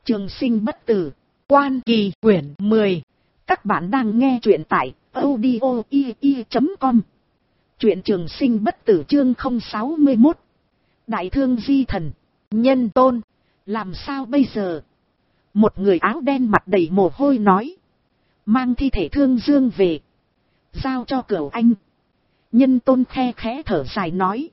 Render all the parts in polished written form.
Trường sinh bất tử, Quan Kỳ quyển 10. Các bạn đang nghe truyện tại audio.com. Truyện Trường sinh bất tử chương 061. Đại thương di thần, Nhân Tôn, làm sao bây giờ? Một người áo đen mặt đầy mồ hôi nói. Mang thi thể Thương Dương về, giao cho Cửu Anh. Nhân Tôn khe khẽ thở dài nói.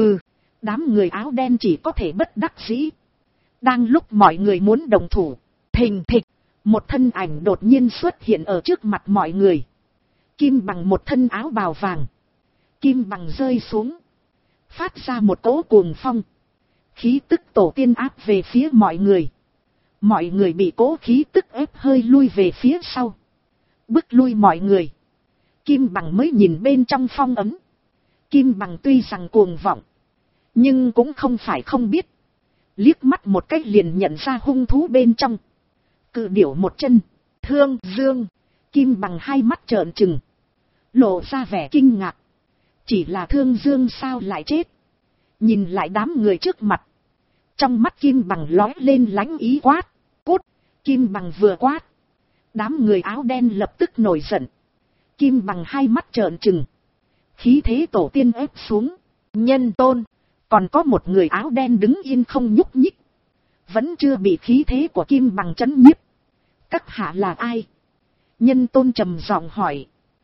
Đám người áo đen chỉ có thể bất đắc dĩ. Đang lúc mọi người muốn đồng thủ, thình thịch, một thân ảnh đột nhiên xuất hiện ở trước mặt mọi người. Kim Bằng một thân áo bào vàng. Kim Bằng rơi xuống, phát ra một cỗ cuồng phong. Khí tức tổ tiên áp về phía mọi người. Mọi người bị cỗ khí tức ép hơi lui về phía sau, bước lui mọi người. Kim Bằng mới nhìn bên trong phong ấm. Kim Bằng tuy rằng cuồng vọng, nhưng cũng không phải không biết. Liếc mắt một cách liền nhận ra hung thú bên trong. Cự điểu một chân, Thương Dương. Kim Bằng hai mắt trợn trừng, lộ ra vẻ kinh ngạc. Chỉ là Thương Dương sao lại chết? Nhìn lại đám người trước mặt, trong mắt Kim Bằng lóe lên lánh ý quát. Cút! Kim Bằng vừa quát, đám người áo đen lập tức nổi giận. Kim Bằng hai mắt trợn trừng, khí thế tổ tiên ép xuống. Nhân Tôn, còn có một người áo đen đứng yên không nhúc nhích, vẫn chưa bị khí thế của Kim Bằng chấn nhiếp. Các hạ là ai? Nhân Tôn trầm giọng hỏi.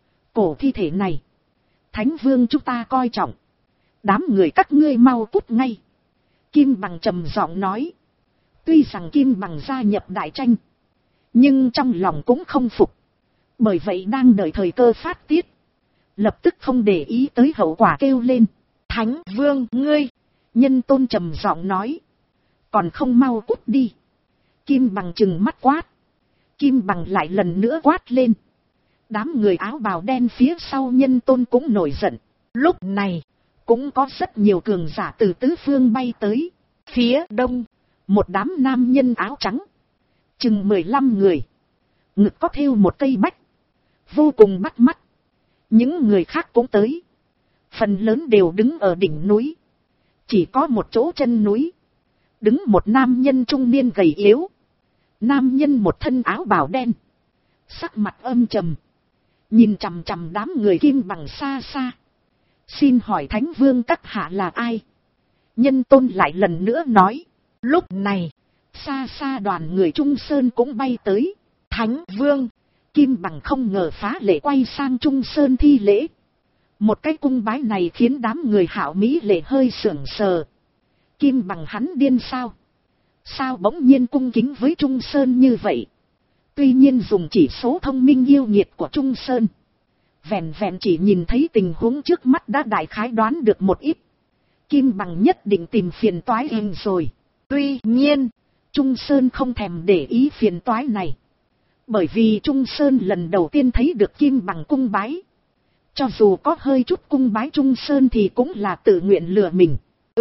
Cổ thi thể này, Thánh Vương chúng ta coi trọng. Đám người các ngươi mau cút ngay. Kim Bằng trầm giọng nói. Tuy rằng Kim Bằng gia nhập đại tranh, nhưng trong lòng cũng không phục. Bởi vậy đang đợi thời cơ phát tiết, lập tức không để ý tới hậu quả kêu lên. Thánh Vương ngươi! Nhân Tôn trầm giọng nói. Còn không mau cút đi. Kim Bằng trừng mắt quát. Kim Bằng lại lần nữa quát lên. Đám người áo bào đen phía sau Nhân Tôn cũng nổi giận. Lúc này, cũng có rất nhiều cường giả từ tứ phương bay tới. Phía đông, một đám nam nhân áo trắng, chừng 15 người, ngực có thêu một cây bách, vô cùng bắt mắt. Những người khác cũng tới, phần lớn đều đứng ở đỉnh núi. Chỉ có một chỗ chân núi, đứng một nam nhân trung niên gầy yếu. Nam nhân một thân áo bào đen, sắc mặt âm trầm, nhìn chằm chằm đám người Kim Bằng xa xa. Xin hỏi Thánh Vương các hạ là ai? Nhân Tôn lại lần nữa nói. Lúc này, xa xa đoàn người Trung Sơn cũng bay tới. Thánh Vương! Kim Bằng không ngờ phá lệ quay sang Trung Sơn thi lễ. Một cái cung bái này khiến đám người hảo mỹ lệ hơi sưởng sờ. Kim Bằng hắn điên sao? Sao bỗng nhiên cung kính với Trung Sơn như vậy? Tuy nhiên dùng chỉ số thông minh yêu nghiệt của Trung Sơn, vẹn vẹn chỉ nhìn thấy tình huống trước mắt đã đại khái đoán được một ít. Kim Bằng nhất định tìm phiền toái em rồi. Tuy nhiên, Trung Sơn không thèm để ý phiền toái này. Bởi vì Trung Sơn lần đầu tiên thấy được Kim Bằng cung bái. Cho dù có hơi chút cung bái Trung Sơn thì cũng là tự nguyện lừa mình.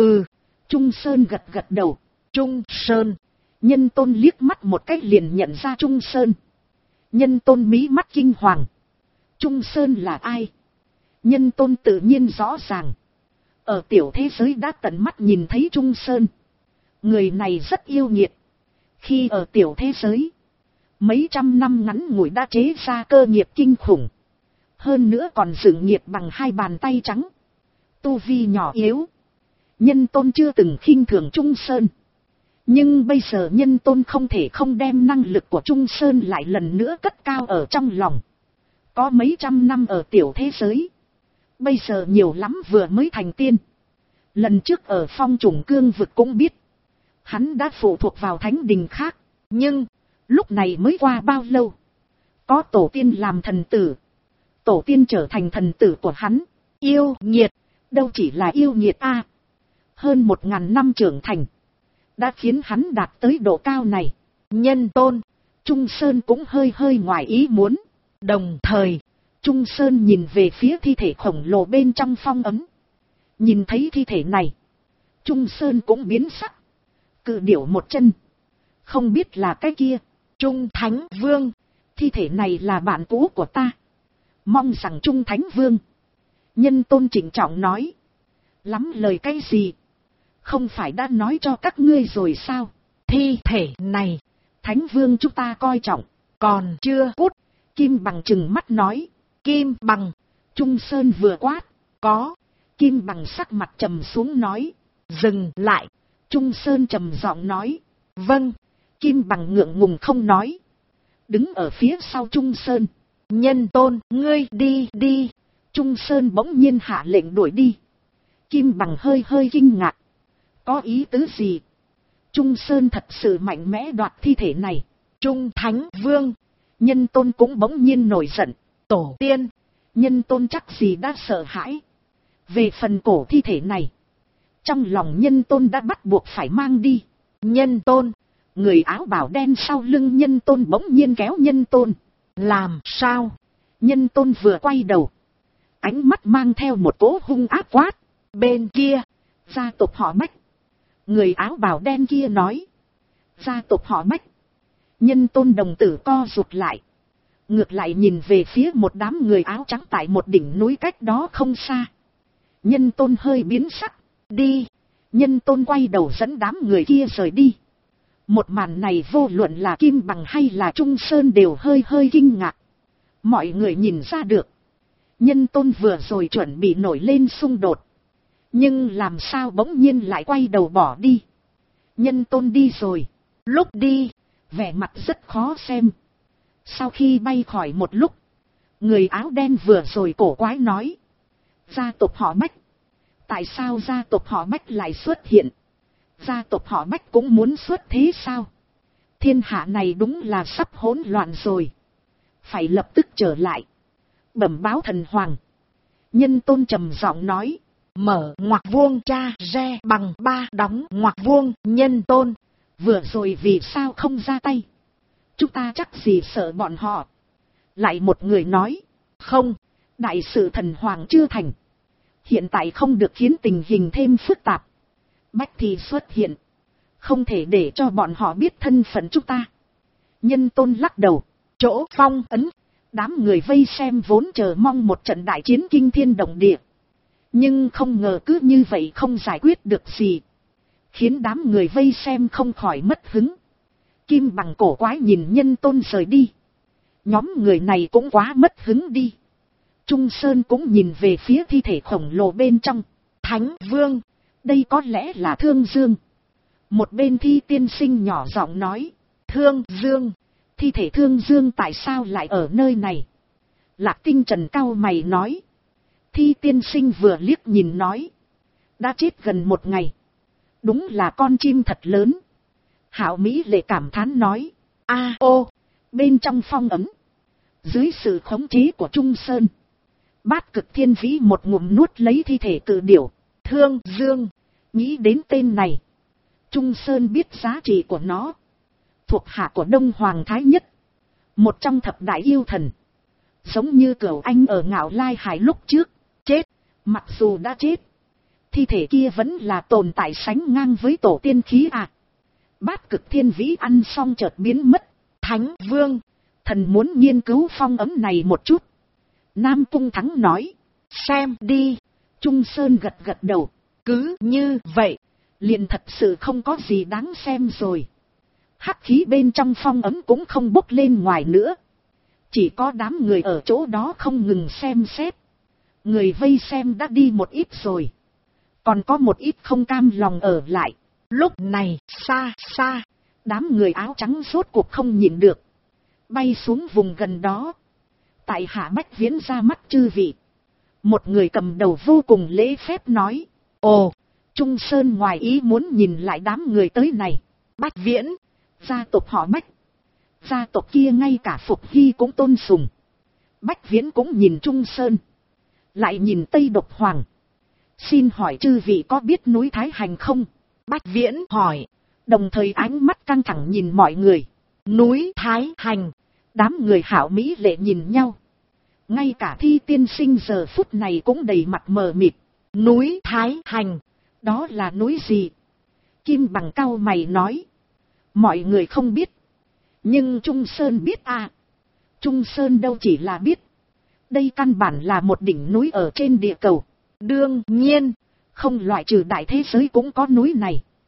Trung Sơn gật gật đầu. Trung Sơn! Nhân Tôn liếc mắt một cách liền nhận ra Trung Sơn. Nhân Tôn mí mắt kinh hoàng. Trung Sơn là ai? Nhân Tôn tự nhiên rõ ràng. Ở tiểu thế giới đã tận mắt nhìn thấy Trung Sơn. Người này rất yêu nghiệt. Khi ở tiểu thế giới, mấy trăm năm ngắn ngủi đã chế ra cơ nghiệp kinh khủng. Hơn nữa còn dựng nghiệp bằng hai bàn tay trắng. Tu vi nhỏ yếu. Nhân Tôn chưa từng khinh thường Trung Sơn. Nhưng bây giờ Nhân Tôn không thể không đem năng lực của Trung Sơn lại lần nữa cất cao ở trong lòng. Có mấy trăm năm ở tiểu thế giới, bây giờ nhiều lắm vừa mới thành tiên. Lần trước ở Phong Trùng Cương vực cũng biết, hắn đã phụ thuộc vào thánh đình khác. Nhưng, lúc này mới qua bao lâu? Có tổ tiên làm thần tử. Tổ tiên trở thành thần tử của hắn. Yêu nghiệt, đâu chỉ là yêu nghiệt a. Hơn 1000 năm trưởng thành, đã khiến hắn đạt tới độ cao này. Nhân Tôn, Trung Sơn cũng hơi hơi ngoài ý muốn. Đồng thời, Trung Sơn nhìn về phía thi thể khổng lồ bên trong phong ấm. Nhìn thấy thi thể này, Trung Sơn cũng biến sắc. Cự điểu một chân, không biết là cái kia. Trung Thánh Vương, thi thể này là bạn cũ của ta. Mong rằng Trung Thánh Vương. Nhân Tôn trịnh trọng nói. Lắm lời cái gì? Không phải đã nói cho các ngươi rồi sao? Thi thể này, Thánh Vương chúng ta coi trọng, còn chưa cút. Kim Bằng trừng mắt nói. Kim Bằng. Trung Sơn vừa quát. Có. Kim Bằng sắc mặt trầm xuống nói. Dừng lại. Trung Sơn trầm giọng nói. Vâng. Kim Bằng ngượng ngùng không nói. Đứng ở phía sau Trung Sơn. Nhân Tôn, ngươi đi đi. Trung Sơn bỗng nhiên hạ lệnh đuổi đi. Kim Bằng hơi kinh ngạc. Có ý tứ gì? Trung Sơn thật sự mạnh mẽ đoạt thi thể này. Trung Thánh Vương. Nhân Tôn cũng bỗng nhiên nổi giận. Tổ tiên. Nhân Tôn chắc gì đã sợ hãi. Về phần cổ thi thể này, trong lòng Nhân Tôn đã bắt buộc phải mang đi. Nhân Tôn. Người áo bào đen sau lưng Nhân Tôn bỗng nhiên kéo Nhân Tôn. Làm sao? Nhân Tôn vừa quay đầu, ánh mắt mang theo một cỗ hung ác quát. Bên kia, gia tộc họ Bách. Người áo bào đen kia nói. Gia tộc họ Bách. Nhân Tôn đồng tử co rụt lại. Ngược lại nhìn về phía một đám người áo trắng tại một đỉnh núi cách đó không xa. Nhân Tôn hơi biến sắc. Đi. Nhân Tôn quay đầu dẫn đám người kia rời đi. Một màn này vô luận là Kim Bằng hay là Trung Sơn đều hơi kinh ngạc. Mọi người nhìn ra được. Nhân Tôn vừa rồi chuẩn bị nổi lên xung đột. Nhưng làm sao bỗng nhiên lại quay đầu bỏ đi. Nhân Tôn đi rồi. Lúc đi, vẻ mặt rất khó xem. Sau khi bay khỏi một lúc, người áo đen vừa rồi cổ quái nói. Gia tộc họ Bách. Tại sao gia tộc họ Bách lại xuất hiện? Gia tộc họ Bách cũng muốn xuất thế sao? Thiên hạ này đúng là sắp hỗn loạn rồi. Phải lập tức trở lại. Bẩm báo thần hoàng. Nhân Tôn trầm giọng nói. Mở ngoặc vuông cha re bằng 3 đóng ngoặc vuông. Nhân Tôn. Vừa rồi vì sao không ra tay? Chúng ta chắc gì sợ bọn họ. Lại một người nói. Không. Đại sự thần hoàng chưa thành. Hiện tại không được khiến tình hình thêm phức tạp. Bách thì xuất hiện. Không thể để cho bọn họ biết thân phận chúng ta. Nhân Tôn lắc đầu. Chỗ phong ấn. Đám người vây xem vốn chờ mong một trận đại chiến kinh thiên động địa. Nhưng không ngờ cứ như vậy không giải quyết được gì. Khiến đám người vây xem không khỏi mất hứng. Kim Bằng cổ quái nhìn Nhân Tôn rời đi. Nhóm người này cũng quá mất hứng đi. Trung Sơn cũng nhìn về phía thi thể khổng lồ bên trong. Thánh Vương. Đây có lẽ là Thương Dương. Một bên Thi tiên sinh nhỏ giọng nói. Thương Dương. Thi thể Thương Dương tại sao lại ở nơi này? Lạc Tinh Trần cau mày nói. Thi tiên sinh vừa liếc nhìn nói. Đã chết gần 1 ngày. Đúng là con chim thật lớn. Hạo Mỹ Lệ cảm thán nói. Bên trong phong ấm. Dưới sự khống chế của Trung Sơn. Bát Cực Thiên Vĩ một ngụm nuốt lấy thi thể cự điểu. Thương Dương. Nghĩ đến tên này. Trung Sơn biết giá trị của nó. Thuộc hạ của Đông Hoàng Thái Nhất. Một trong thập đại yêu thần. Giống như Cửu Anh ở Ngạo Lai Hải lúc trước. Chết. Mặc dù đã chết. Thi thể kia vẫn là tồn tại sánh ngang với tổ tiên khí à. Bát Cực Thiên Vĩ ăn xong chợt biến mất. Thánh Vương. Thần muốn nghiên cứu phong ấm này một chút. Nam Cung Thắng nói. Xem đi. Trung Sơn gật đầu. Cứ như vậy. Liền thật sự không có gì đáng xem rồi. Hắc khí bên trong phong ấm cũng không bốc lên ngoài nữa. Chỉ có đám người ở chỗ đó không ngừng xem xét. Người vây xem đã đi một ít rồi. Còn có một ít không cam lòng ở lại. Lúc này, xa, đám người áo trắng rốt cuộc không nhịn được. Bay xuống vùng gần đó. Tại hạ Bách Viễn ra mắt chư vị. Một người cầm đầu vô cùng lễ phép nói. Ồ, Trung Sơn ngoài ý muốn nhìn lại đám người tới này. Bách Viễn, gia tộc họ Bách. Gia tộc kia ngay cả Phục Hy cũng tôn sùng. Bách Viễn cũng nhìn Trung Sơn. Lại nhìn Tây Độc Hoàng. Xin hỏi chư vị có biết núi Thái Hành không? Bách Viễn hỏi. Đồng thời ánh mắt căng thẳng nhìn mọi người. Núi Thái Hành. Đám người Hạo Mỹ Lệ nhìn nhau. Ngay cả Thi tiên sinh giờ phút này cũng đầy mặt mờ mịt. Núi Thái Hành. Đó là núi gì? Kim Bằng cau mày nói. Mọi người không biết. Nhưng Trung Sơn biết à. Trung Sơn đâu chỉ là biết. Đây căn bản là một đỉnh núi ở trên địa cầu. Đương nhiên, không loại trừ đại thế giới cũng có núi này.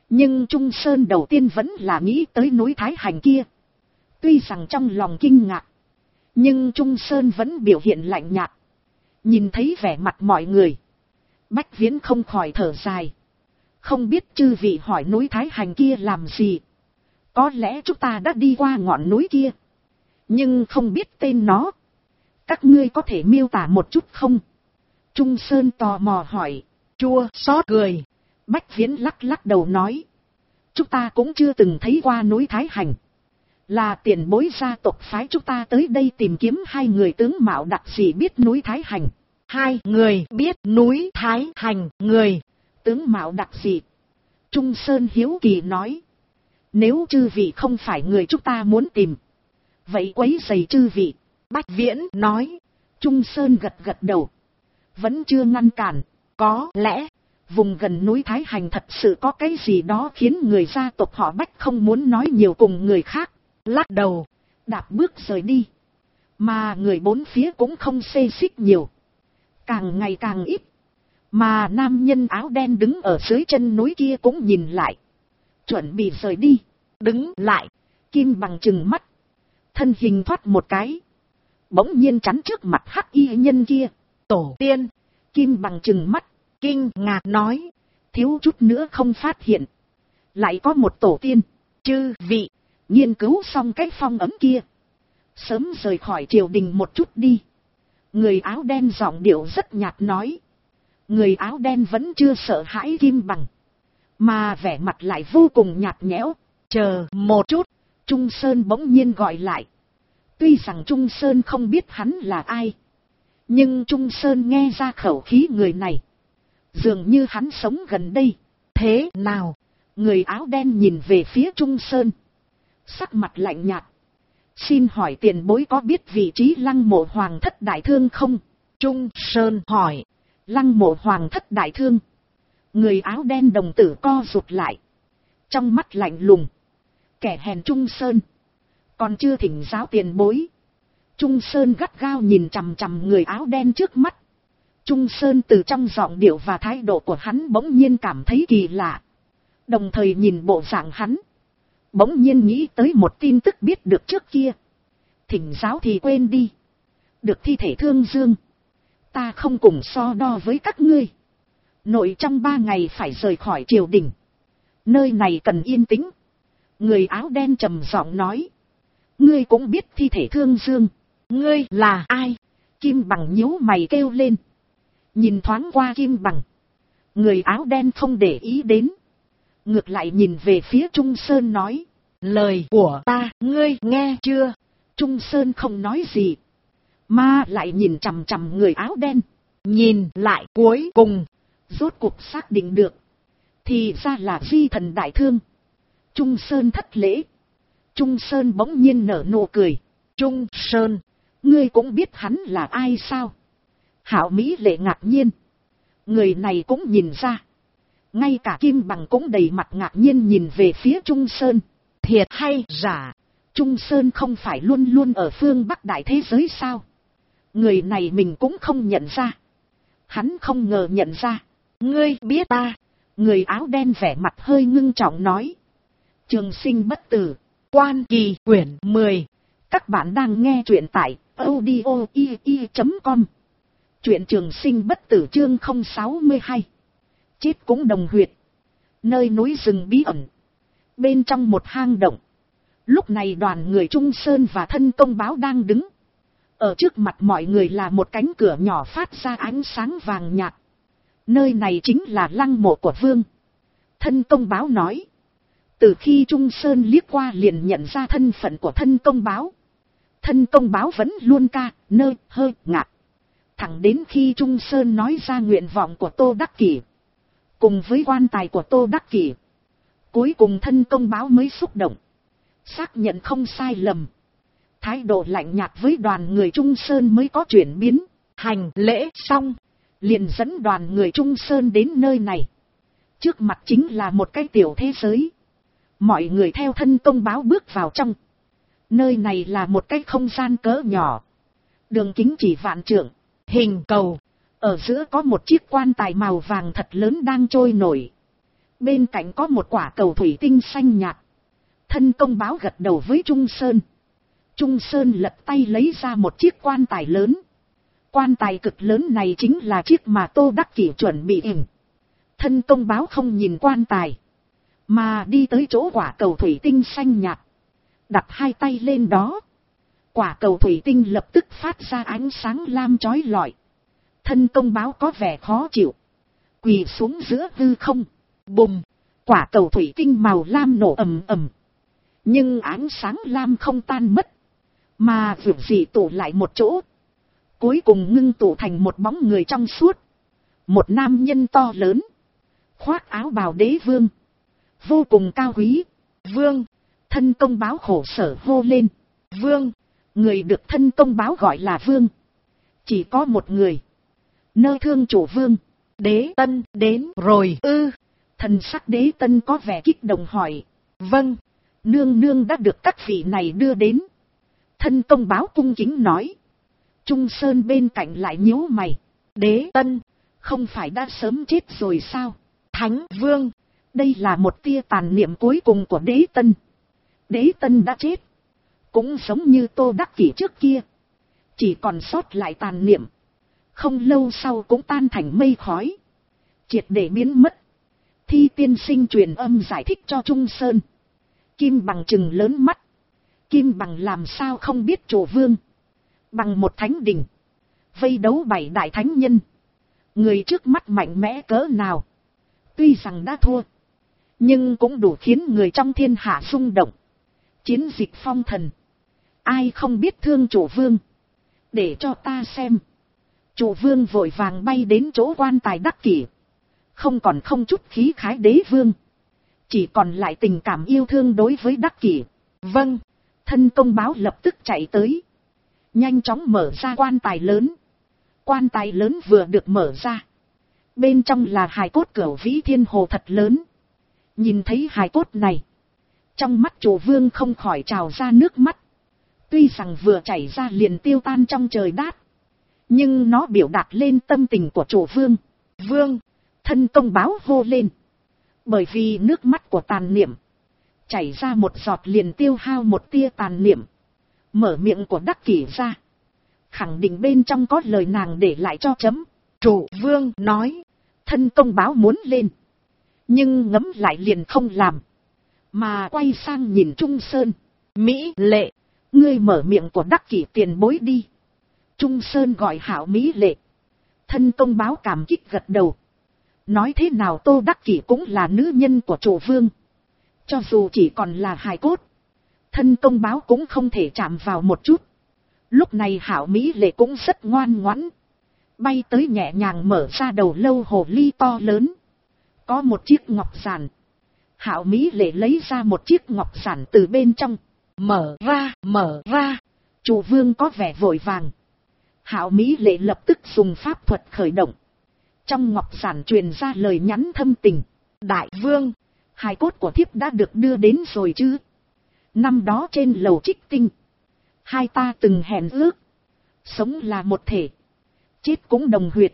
Nhưng Trung Sơn đầu tiên vẫn là nghĩ tới núi Thái Hành kia. Tuy rằng trong lòng kinh ngạc, nhưng Trung Sơn vẫn biểu hiện lạnh nhạt. Nhìn thấy vẻ mặt mọi người, Bách Viễn không khỏi thở dài. Không biết chư vị hỏi núi Thái Hành kia làm gì. Có lẽ chúng ta đã đi qua ngọn núi kia, nhưng không biết tên nó. Các ngươi có thể miêu tả một chút không? Trung Sơn tò mò hỏi. Chua xót cười. Bách Viễn lắc lắc đầu nói. Chúng ta cũng chưa từng thấy qua núi Thái Hành. Là tiền bối gia tộc phái chúng ta tới đây tìm kiếm hai người tướng mạo đặc gì biết núi Thái Hành. Hai người biết núi Thái Hành, người tướng mạo đặc gì? Trung Sơn hiếu kỳ nói. Nếu chư vị không phải người chúng ta muốn tìm, vậy quấy rầy chư vị. Bách Viễn nói. Trung Sơn gật gật đầu, vẫn chưa ngăn cản. Có lẽ vùng gần núi Thái Hành thật sự có cái gì đó khiến người gia tộc họ Bách không muốn nói nhiều cùng người khác. Lắc đầu, đạp bước rời đi. Mà người bốn phía cũng không xê xích nhiều, càng ngày càng ít. Mà nam nhân áo đen đứng ở dưới chân núi kia cũng nhìn lại, chuẩn bị rời đi. Đứng lại, Kim Bằng trừng mắt, thân hình thoát một cái, bỗng nhiên chắn trước mặt hắc y nhân kia. Tổ tiên! Kim Bằng trừng mắt, kinh ngạc nói. Thiếu chút nữa không phát hiện, lại có một tổ tiên. Chư vị, nghiên cứu xong cái phong ấm kia, sớm rời khỏi triều đình một chút đi. Người áo đen giọng điệu rất nhạt nói. Người áo đen vẫn chưa sợ hãi Kim Bằng, mà vẻ mặt lại vô cùng nhạt nhẽo. Chờ một chút, Trung Sơn bỗng nhiên gọi lại. Tuy rằng Trung Sơn không biết hắn là ai, nhưng Trung Sơn nghe ra khẩu khí người này, dường như hắn sống gần đây. Thế nào? Người áo đen nhìn về phía Trung Sơn, sắc mặt lạnh nhạt. Xin hỏi tiền bối có biết vị trí Lăng Mộ Hoàng Thất Đại Thương không? Trung Sơn hỏi. Lăng Mộ Hoàng Thất Đại Thương. Người áo đen đồng tử co rụt lại, trong mắt lạnh lùng. Kẻ hèn Trung Sơn, còn chưa thỉnh giáo tiền bối. Trung Sơn gắt gao nhìn chằm chằm người áo đen trước mắt. Trung Sơn từ trong giọng điệu và thái độ của hắn bỗng nhiên cảm thấy kỳ lạ. Đồng thời nhìn bộ dạng hắn, bỗng nhiên nghĩ tới một tin tức biết được trước kia. Thỉnh giáo thì quên đi, được thi thể Thương Dương, ta không cùng so đo với các ngươi. Nội trong 3 ngày phải rời khỏi triều đình, nơi này cần yên tĩnh. Người áo đen trầm giọng nói. Ngươi cũng biết thi thể Thương Dương. Ngươi là ai? Kim Bằng nhíu mày kêu lên. Nhìn thoáng qua Kim Bằng, người áo đen không để ý đến, ngược lại nhìn về phía Trung Sơn nói. Lời của ta ngươi nghe chưa? Trung Sơn không nói gì, mà lại nhìn chằm chằm người áo đen. Nhìn lại cuối cùng, rốt cuộc xác định được, thì ra là Di Thần Đại Thương. Trung Sơn thất lễ. Trung Sơn bỗng nhiên nở nụ cười. Trung Sơn, ngươi cũng biết hắn là ai sao? Hạo Mỹ Lệ ngạc nhiên. Người này cũng nhìn ra. Ngay cả Kim Bằng cũng đầy mặt ngạc nhiên nhìn về phía Trung Sơn. Thiệt hay giả? Trung Sơn không phải luôn luôn ở phương Bắc đại thế giới sao? Người này mình cũng không nhận ra. Hắn không ngờ nhận ra. Ngươi biết ta? Người áo đen vẻ mặt hơi ngưng trọng nói. Trường Sinh Bất Tử, Quan Kỳ quyển 10. Các bạn đang nghe truyện tại audio.com. Truyện Trường Sinh Bất Tử chương 062. Chết cũng đồng huyệt. Nơi núi rừng bí ẩn, bên trong một hang động, lúc này đoàn người Trung Sơn và Thân Công Báo đang đứng. Ở trước mặt mọi người là một cánh cửa nhỏ phát ra ánh sáng vàng nhạt. Nơi này chính là lăng mộ của Vương. Thân Công Báo nói. Từ khi Trung Sơn liếc qua liền nhận ra thân phận của Thân Công Báo. Thân Công Báo vẫn luôn hơi ngạc. Thẳng đến khi Trung Sơn nói ra nguyện vọng của Tô Đắc Kỷ, cùng với quan tài của Tô Đắc Kỷ, cuối cùng Thân Công Báo mới xúc động, xác nhận không sai lầm. Thái độ lạnh nhạt với đoàn người Trung Sơn mới có chuyển biến. Hành lễ xong, liền dẫn đoàn người Trung Sơn đến nơi này. Trước mặt chính là một cái tiểu thế giới. Mọi người theo Thân Công Báo bước vào trong. Nơi này là một cái không gian cỡ nhỏ, đường kính chỉ vạn trượng, hình cầu. Ở giữa có một chiếc quan tài màu vàng thật lớn đang trôi nổi. Bên cạnh có một quả cầu thủy tinh xanh nhạt. Thân công báo gật đầu với Trung Sơn. Trung Sơn lật tay lấy ra một chiếc quan tài lớn. Quan tài cực lớn này chính là chiếc mà Tô Đắc Kỷ chuẩn bị ỉm. Thân công báo không nhìn quan tài, mà đi tới chỗ quả cầu thủy tinh xanh nhạt. Đặt hai tay lên đó. Quả cầu thủy tinh lập tức phát ra ánh sáng lam chói lọi. Thân công báo có vẻ khó chịu. Quỳ xuống giữa hư không. Bùm! Quả cầu thủy tinh màu lam nổ ầm ầm. Nhưng ánh sáng lam không tan mất, mà vượt dị tụ lại một chỗ. Cuối cùng ngưng tụ thành một bóng người trong suốt. Một nam nhân to lớn, khoác áo bào đế vương, vô cùng cao quý. Vương! Thân công báo khổ sở hô lên. Vương! Người được thân công báo gọi là vương. Chỉ có một người. Nơi thương chủ vương. Đế Tân đến rồi ư? Thần sắc Đế Tân có vẻ kích động hỏi. Vâng, nương nương đã được các vị này đưa đến. Thân công báo cung kính nói. Trung Sơn bên cạnh lại nhíu mày. Đế Tân, không phải đã sớm chết rồi sao? Thánh Vương, đây là một tia tàn niệm cuối cùng của Đế Tân. Đế Tân đã chết, cũng giống như Tô Đắc Kỷ trước kia, chỉ còn sót lại tàn niệm. Không lâu sau cũng tan thành mây khói, triệt để biến mất. Thi tiên sinh truyền âm giải thích cho Trung Sơn. Kim Bằng trừng lớn mắt. Kim Bằng làm sao không biết chủ vương? Bằng một thánh đình, vây đấu 7 đại thánh nhân. Người trước mắt mạnh mẽ cỡ nào? Tuy rằng đã thua, nhưng cũng đủ khiến người trong thiên hạ rung động. Chiến dịch phong thần, ai không biết thương chủ vương? Để cho ta xem. Chủ vương vội vàng bay đến chỗ quan tài Đắc Kỷ. Không còn không chút khí khái đế vương, chỉ còn lại tình cảm yêu thương đối với Đắc Kỷ. Vâng, thân công báo lập tức chạy tới, nhanh chóng mở ra quan tài lớn. Quan tài lớn vừa được mở ra, bên trong là hài cốt Cửu Vĩ Thiên Hồ thật lớn. Nhìn thấy hài cốt này, trong mắt chủ vương không khỏi trào ra nước mắt. Tuy rằng vừa chảy ra liền tiêu tan trong trời đát, nhưng nó biểu đạt lên tâm tình của chủ vương. Vương! Thân công báo hô lên. Bởi vì nước mắt của tàn niệm, chảy ra một giọt liền tiêu hao một tia tàn niệm. Mở miệng của Đắc Kỷ ra, khẳng định bên trong có lời nàng để lại cho chấm. Chủ vương nói. Thân công báo muốn lên, nhưng ngẫm lại liền không làm, mà quay sang nhìn Trung Sơn. Mỹ Lệ, ngươi mở miệng của Đắc Kỷ tiền bối đi. Trung Sơn gọi Hạo Mỹ Lệ. Thân công báo cảm kích gật đầu. Nói thế nào Tô Đắc Kỷ cũng là nữ nhân của chủ vương. Cho dù chỉ còn là hài cốt, thân công báo cũng không thể chạm vào một chút. Lúc này Hạo Mỹ Lệ cũng rất ngoan ngoãn, bay tới nhẹ nhàng mở ra đầu lâu hồ ly to lớn. Có một chiếc ngọc giản. Hạo Mỹ Lệ lấy ra một chiếc ngọc giản từ bên trong. Mở ra. Chủ vương có vẻ vội vàng. Hạo Mỹ Lệ lập tức dùng pháp thuật khởi động. Trong ngọc giản truyền ra lời nhắn thâm tình. Đại vương, hài cốt của thiếp đã được đưa đến rồi chứ? Năm đó trên lầu Trích Tinh, hai ta từng hẹn ước, sống là một thể, chết cũng đồng huyệt.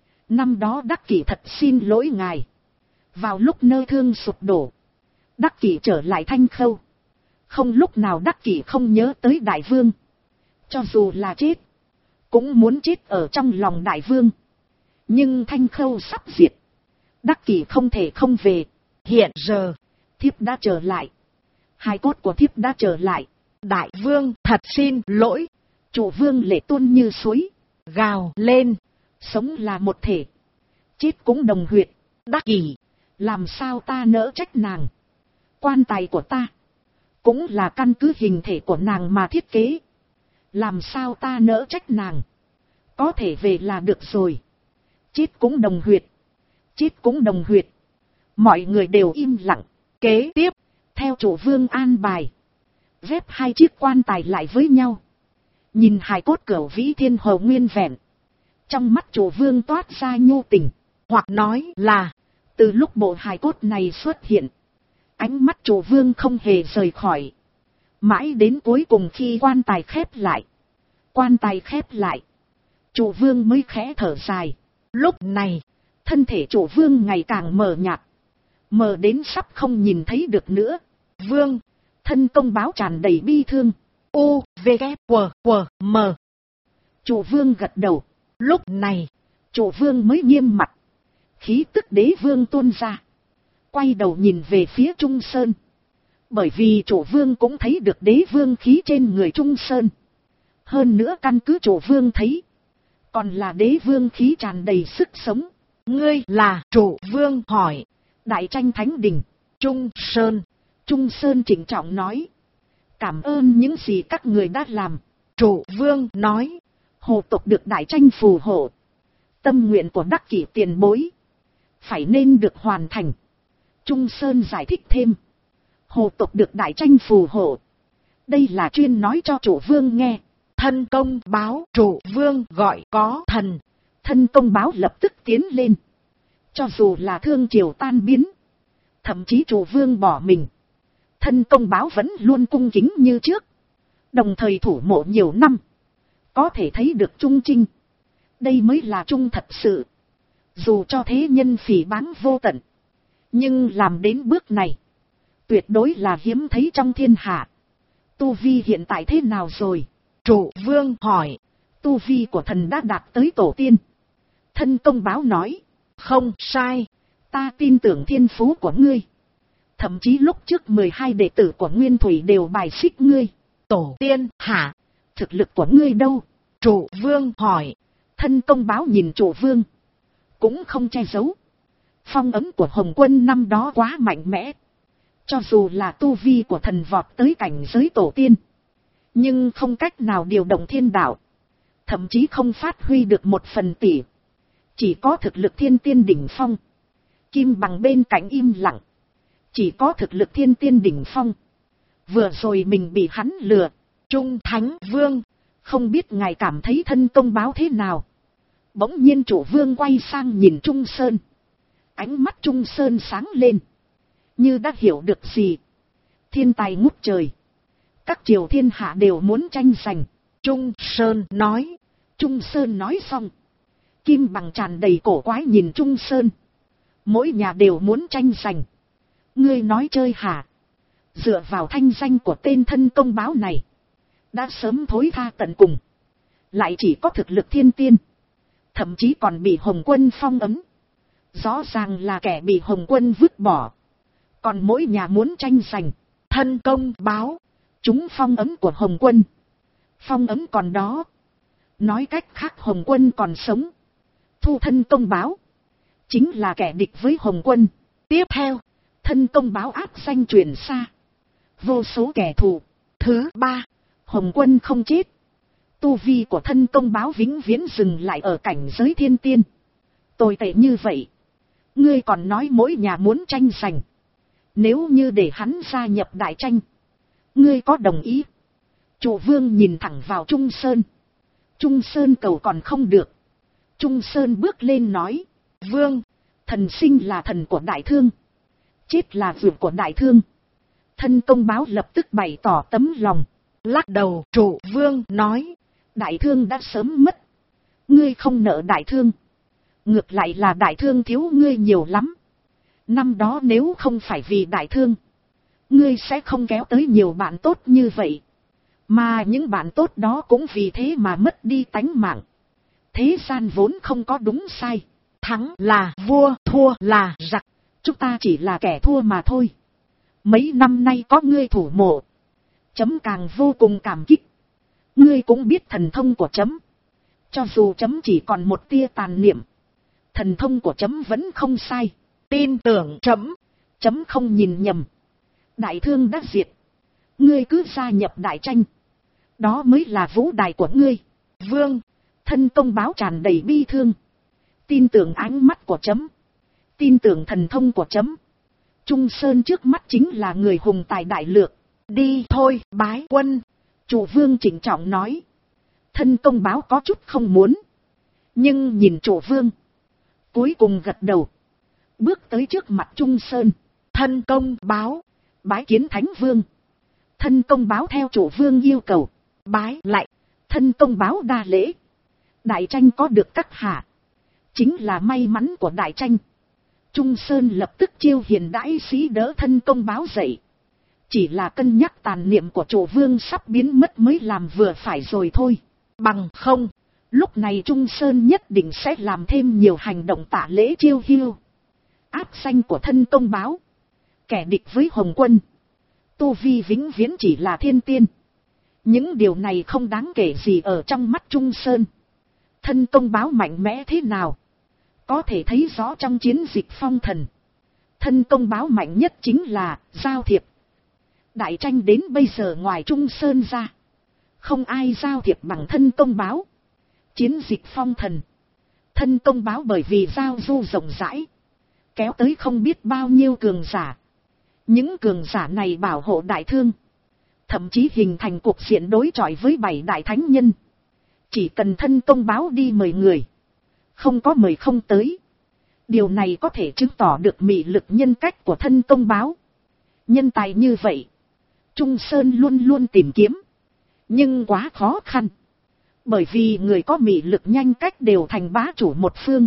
Năm đó Đắc Kỷ thật xin lỗi ngài. Vào lúc nơi thương sụp đổ, Đắc Kỷ trở lại Thanh Khâu. Không lúc nào Đắc Kỷ không nhớ tới đại vương. Cho dù là chết, cũng muốn chết ở trong lòng đại vương. Nhưng Thanh Khâu sắp diệt, Đắc Kỷ không thể không về. Hiện giờ, thiếp đã trở lại. Hài cốt của thiếp đã trở lại. Đại vương thật xin lỗi. Chủ vương lệ tuôn như suối, gào lên. Sống là một thể, chết cũng đồng huyệt. Đắc Kỷ, làm sao ta nỡ trách nàng? Quan tài của ta cũng là căn cứ hình thể của nàng mà thiết kế. Làm sao ta nỡ trách nàng? Có thể về là được rồi. Chết cũng đồng huyệt, chết cũng đồng huyệt. Mọi người đều im lặng. Kế tiếp, theo chủ vương an bài, ghép hai chiếc quan tài lại với nhau. Nhìn hài cốt Cửu Vĩ Thiên Hồ nguyên vẹn, trong mắt chủ vương toát ra nhu tình. Hoặc nói là, từ lúc bộ hài cốt này xuất hiện, ánh mắt chủ vương không hề rời khỏi. Mãi đến cuối cùng khi quan tài khép lại. Quan tài khép lại, chủ vương mới khẽ thở dài. Lúc này, thân thể chủ vương ngày càng mờ nhạt. mờ đến sắp không nhìn thấy được nữa. Vương, thân công báo tràn đầy bi thương. U, V, K, W, W, M. Chủ vương gật đầu. Lúc này, chủ vương mới nghiêm mặt. Khí tức đế vương tuôn ra. Quay đầu nhìn về phía Trung Sơn. Bởi vì chủ vương cũng thấy được đế vương khí trên người Trung Sơn. Hơn nữa căn cứ chủ vương thấy. Còn là đế vương khí tràn đầy sức sống. Ngươi là chủ vương hỏi. Đại tranh thánh đình. Trung Sơn. Trung Sơn trịnh trọng nói. Cảm ơn những gì các người đã làm. Chủ vương nói. Hồ tộc được đại tranh phù hộ. Tâm nguyện của đắc kỷ tiền bối. Phải nên được hoàn thành. Trung Sơn giải thích thêm. Hồ tộc được đại tranh phù hộ. Đây là chuyên nói cho chủ vương nghe. Thân công báo chủ vương gọi có thần. Thân công báo lập tức tiến lên. Cho dù là thương triều tan biến. Thậm chí chủ vương bỏ mình. Thân công báo vẫn luôn cung kính như trước. Đồng thời thủ mộ nhiều năm. Có thể thấy được trung trinh. Đây mới là trung thật sự. Dù cho thế nhân phỉ báng vô tận. Nhưng làm đến bước này. Tuyệt đối là hiếm thấy trong thiên hạ. Tu vi hiện tại thế nào rồi? Chủ vương hỏi. Tu vi của thần đã đạt tới tổ tiên. Thân công báo nói. Không sai. Ta tin tưởng thiên phú của ngươi. Thậm chí lúc trước 12 đệ tử của Nguyên Thủy đều bài xích ngươi. Tổ tiên hả? Thực lực của ngươi đâu? Chủ vương hỏi. Thân công báo nhìn chủ vương. Cũng không che giấu. Phong ấm của Hồng Quân năm đó quá mạnh mẽ. Cho dù là tu vi của thần vọt tới cảnh giới tổ tiên. Nhưng không cách nào điều động thiên đạo. Thậm chí không phát huy được 1/10. Chỉ có thực lực thiên tiên đỉnh phong. Kim Bằng bên cạnh im lặng. Chỉ có thực lực thiên tiên đỉnh phong. Vừa rồi mình bị hắn lừa. Trung Thánh Vương. Không biết ngài cảm thấy thân công báo thế nào. Bỗng nhiên chủ vương quay sang nhìn Trung Sơn. Ánh mắt Trung Sơn sáng lên. Như đã hiểu được gì. Thiên tài ngút trời. Các triều thiên hạ đều muốn tranh giành. Trung Sơn nói. Trung Sơn nói xong. Kim Bằng tràn đầy cổ quái nhìn Trung Sơn. Mỗi nhà đều muốn tranh giành. Ngươi nói chơi hả? Dựa vào thanh danh của tên thân công báo này. Đã sớm thối tha tận cùng. Lại chỉ có thực lực thiên tiên. Thậm chí còn bị Hồng Quân phong ấm. Rõ ràng là kẻ bị Hồng Quân vứt bỏ. Còn mỗi nhà muốn tranh giành. Thân công báo. Chúng phong ấm của Hồng Quân. Phong ấm còn đó. Nói cách khác Hồng Quân còn sống. Thu thân công báo. Chính là kẻ địch với Hồng Quân. Tiếp theo. Thân công báo áp danh truyền xa. Vô số kẻ thù. Thứ ba. Hồng Quân không chết. Tu vi của thân công báo vĩnh viễn dừng lại ở cảnh giới thiên tiên. Tồi tệ như vậy. Ngươi còn nói mỗi nhà muốn tranh giành. Nếu như để hắn gia nhập đại tranh. Ngươi có đồng ý? Chủ vương nhìn thẳng vào Trung Sơn. Trung Sơn cầu còn không được. Trung Sơn bước lên nói. Vương, thần sinh là thần của đại thương. Chết là việc của đại thương. Thân công báo lập tức bày tỏ tấm lòng. Lắc đầu chủ vương nói. Đại thương đã sớm mất. Ngươi không nợ đại thương. Ngược lại là đại thương thiếu ngươi nhiều lắm. Năm đó nếu không phải vì đại thương. Ngươi sẽ không kéo tới nhiều bạn tốt như vậy. Mà những bạn tốt đó cũng vì thế mà mất đi tánh mạng. Thế gian vốn không có đúng sai. Thắng là vua, thua là giặc. Chúng ta chỉ là kẻ thua mà thôi. Mấy năm nay có ngươi thủ mộ. Chấm càng vô cùng cảm kích. Ngươi cũng biết thần thông của chấm. Cho dù chấm chỉ còn một tia tàn niệm. Thần thông của chấm vẫn không sai. Tin tưởng chấm. Chấm không nhìn nhầm. Đại thương đã diệt. Ngươi cứ gia nhập đại tranh. Đó mới là vũ đài của ngươi. Vương, thân công báo tràn đầy bi thương. Tin tưởng ánh mắt của chấm. Tin tưởng thần thông của chấm. Trung Sơn trước mắt chính là người hùng tài đại lược. Đi thôi, bái quân. Chủ vương trịnh trọng nói. Thân công báo có chút không muốn. Nhưng nhìn chủ vương. Cuối cùng gật đầu. Bước tới trước mặt Trung Sơn. Thân công báo. Bái kiến Thánh Vương. Thân công báo theo chủ vương yêu cầu. Bái lại. Thân công báo đa lễ. Đại tranh có được các hạ. Chính là may mắn của đại tranh. Trung Sơn lập tức chiêu hiền đãi sĩ đỡ thân công báo dậy. Chỉ là cân nhắc tàn niệm của chủ vương sắp biến mất mới làm vừa phải rồi thôi. Bằng không, lúc này Trung Sơn nhất định sẽ làm thêm nhiều hành động tạ lễ chiêu hiêu. Áp danh của thân công báo. Kẻ địch với Hồng Quân. Tu vi vĩnh viễn chỉ là thiên tiên. Những điều này không đáng kể gì ở trong mắt Trung Sơn. Thân công báo mạnh mẽ thế nào? Có thể thấy rõ trong chiến dịch phong thần. Thân công báo mạnh nhất chính là giao thiệp. Đại tranh đến bây giờ ngoài Trung Sơn ra, không ai giao thiệp bằng thân công báo. Chiến dịch phong thần, thân công báo bởi vì giao du rộng rãi, kéo tới không biết bao nhiêu cường giả. Những cường giả này bảo hộ đại thương, thậm chí hình thành cuộc diện đối chọi với 7 đại thánh nhân. Chỉ cần thân công báo đi mời người, không có mời không tới. Điều này có thể chứng tỏ được mị lực nhân cách của thân công báo. Nhân tài như vậy, Trung Sơn luôn luôn tìm kiếm, nhưng quá khó khăn. Bởi vì người có mị lực nhanh cách đều thành bá chủ một phương,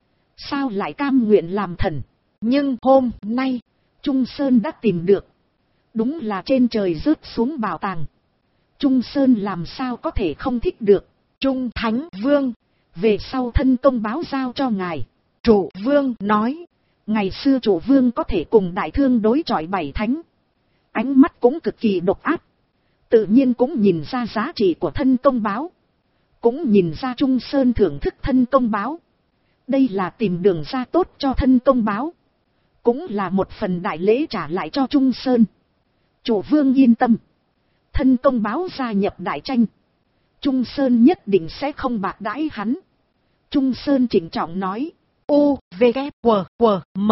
sao lại cam nguyện làm thần. Nhưng hôm nay, Trung Sơn đã tìm được. Đúng là trên trời rớt xuống bảo tàng. Trung Sơn làm sao có thể không thích được. Trung Thánh Vương, về sau thân công báo giao cho ngài. Chủ Vương nói, ngày xưa chủ Vương có thể cùng đại thương đối chọi 7 thánh. Ánh mắt cũng cực kỳ độc ác. Tự nhiên cũng nhìn ra giá trị của thân công báo. Cũng nhìn ra Trung Sơn thưởng thức thân công báo. Đây là tìm đường ra tốt cho thân công báo. Cũng là một phần đại lễ trả lại cho Trung Sơn. Chủ Vương yên tâm. Thân công báo gia nhập đại tranh, Trung Sơn nhất định sẽ không bạc đãi hắn. Trung Sơn trịnh trọng nói. U, V, K, W, W, M.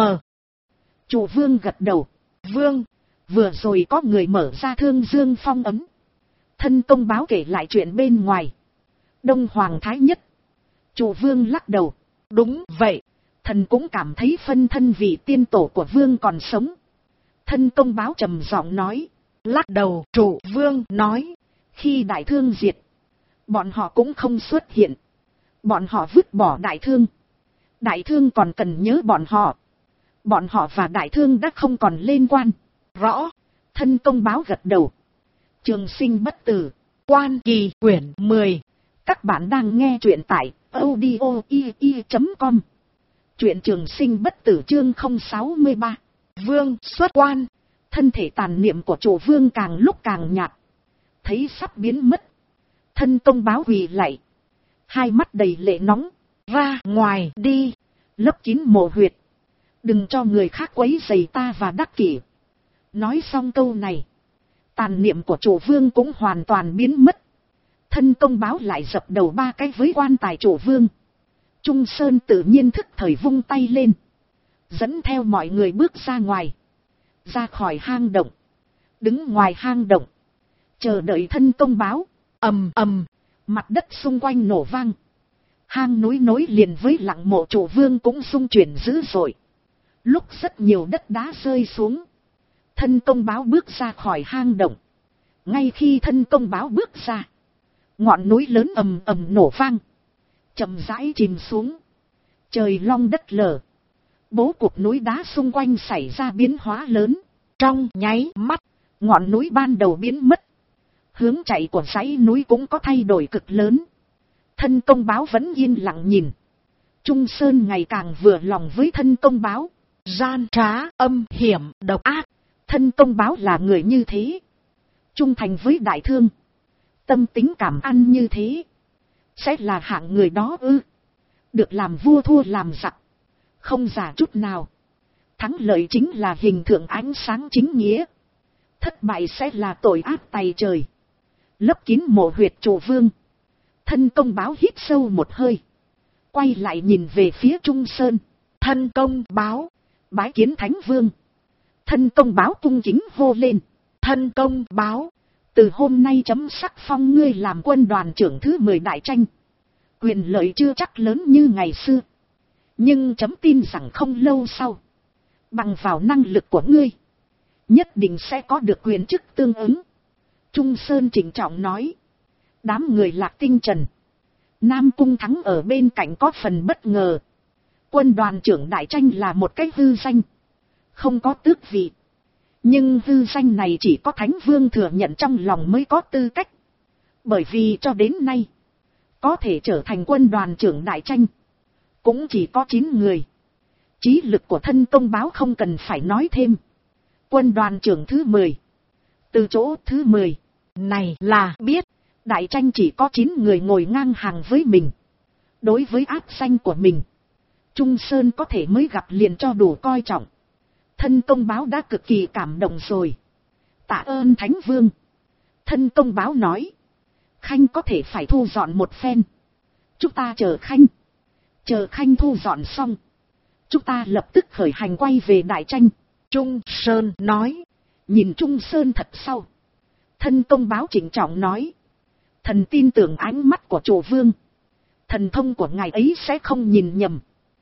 Chủ Vương gật đầu. Vương, vừa rồi có người mở ra Thương Dương phong ấm. Thân công báo kể lại chuyện bên ngoài. Đông Hoàng Thái Nhất. Chủ Vương lắc đầu. Đúng vậy, thần cũng cảm thấy phân thân vị tiên tổ của Vương còn sống. Thân công báo trầm giọng nói. Lắc đầu. Chủ Vương nói, khi đại thương diệt, bọn họ cũng không xuất hiện. Bọn họ vứt bỏ đại thương. Đại thương còn cần nhớ bọn họ. Bọn họ và đại thương đã không còn liên quan. Rõ. Thân công báo gật đầu. Trường Sinh Bất Tử, Quan Kỳ quyển 10. Các bạn đang nghe truyện tại audio.com. Truyện Trường Sinh Bất Tử chương 063. Vương xuất quan. Thân thể tàn niệm của chủ Vương càng lúc càng nhạt. Thấy sắp biến mất, thân công báo quỳ lạy, hai mắt đầy lệ nóng. Ra ngoài đi, lấp kín mộ huyệt, đừng cho người khác quấy rầy ta và đắc kỷ. Nói xong câu này, tàn niệm của chủ Vương cũng hoàn toàn biến mất. Thân công báo lại dập đầu 3 cái với quan tài chủ Vương. Trung Sơn tự nhiên thức thời vung tay lên, dẫn theo mọi người bước ra ngoài, ra khỏi hang động, đứng ngoài hang động, chờ đợi thân công báo. Ầm ầm, mặt đất xung quanh nổ vang. Hang núi nối liền với lặng mộ chủ Vương cũng xung chuyển dữ dội. Lúc rất nhiều đất đá rơi xuống, thân công báo bước ra khỏi hang động. Ngay khi thân công báo bước ra, ngọn núi lớn ầm ầm nổ vang, chậm rãi chìm xuống. Trời long đất lở, bố cục núi đá xung quanh xảy ra biến hóa lớn. Trong nháy mắt, ngọn núi ban đầu biến mất. Hướng chạy của dãy núi cũng có thay đổi cực lớn. Thân công báo vẫn yên lặng nhìn. Trung Sơn ngày càng vừa lòng với thân công báo. Gian trá, âm hiểm, độc ác. Thân công báo là người như thế. Trung thành với đại thương. Tâm tính cảm ăn như thế. Sẽ là hạng người đó ư? Được làm vua thua làm giặc, không giả chút nào. Thắng lợi chính là hình tượng ánh sáng chính nghĩa. Thất bại sẽ là tội ác tày trời. Lấp kín mộ huyệt chủ Vương. Thân công báo hít sâu một hơi, quay lại nhìn về phía Trung Sơn. Thân công báo, bái kiến Thánh Vương. Thân công báo cung kính hô lên. Thân công báo, từ hôm nay chấm sắc phong ngươi làm quân đoàn trưởng thứ 10 đại tranh. Quyền lợi chưa chắc lớn như ngày xưa, nhưng chấm tin rằng không lâu sau, bằng vào năng lực của ngươi, nhất định sẽ có được quyền chức tương ứng. Trung Sơn trịnh trọng nói. Đám người Lạc Tinh Trần, Nam Cung Thắng ở bên cạnh có phần bất ngờ. Quân đoàn trưởng Đại Tranh là một cái hư danh, không có tước vị. Nhưng hư danh này chỉ có Thánh Vương thừa nhận trong lòng mới có tư cách. Bởi vì cho đến nay, có thể trở thành quân đoàn trưởng Đại Tranh, cũng chỉ có 9 người. Chí lực của thân công báo không cần phải nói thêm. Quân đoàn trưởng thứ 10. Từ chỗ thứ 10 này là biết, Đại Tranh chỉ có 9 người ngồi ngang hàng với mình. Đối với áp danh của mình, Trung Sơn có thể mới gặp liền cho đủ coi trọng. Thân công báo đã cực kỳ cảm động rồi. Tạ ơn Thánh Vương. Thân công báo nói. Khanh có thể phải thu dọn một phen. Chúng ta chờ Khanh. Chờ Khanh thu dọn xong, chúng ta lập tức khởi hành quay về Đại Tranh. Trung Sơn nói. Nhìn Trung Sơn thật sau, thân công báo trịnh trọng nói. Thần tin tưởng ánh mắt của chủ vương. Thần thông của ngài ấy sẽ không nhìn nhầm.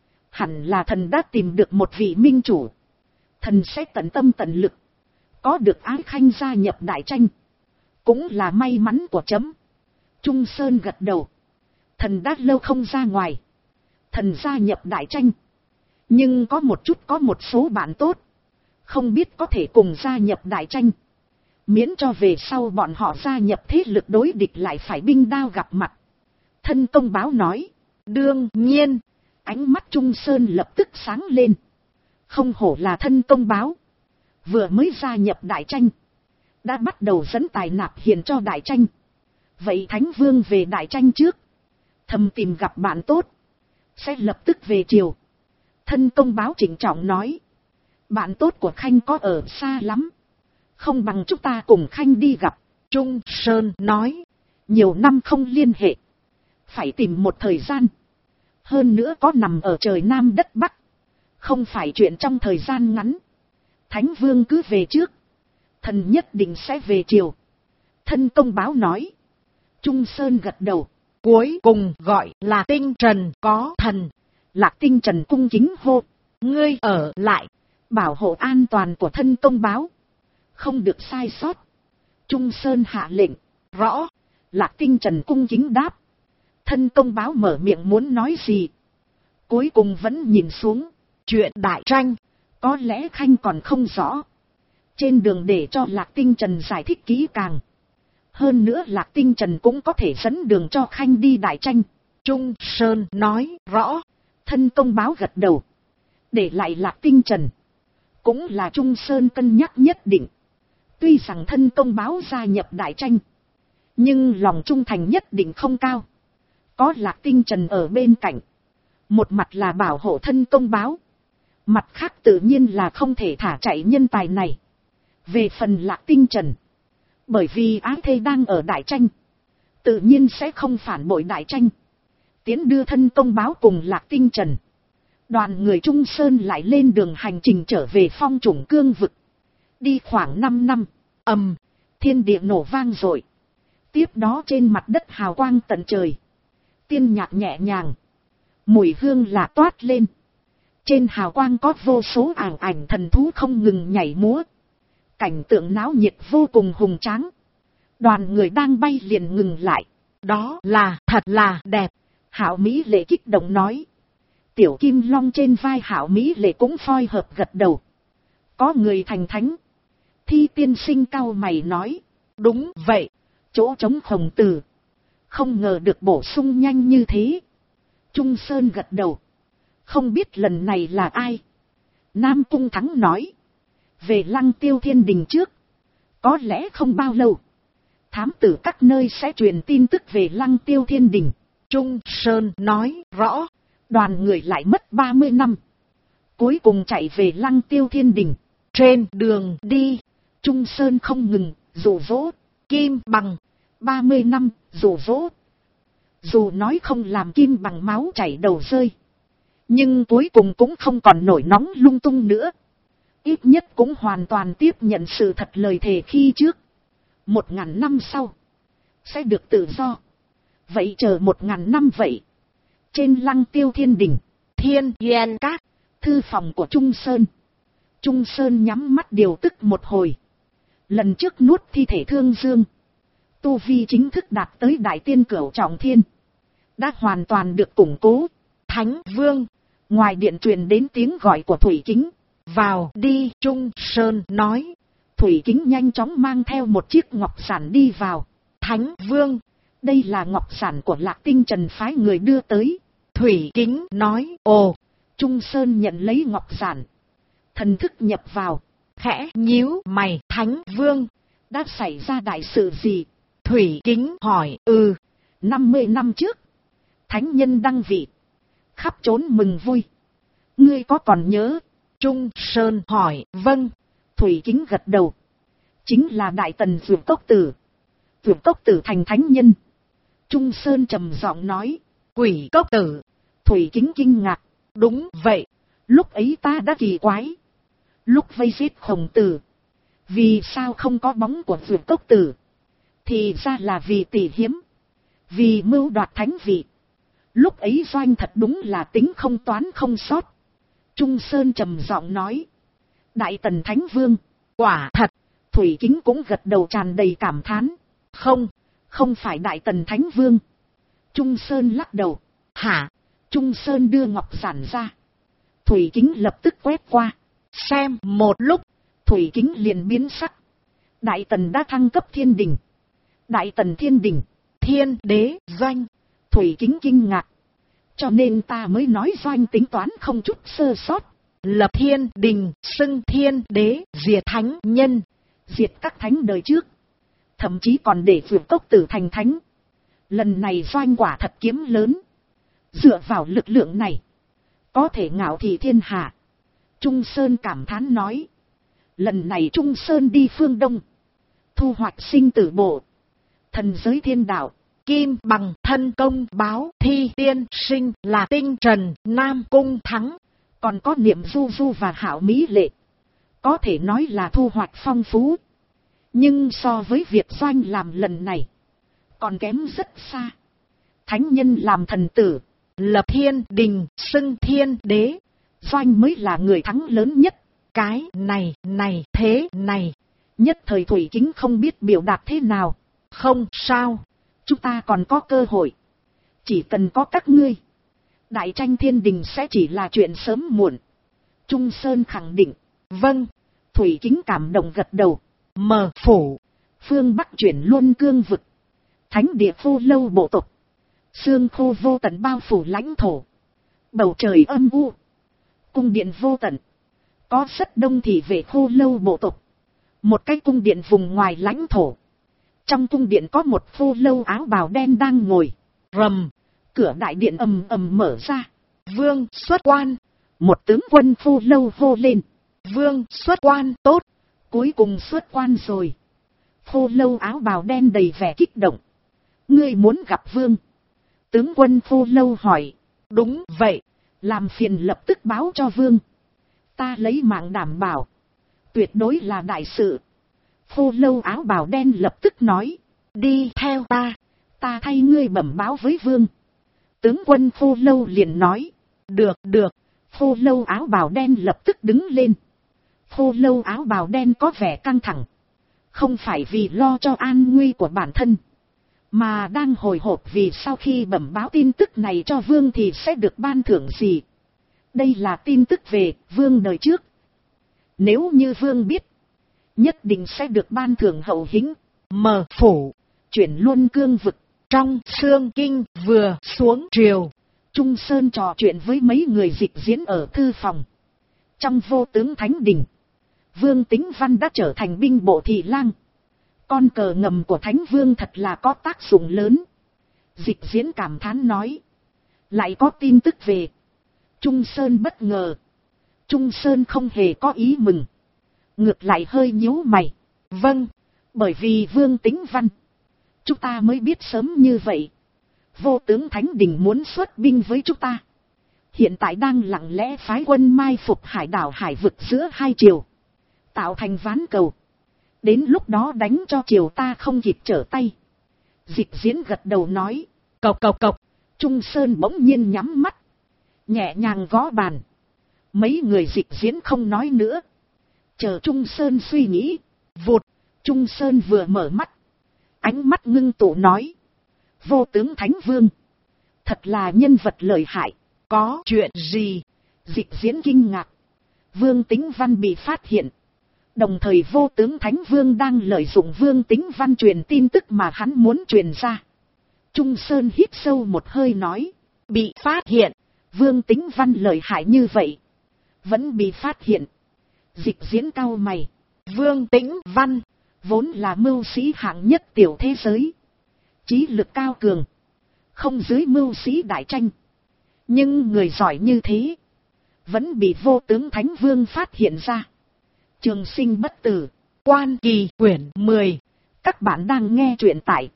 Hẳn là thần đã tìm được một vị minh chủ. Thần sẽ tận tâm tận lực. Có được Ái Khanh gia nhập Đại Tranh, cũng là may mắn của chấm. Trung Sơn gật đầu. Thần đã lâu không ra ngoài. Thần gia nhập Đại Tranh, nhưng có một số bạn tốt, không biết có thể cùng gia nhập Đại Tranh. Miễn cho về sau bọn họ gia nhập thế lực đối địch lại phải binh đao gặp mặt. Thân công báo nói. Đương nhiên. Ánh mắt Trung Sơn lập tức sáng lên. Không hổ là thân công báo. Vừa mới gia nhập Đại Tranh, đã bắt đầu dẫn tài nạp hiền cho Đại Tranh. Vậy Thánh Vương về Đại Tranh trước, thầm tìm gặp bạn tốt, sẽ lập tức về triều. Thân công báo trịnh trọng nói. Bạn tốt của Khanh có ở xa lắm, không bằng chúng ta cùng Khanh đi gặp. Trung Sơn nói. Nhiều năm không liên hệ, phải tìm một thời gian. Hơn nữa có nằm ở trời Nam đất Bắc, không phải chuyện trong thời gian ngắn. Thánh Vương cứ về trước, thần nhất định sẽ về triều. Thân công báo nói. Trung Sơn gật đầu. Cuối cùng gọi là Tinh Trần có thần. Lạc Tinh Trần cung kính hô. Ngươi ở lại, bảo hộ an toàn của thân công báo, không được sai sót. Trung Sơn hạ lệnh. Rõ. Lạc Tinh Trần cung kính đáp. Thân công báo mở miệng muốn nói gì, cuối cùng vẫn nhìn xuống. Chuyện Đại Tranh, có lẽ Khanh còn không rõ. Trên đường để cho Lạc Tinh Trần giải thích kỹ càng. Hơn nữa Lạc Tinh Trần cũng có thể dẫn đường cho Khanh đi Đại Tranh. Trung Sơn nói. Rõ. Thân công báo gật đầu. Để lại Lạc Tinh Trần, cũng là Trung Sơn cân nhắc nhất định. Tuy rằng thân công báo gia nhập Đại Tranh, nhưng lòng trung thành nhất định không cao. Có Lạc Tinh Trần ở bên cạnh, một mặt là bảo hộ thân công báo, mặt khác tự nhiên là không thể thả chạy nhân tài này. Về phần Lạc Tinh Trần, bởi vì ái thê đang ở Đại Tranh, tự nhiên sẽ không phản bội Đại Tranh. Tiến đưa thân công báo cùng Lạc Tinh Trần, đoàn người Trung Sơn lại lên đường hành trình trở về Phong Chủng Cương vực. Đi khoảng 5 năm, thiên địa nổ vang rồi. Tiếp đó trên mặt đất hào quang tận trời, tiên nhạc nhẹ nhàng, mùi hương lạ toát lên. Trên hào quang có vô số ảo ảnh thần thú không ngừng nhảy múa. Cảnh tượng náo nhiệt vô cùng hùng tráng. Đoàn người đang bay liền ngừng lại. Đó là thật là đẹp. Hảo Mỹ Lệ kích động nói. Tiểu Kim Long trên vai Hảo Mỹ Lệ cũng phoi hợp gật đầu. Có người thành thánh. Thi tiên sinh cau mày nói. Đúng vậy. Chỗ trống Khổng Tử, không ngờ được bổ sung nhanh như thế. Trung Sơn gật đầu. Không biết lần này là ai? Nam Cung Thắng nói. Về Lăng Tiêu Thiên Đình trước, có lẽ không bao lâu, thám tử các nơi sẽ truyền tin tức về Lăng Tiêu Thiên Đình. Trung Sơn nói. Rõ. Đoàn người lại mất 30 năm, cuối cùng chạy về Lăng Tiêu Thiên Đình. Trên đường đi, Trung Sơn không ngừng dụ dỗ Kim Bằng. 30 năm dụ dỗ, dù nói không làm Kim Bằng máu chảy đầu rơi, nhưng cuối cùng cũng không còn nổi nóng lung tung nữa. Ít nhất cũng hoàn toàn tiếp nhận sự thật lời thề khi trước. 1000 năm sau sẽ được tự do. Vậy chờ 1000 năm vậy. Trên Lăng Tiêu Thiên Đình, Thiên Yên Các, thư phòng của Trung Sơn. Trung Sơn nhắm mắt điều tức một hồi. Lần trước nuốt thi thể Thương Dương, tu vi chính thức đạt tới Đại Tiên Cửu Trọng Thiên, đã hoàn toàn được củng cố. Thánh Vương, Ngoài điện truyền đến tiếng gọi của Thủy Kính. Vào đi, Trung Sơn nói. Thủy Kính nhanh chóng mang theo một chiếc ngọc giản đi vào. Thánh Vương, đây là ngọc giản của Lạc Tinh Trần phái người đưa tới. Thủy Kính nói. Ồ. Trung Sơn nhận lấy ngọc giản. Thần thức nhập vào. Khẽ nhíu mày. Thánh Vương, đã xảy ra đại sự gì? Thủy Kính hỏi. 50 năm trước, thánh nhân đăng vị, khắp trốn mừng vui. Ngươi có còn nhớ? Trung Sơn hỏi. Vâng. Thủy Kính gật đầu. Chính là Đại Tần Dược Cốc Tử. Dược Cốc Tử thành thánh nhân. Trung Sơn trầm giọng nói. Quỷ Cốc Tử. Thủy Kính kinh ngạc. Đúng vậy. Lúc ấy ta đã kỳ quái. Lúc vây giết Khổng Tử, vì sao không có bóng của Dược Cốc Tử? Thì ra là vì tỷ hiếm, vì mưu đoạt thánh vị. Lúc ấy Doanh thật đúng là tính không toán không sót. Trung Sơn trầm giọng nói. Đại Tần Thánh Vương, quả thật. Thủy Kính cũng gật đầu tràn đầy cảm thán. Không phải Đại Tần Thánh Vương. Trung Sơn lắc đầu. Hả? Trung Sơn đưa ngọc giản ra. Thủy Kính lập tức quét qua. Xem một lúc, Thủy Kính liền biến sắc. Đại Tần đã thăng cấp thiên đình. Đại Tần thiên đình, thiên đế Doanh. Thủy Kính kinh ngạc. Cho nên ta mới nói Doanh tính toán không chút sơ sót. Lập thiên đình, xưng thiên đế, diệt thánh nhân, diệt các thánh đời trước. Thậm chí còn để Dược Cốc Tử thành thánh. Lần này Doanh quả thật kiếm lớn. Dựa vào lực lượng này, có thể ngạo thị thiên hạ. Trung Sơn cảm thán nói. Lần này Trung Sơn đi phương Đông, thu hoạch sinh tử bộ, thần giới thiên đạo, kim bằng thân công báo, thi tiên sinh là Tinh Trần, Nam Cung Thắng. Còn có Niệm Du Du và Hạo Mỹ Lệ. Có thể nói là thu hoạch phong phú. Nhưng so với việc Doanh làm lần này, còn kém rất xa. Thánh nhân làm thần tử, lập thiên đình, xưng thiên đế. Doanh mới là người thắng lớn nhất. Cái thế này. Nhất thời Thủy Kính không biết biểu đạt thế nào. Không sao, chúng ta còn có cơ hội. Chỉ cần có các ngươi, đại tranh thiên đình sẽ chỉ là chuyện sớm muộn. Trung Sơn khẳng định. Vâng. Thủy Kính cảm động gật đầu. Mờ phủ, phương Bắc chuyển Luân Cương vực, thánh địa Khô Lâu bộ tộc. Xương khô vô tận bao phủ lãnh thổ. Bầu trời âm u, cung điện vô tận. Có rất đông thị vệ Khô Lâu bộ tộc. Một cái cung điện vùng ngoài lãnh thổ. Trong cung điện có một Khô Lâu áo bào đen đang ngồi. Rầm, cửa đại điện ầm ầm mở ra. Vương xuất quan. Một tướng quân Khô Lâu hô lên. Vương xuất quan tốt. Cuối cùng xuất quan rồi. Khô Lâu áo bào đen đầy vẻ kích động. Ngươi muốn gặp vương? Tướng quân Khô Lâu hỏi. Đúng vậy. Làm phiền lập tức báo cho vương. Ta lấy mạng đảm bảo. Tuyệt đối là đại sự. Khô Lâu áo bào đen lập tức nói. Đi theo ta. Ta thay ngươi bẩm báo với vương. Tướng quân Khô Lâu liền nói. Được. Khô Lâu áo bào đen lập tức đứng lên. Khô Lâu áo bào đen có vẻ căng thẳng. Không phải vì lo cho an nguy của bản thân, mà đang hồi hộp vì sau khi bẩm báo tin tức này cho vương thì sẽ được ban thưởng gì. Đây là tin tức về vương đời trước. Nếu như vương biết, nhất định sẽ được ban thưởng hậu hĩnh. Mờ phủ, chuyển Luân Cương vực. Trong Xương Kinh vừa xuống triều, Trung Sơn trò chuyện với mấy người dịch diễn ở thư phòng. Trong Vô Tướng Thánh Đình, Vương Tính Văn đã trở thành binh bộ thị lang. Con cờ ngầm của Thánh Vương thật là có tác dụng lớn. Dịch diễn cảm thán nói. Lại có tin tức về. Trung Sơn bất ngờ. Trung Sơn không hề có ý mừng. Ngược lại hơi nhíu mày. Vâng, bởi vì Vương Tính Văn, chúng ta mới biết sớm như vậy. Vô Tướng Thánh Đình muốn xuất binh với chúng ta. Hiện tại đang lặng lẽ phái quân mai phục hải đảo hải vực giữa hai triều, tạo thành ván cầu. Đến lúc đó đánh cho triều ta không kịp trở tay. Dịch diễn gật đầu nói. Cộc cộc cộc. Trung Sơn bỗng nhiên nhắm mắt, nhẹ nhàng gõ bàn. Mấy người dịch diễn không nói nữa, chờ Trung Sơn suy nghĩ. Vụt, Trung Sơn vừa mở mắt, ánh mắt ngưng tụ nói. Vô Tướng Thánh Vương thật là nhân vật lợi hại. Có chuyện gì? Dịch diễn kinh ngạc. Vương Tính Văn bị phát hiện. Đồng thời vô tướng Thánh Vương đang lợi dụng Vương Tính Văn truyền tin tức mà hắn muốn truyền ra. Trung Sơn hít sâu một hơi nói. Bị phát hiện. Vương Tính Văn lợi hại như vậy. Vẫn bị phát hiện. Dịch diễn cau mày. Vương Tính Văn. Vốn là mưu sĩ hạng nhất tiểu thế giới. Trí lực cao cường. Không dưới mưu sĩ đại tranh. Nhưng người giỏi như thế. Vẫn bị vô tướng Thánh Vương phát hiện ra. Trường sinh bất tử. Quan Kỳ quyển 10. Các bạn đang nghe truyện tại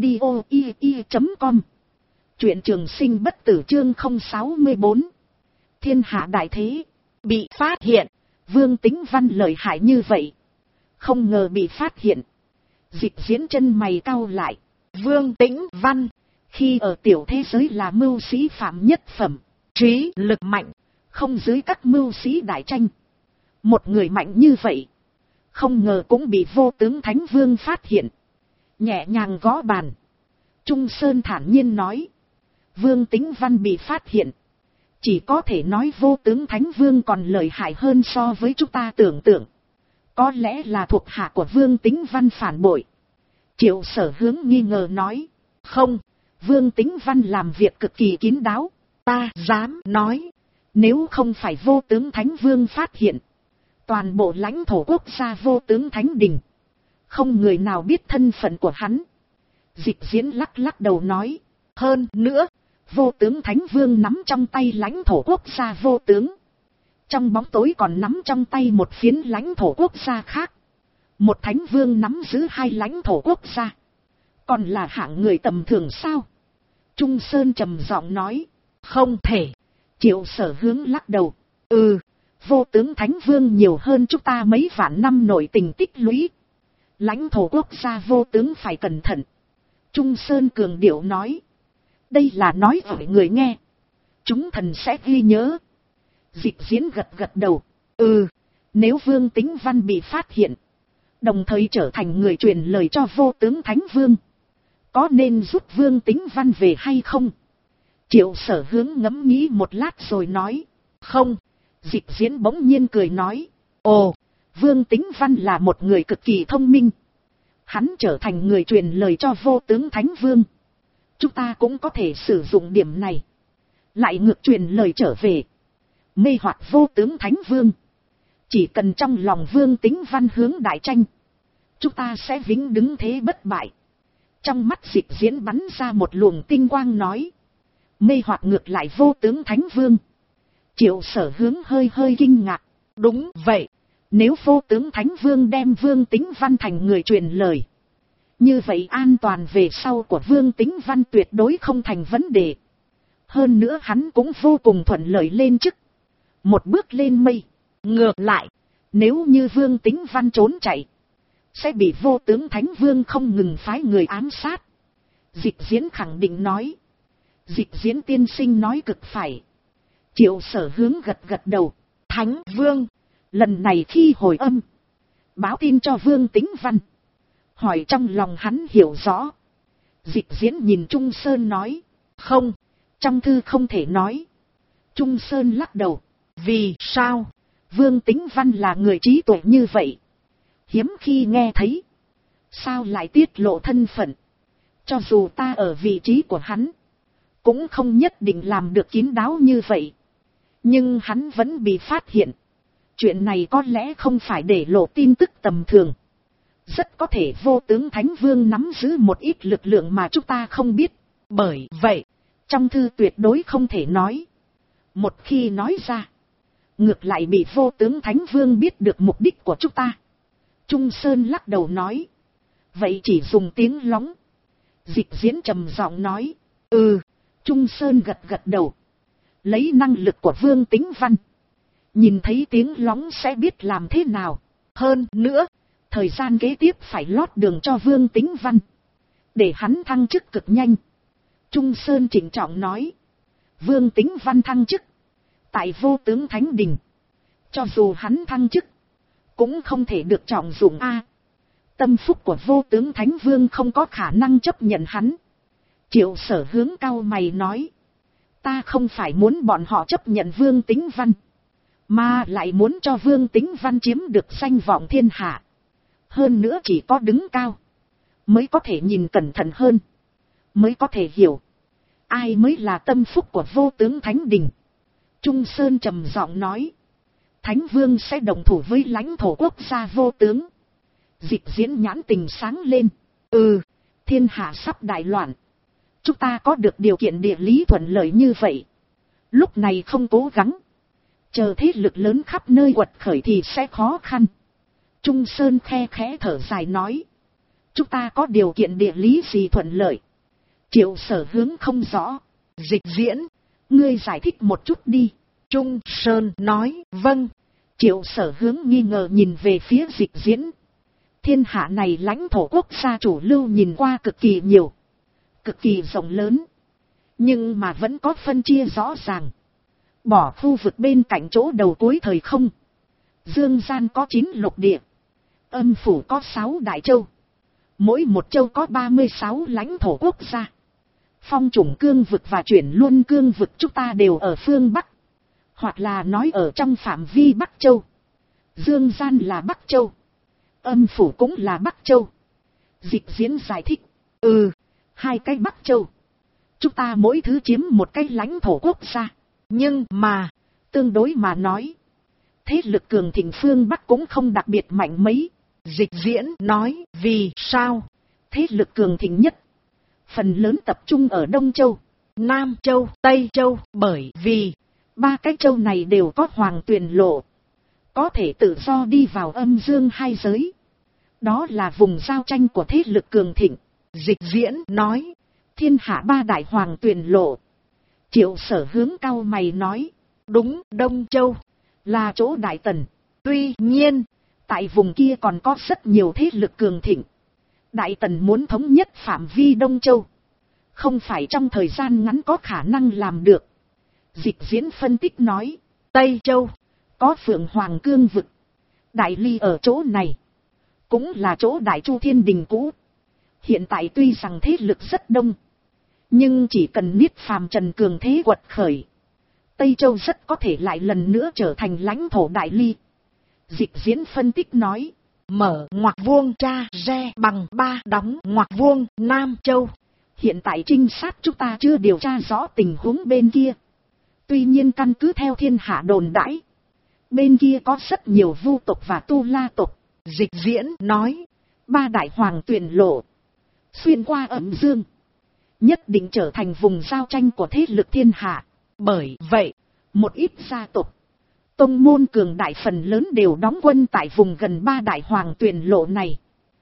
audio.com. Truyện Trường sinh bất tử chương 064. Thiên hạ đại thế. Bị phát hiện. Vương Tính Văn lợi hại như vậy. Không ngờ bị phát hiện. Dịch diễn chân mày cau lại. Vương Tính Văn. Khi ở tiểu thế giới là mưu sĩ phạm nhất phẩm. Trí lực mạnh. Không dưới các mưu sĩ đại tranh. Một người mạnh như vậy. Không ngờ cũng bị vô tướng Thánh Vương phát hiện. Nhẹ nhàng gõ bàn. Trung Sơn thản nhiên nói. Vương Tính Văn bị phát hiện. Chỉ có thể nói vô tướng Thánh Vương còn lợi hại hơn so với chúng ta tưởng tượng. Có lẽ là thuộc hạ của Vương Tính Văn phản bội. Triệu Sở Hướng nghi ngờ nói. Không, Vương Tính Văn làm việc cực kỳ kín đáo. Ta dám nói. Nếu không phải vô tướng Thánh Vương phát hiện. Toàn bộ lãnh thổ quốc gia vô tướng Thánh Đình. Không người nào biết thân phận của hắn. Dịch diễn lắc lắc đầu nói. Hơn nữa, vô tướng Thánh Vương nắm trong tay lãnh thổ quốc gia vô tướng. Trong bóng tối còn nắm trong tay một phiến lãnh thổ quốc gia khác. Một Thánh Vương nắm giữ hai lãnh thổ quốc gia. Còn là hạng người tầm thường sao? Trung Sơn trầm giọng nói. Không thể. Triệu Sở Hướng lắc đầu. Vô tướng Thánh Vương nhiều hơn chúng ta mấy vạn năm nội tình tích lũy. Lãnh thổ quốc gia vô tướng phải cẩn thận. Trung Sơn cường điệu nói. Đây là nói với người nghe. Chúng thần sẽ ghi nhớ. Dịch diễn gật gật đầu. Nếu Vương Tính Văn bị phát hiện. Đồng thời trở thành người truyền lời cho vô tướng Thánh Vương. Có nên rút Vương Tính Văn về hay không? Triệu Sở Hướng ngẫm nghĩ một lát rồi nói. Không. Dịch diễn bỗng nhiên cười nói. Ồ, Vương Tính Văn là một người cực kỳ thông minh. Hắn trở thành người truyền lời cho vô tướng Thánh Vương. Chúng ta cũng có thể sử dụng điểm này. Lại ngược truyền lời trở về. Mê hoặc vô tướng Thánh Vương. Chỉ cần trong lòng Vương Tính Văn hướng đại tranh. Chúng ta sẽ vĩnh đứng thế bất bại. Trong mắt dịch diễn bắn ra một luồng tinh quang nói. Mê hoặc ngược lại vô tướng Thánh Vương. Triệu Sở Hướng hơi hơi kinh ngạc. Đúng vậy. Nếu vô tướng Thánh Vương đem Vương Tính Văn thành người truyền lời. Như vậy an toàn về sau của Vương Tính Văn tuyệt đối không thành vấn đề. Hơn nữa hắn cũng vô cùng thuận lợi lên chức. Một bước lên mây. Ngược lại. Nếu như Vương Tính Văn trốn chạy. Sẽ bị vô tướng Thánh Vương không ngừng phái người ám sát. Dịch diễn khẳng định nói. Dịch diễn tiên sinh nói cực phải. Triệu Sở Hướng gật gật đầu. Thánh Vương. Lần này khi hồi âm. Báo tin cho Vương Tính Văn. Hỏi trong lòng hắn hiểu rõ. Dịch diễn nhìn Trung Sơn nói. Không. Trong thư không thể nói. Trung Sơn lắc đầu. Vì sao? Vương Tính Văn là người trí tuệ như vậy. Hiếm khi nghe thấy. Sao lại tiết lộ thân phận? Cho dù ta ở vị trí của hắn. Cũng không nhất định làm được kín đáo như vậy. Nhưng hắn vẫn bị phát hiện. Chuyện này có lẽ không phải để lộ tin tức tầm thường. Rất có thể vô tướng Thánh Vương nắm giữ một ít lực lượng mà chúng ta không biết. Bởi vậy, trong thư tuyệt đối không thể nói. Một khi nói ra, ngược lại bị vô tướng Thánh Vương biết được mục đích của chúng ta. Trung Sơn lắc đầu nói. Vậy chỉ dùng tiếng lóng. Dịch diễn trầm giọng nói. Trung Sơn gật gật đầu. Lấy năng lực của Vương Tính Văn. Nhìn thấy tiếng lóng sẽ biết làm thế nào. Hơn nữa, thời gian kế tiếp phải lót đường cho Vương Tính Văn. Để hắn thăng chức cực nhanh. Trung Sơn chỉnh trọng nói. Vương Tính Văn thăng chức. Tại vô tướng Thánh Đình. Cho dù hắn thăng chức. Cũng không thể được trọng dụng tâm phúc của vô tướng Thánh Vương không có khả năng chấp nhận hắn. Triệu Sở Hướng cau mày nói. Ta không phải muốn bọn họ chấp nhận Vương Tính Văn, mà lại muốn cho Vương Tính Văn chiếm được danh vọng thiên hạ. Hơn nữa chỉ có đứng cao, mới có thể nhìn cẩn thận hơn, mới có thể hiểu ai mới là tâm phúc của vô tướng Thánh Đình. Trung Sơn trầm giọng nói, Thánh Vương sẽ đồng thủ với lãnh thổ quốc gia vô tướng. Dịch Diễn nhãn tình sáng lên. Thiên hạ sắp đại loạn. Chúng ta có được điều kiện địa lý thuận lợi như vậy. Lúc này không cố gắng, chờ thế lực lớn khắp nơi quật khởi thì sẽ khó khăn. Trung Sơn khe khẽ thở dài nói, chúng ta có điều kiện địa lý gì thuận lợi? Triệu Sở Hướng không rõ. Dịch Diễn, ngươi giải thích một chút đi. Trung Sơn nói, vâng. Triệu Sở Hướng nghi ngờ nhìn về phía Dịch Diễn. Thiên hạ này lãnh thổ quốc gia chủ lưu nhìn qua cực kỳ nhiều, cực kỳ rộng lớn, nhưng mà vẫn có phân chia rõ ràng. Bỏ khu vực bên cạnh chỗ đầu cuối thời không, dương gian có 9 lục địa, âm phủ có 6 đại châu, mỗi một châu có 36 lãnh thổ quốc gia. Phong chủng cương vực và chuyển luân cương vực chúng ta đều ở phương Bắc, hoặc là nói ở trong phạm vi Bắc Châu. Dương gian là Bắc Châu, âm phủ cũng là Bắc Châu. Dịch Diễn giải thích, 2 cái Bắc Châu, chúng ta mỗi thứ chiếm một cái lãnh thổ quốc gia. Nhưng mà, tương đối mà nói, thế lực cường thịnh phương Bắc cũng không đặc biệt mạnh mấy. Dịch Diễn nói, vì sao? Thế lực cường thịnh nhất, phần lớn tập trung ở Đông Châu, Nam Châu, Tây Châu, bởi vì 3 cái châu này đều có hoàng tuyền lộ, có thể tự do đi vào âm dương hai giới. Đó là vùng giao tranh của thế lực cường thịnh. Dịch Diễn nói, thiên hạ 3 đại hoàng tuyền lộ. Triệu Sở Hướng cau mày nói, đúng, Đông Châu là chỗ Đại Tần. Tuy nhiên, tại vùng kia còn có rất nhiều thế lực cường thịnh. Đại Tần muốn thống nhất phạm vi Đông Châu, không phải trong thời gian ngắn có khả năng làm được. Dịch Diễn phân tích nói, Tây Châu có Phượng Hoàng cương vực, Đại Ly ở chỗ này, cũng là chỗ Đại Chu Thiên Đình cũ. Hiện tại tuy rằng thế lực rất đông, nhưng chỉ cần Niết Phàm Trần cường thế quật khởi, Tây Châu rất có thể lại lần nữa trở thành lãnh thổ Đại Ly. Dịch Diễn phân tích nói, mở ngoặc vuông tra re bằng 3 đóng ngoặc vuông Nam Châu. Hiện tại trinh sát chúng ta chưa điều tra rõ tình huống bên kia. Tuy nhiên căn cứ theo thiên hạ đồn đãi, bên kia có rất nhiều Vu tộc và Tu La tộc. Dịch Diễn nói, 3 đại hoàng tuyền lộ xuyên qua âm dương, nhất định trở thành vùng giao tranh của thế lực thiên hạ. Bởi vậy, một ít gia tộc, tông môn cường đại phần lớn đều đóng quân tại vùng gần 3 đại hoàng tuyền lộ này.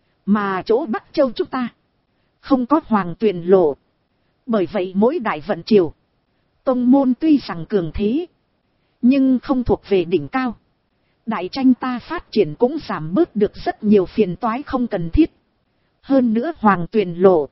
Mà chỗ Bắc Châu chúng ta không có hoàng tuyền lộ. Bởi vậy mỗi đại vận triều, tông môn tuy rằng cường thế, nhưng không thuộc về đỉnh cao. Đại tranh ta phát triển cũng giảm bớt được rất nhiều phiền toái không cần thiết. Hơn nữa hoàng tuyền lộ,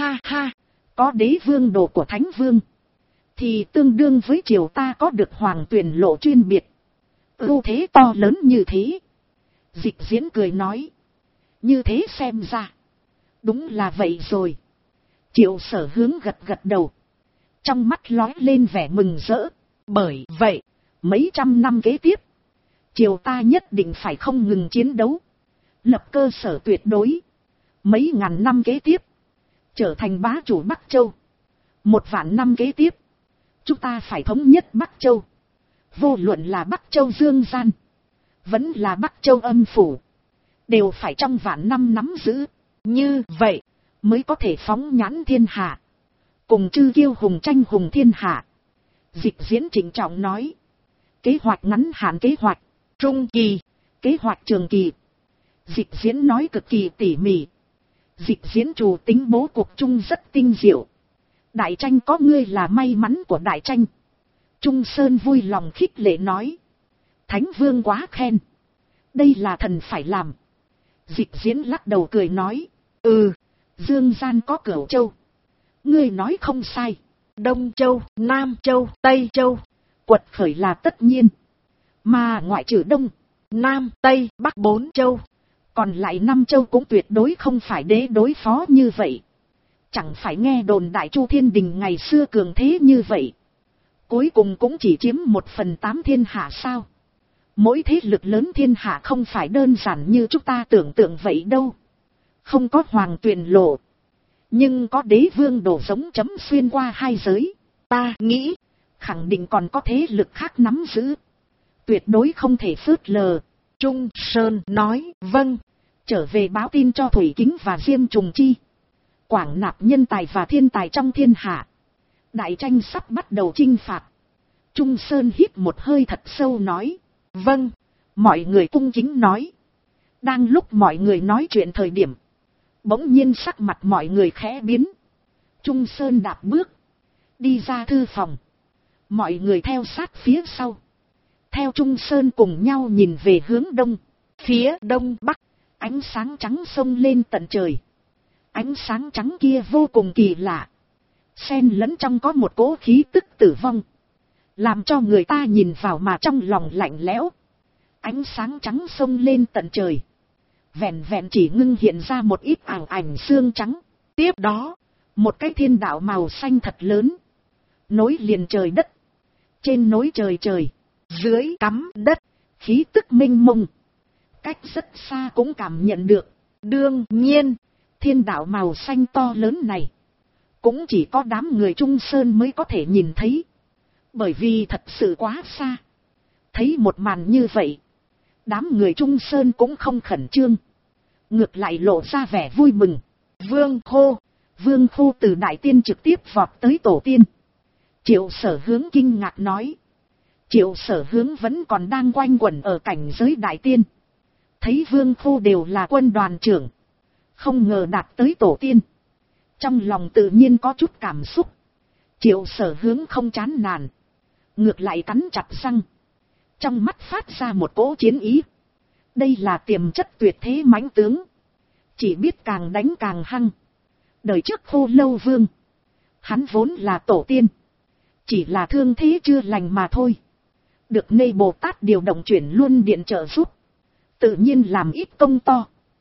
có đế vương đồ của Thánh Vương, thì tương đương với triều ta có được hoàng tuyền lộ chuyên biệt. Ưu thế to lớn như thế. Dịch Diễn cười nói, như thế xem ra, đúng là vậy rồi. Triệu Sở Hướng gật gật đầu, trong mắt lóe lên vẻ mừng rỡ. Bởi vậy, mấy trăm năm kế tiếp, triều ta nhất định phải không ngừng chiến đấu, lập cơ sở tuyệt đối. Mấy ngàn năm kế tiếp, trở thành bá chủ Bắc Châu. 1 vạn năm kế tiếp, chúng ta phải thống nhất Bắc Châu. Vô luận là Bắc Châu dương gian, vẫn là Bắc Châu âm phủ, đều phải trong vạn năm nắm giữ. Như vậy, mới có thể phóng nhãn thiên hạ, cùng chư kiêu hùng tranh hùng thiên hạ. Dịch Diễn trịnh trọng nói, kế hoạch ngắn hạn, kế hoạch trung kỳ, kế hoạch trường kỳ. Dịch Diễn nói cực kỳ tỉ mỉ. Dịch Diễn chủ tính bố cục chung rất tinh diệu. Đại tranh có ngươi là may mắn của đại tranh. Trung Sơn vui lòng khích lệ nói, Thánh Vương quá khen, đây là thần phải làm. Dịch Diễn lắc đầu cười nói, dương gian có Cửu Châu, ngươi nói không sai. Đông Châu, Nam Châu, Tây Châu, quật khởi là tất nhiên. Mà ngoại trừ Đông, Nam, Tây, Bắc 4 châu, còn lại 5 châu cũng tuyệt đối không phải đế đối phó như vậy. Chẳng phải nghe đồn Đại Chu Thiên Đình ngày xưa cường thế như vậy. Cuối cùng cũng chỉ chiếm 1/8 thiên hạ sao. Mỗi thế lực lớn thiên hạ không phải đơn giản như chúng ta tưởng tượng vậy đâu. Không có hoàng tuyền lộ, nhưng có đế vương đổ giống chấm xuyên qua hai giới. Ta nghĩ, khẳng định còn có thế lực khác nắm giữ. Tuyệt đối không thể phớt lờ. Trung Sơn nói, vâng, trở về báo tin cho Thủy Kính và Diêm Trùng Chi. Quảng nạp nhân tài và thiên tài trong thiên hạ. Đại tranh sắp bắt đầu chinh phạt. Trung Sơn hít một hơi thật sâu nói, vâng, mọi người cung kính nói. Đang lúc mọi người nói chuyện thời điểm, bỗng nhiên sắc mặt mọi người khẽ biến. Trung Sơn đạp bước đi ra thư phòng. Mọi người theo sát phía sau. Theo Trung Sơn cùng nhau nhìn về hướng đông. Phía đông bắc, ánh sáng trắng xông lên tận trời. Ánh sáng trắng kia vô cùng kỳ lạ. Xen lẫn trong có một cỗ khí tức tử vong, làm cho người ta nhìn vào mà trong lòng lạnh lẽo. Ánh sáng trắng xông lên tận trời. Vẹn vẹn chỉ ngưng hiện ra một ít ảo ảnh xương trắng. Tiếp đó, một cái thiên đạo màu xanh thật lớn, nối liền trời đất. Trên nối trời trời, dưới cắm đất, khí tức mênh mông. Cách rất xa cũng cảm nhận được. Đương nhiên, thiên đạo màu xanh to lớn này, cũng chỉ có đám người Trung Sơn mới có thể nhìn thấy. Bởi vì thật sự quá xa. Thấy một màn như vậy, đám người Trung Sơn cũng không khẩn trương, ngược lại lộ ra vẻ vui mừng. Vương Khô từ Đại Tiên trực tiếp vọt tới tổ tiên. Triệu Sở Hướng kinh ngạc nói. Triệu Sở Hướng vẫn còn đang quanh quẩn ở cảnh giới Đại Tiên. Thấy Vương Khô đều là quân đoàn trưởng, không ngờ đạt tới tổ tiên. Trong lòng tự nhiên có chút cảm xúc. Triệu Sở Hướng không chán nản, ngược lại cắn chặt răng, trong mắt phát ra một cỗ chiến ý. Đây là tiềm chất tuyệt thế mãnh tướng, chỉ biết càng đánh càng hăng. Đời trước Khô Lâu Vương, hắn vốn là tổ tiên, chỉ là thương thế chưa lành mà thôi. Được Nê Bồ Tát điều động chuyển luân điện trợ giúp, tự nhiên làm ít công to.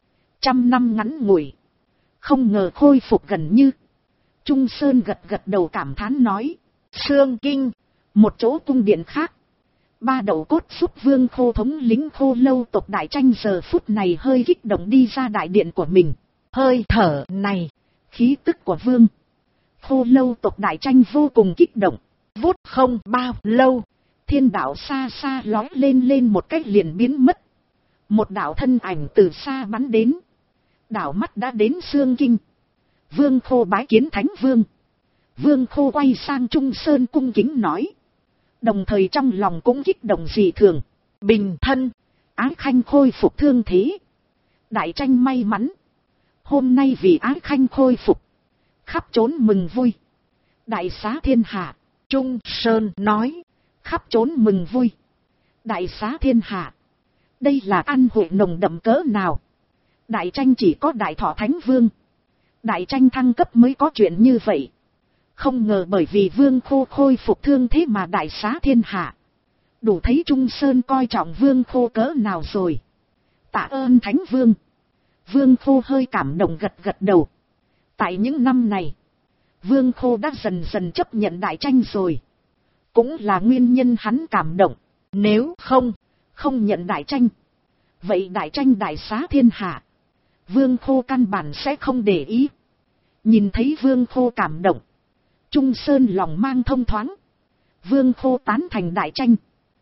100 năm ngắn ngủi, không ngờ khôi phục gần như. Trung Sơn gật gật đầu cảm thán nói. Sương Kinh, một chỗ cung điện khác, ba đầu cốt giúp Vương Khô thống lính Khô Lâu tộc Đại Tranh giờ phút này hơi kích động đi ra đại điện của mình. Hơi thở này, khí tức của Vương Khô Lâu tộc Đại Tranh vô cùng kích động. Vút không bao lâu, thiên đạo xa xa lói lên một cách liền biến mất. Một đạo thân ảnh từ xa bắn đến, đảo mắt đã đến Sương Kinh. Vương Khô bái kiến Thánh Vương. Vương Khô quay sang Trung Sơn cung kính nói, đồng thời trong lòng cũng kích động dị thường. Bình thân, Ái Khanh khôi phục thương thế. Đại Tranh may mắn, hôm nay vì Ái Khanh khôi phục, khắp trốn mừng vui. Đại xá thiên hạ. Trung Sơn nói, khắp trốn mừng vui, đại xá thiên hạ. Đây là ăn hội nồng đậm cỡ nào. Đại Tranh chỉ có Đại Thọ Thánh Vương, Đại Tranh thăng cấp mới có chuyện như vậy. Không ngờ bởi vì Vương Khô khôi phục thương thế mà đại xá thiên hạ. Đủ thấy Trung Sơn coi trọng Vương Khô cỡ nào rồi. Tạ ơn Thánh Vương. Vương Khô hơi cảm động gật gật đầu. Tại những năm này, Vương Khô đã dần dần chấp nhận Đại Tranh rồi. Cũng là nguyên nhân hắn cảm động. Nếu không nhận Đại Tranh, vậy Đại Tranh đại xá thiên hạ, Vương Khô căn bản sẽ không để ý. Nhìn thấy Vương Khô cảm động, Trung Sơn lòng mang thông thoáng. Vương Khô tán thành Đại Tranh,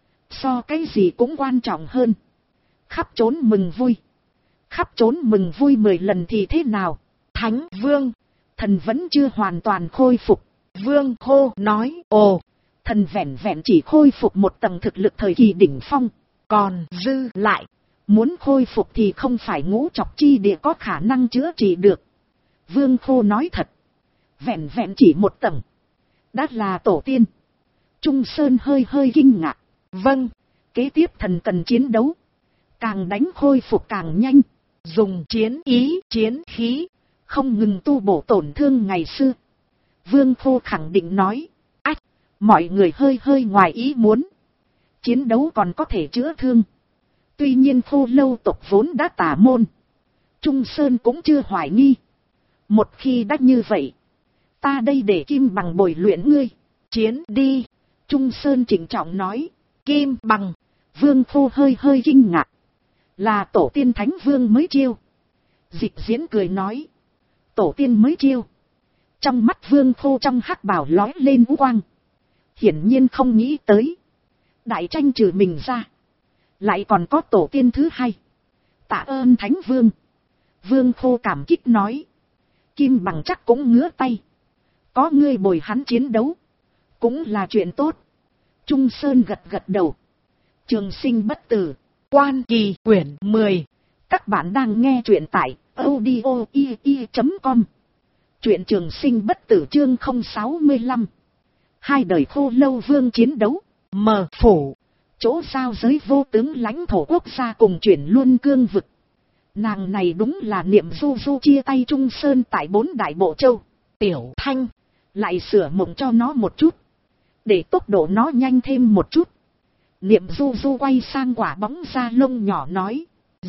so cái gì cũng quan trọng hơn. Khắp trốn mừng vui. Khắp trốn mừng vui 10 lần thì thế nào? Thánh Vương, thần vẫn chưa hoàn toàn khôi phục. Vương Khô nói, ồ, thần vẹn vẹn chỉ khôi phục một tầng thực lực thời kỳ đỉnh phong. Còn dư lại, muốn khôi phục thì không phải ngũ trọc chi địa có khả năng chữa trị được. Vương Khô nói thật, vẹn vẹn chỉ một tầng, đã là tổ tiên. Trung Sơn hơi kinh ngạc. Vâng, kế tiếp thần cần chiến đấu, càng đánh khôi phục càng nhanh, dùng chiến ý chiến khí, không ngừng tu bổ tổn thương ngày xưa. Vương Khô khẳng định nói. Ách, mọi người hơi ngoài ý muốn. Chiến đấu còn có thể chữa thương. Tuy nhiên Khô Lâu tộc vốn đã tà môn, Trung Sơn cũng chưa hoài nghi. Một khi đã như vậy, ta đây để kim bằng bồi luyện ngươi. Chiến đi. Trung Sơn trịnh trọng nói. Kim Bằng. Vương Khô hơi hơi kinh ngạc. Là tổ tiên Thánh Vương mới chiêu. Dịch Diễn cười nói. Tổ tiên mới chiêu. Trong mắt Vương Khô trong hắc bào lói lên u quang. Hiển nhiên không nghĩ tới. Đại tranh trừ mình ra. Lại còn có tổ tiên thứ hai. Tạ ơn Thánh Vương. Vương Khô cảm kích nói. Kim Bằng chắc cũng ngứa tay. Có ngươi bồi hắn chiến đấu. Cũng là chuyện tốt. Trung Sơn gật gật đầu. Trường sinh bất tử. Quan Kỳ quyển 10. Các bạn đang nghe truyện tại audio.com. Truyện Trường Sinh bất tử chương 065. Hai đời Khô Lâu Vương chiến đấu. Mờ phủ. Chỗ giao giới vô tướng lãnh thổ quốc gia cùng chuyển Luân Cương vực. Nàng này đúng là Niệm Du Du chia tay Trung Sơn tại 4 đại bộ châu. Tiểu Thanh. Lại sửa mộng cho nó một chút. Để tốc độ nó nhanh thêm một chút. Niệm Du Du quay sang quả bóng da lông nhỏ nói.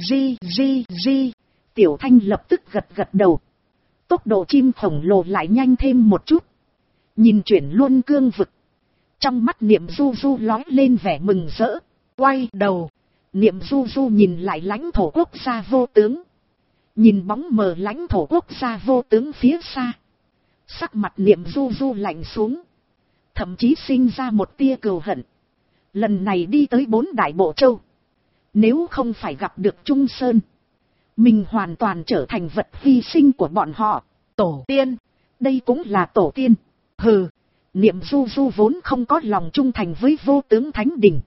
Di. Tiểu Thanh lập tức gật gật đầu. Tốc độ chim khổng lồ lại nhanh thêm một chút. Nhìn chuyển Luân Cương vực. Trong mắt Niệm Du Du lói lên vẻ mừng rỡ. Quay đầu. Niệm Du Du nhìn lại lãnh thổ quốc gia vô tướng. Nhìn bóng mờ lãnh thổ quốc gia vô tướng phía xa. Sắc mặt Niệm Du Du lạnh xuống. Thậm chí sinh ra một tia cừu hận. Lần này đi tới 4 đại bộ châu. Nếu không phải gặp được Trung Sơn. Mình hoàn toàn trở thành vật hy sinh của bọn họ. Tổ tiên. Đây cũng là tổ tiên. Hừ. Niệm Du Du vốn không có lòng trung thành với vô tướng Thánh Đình.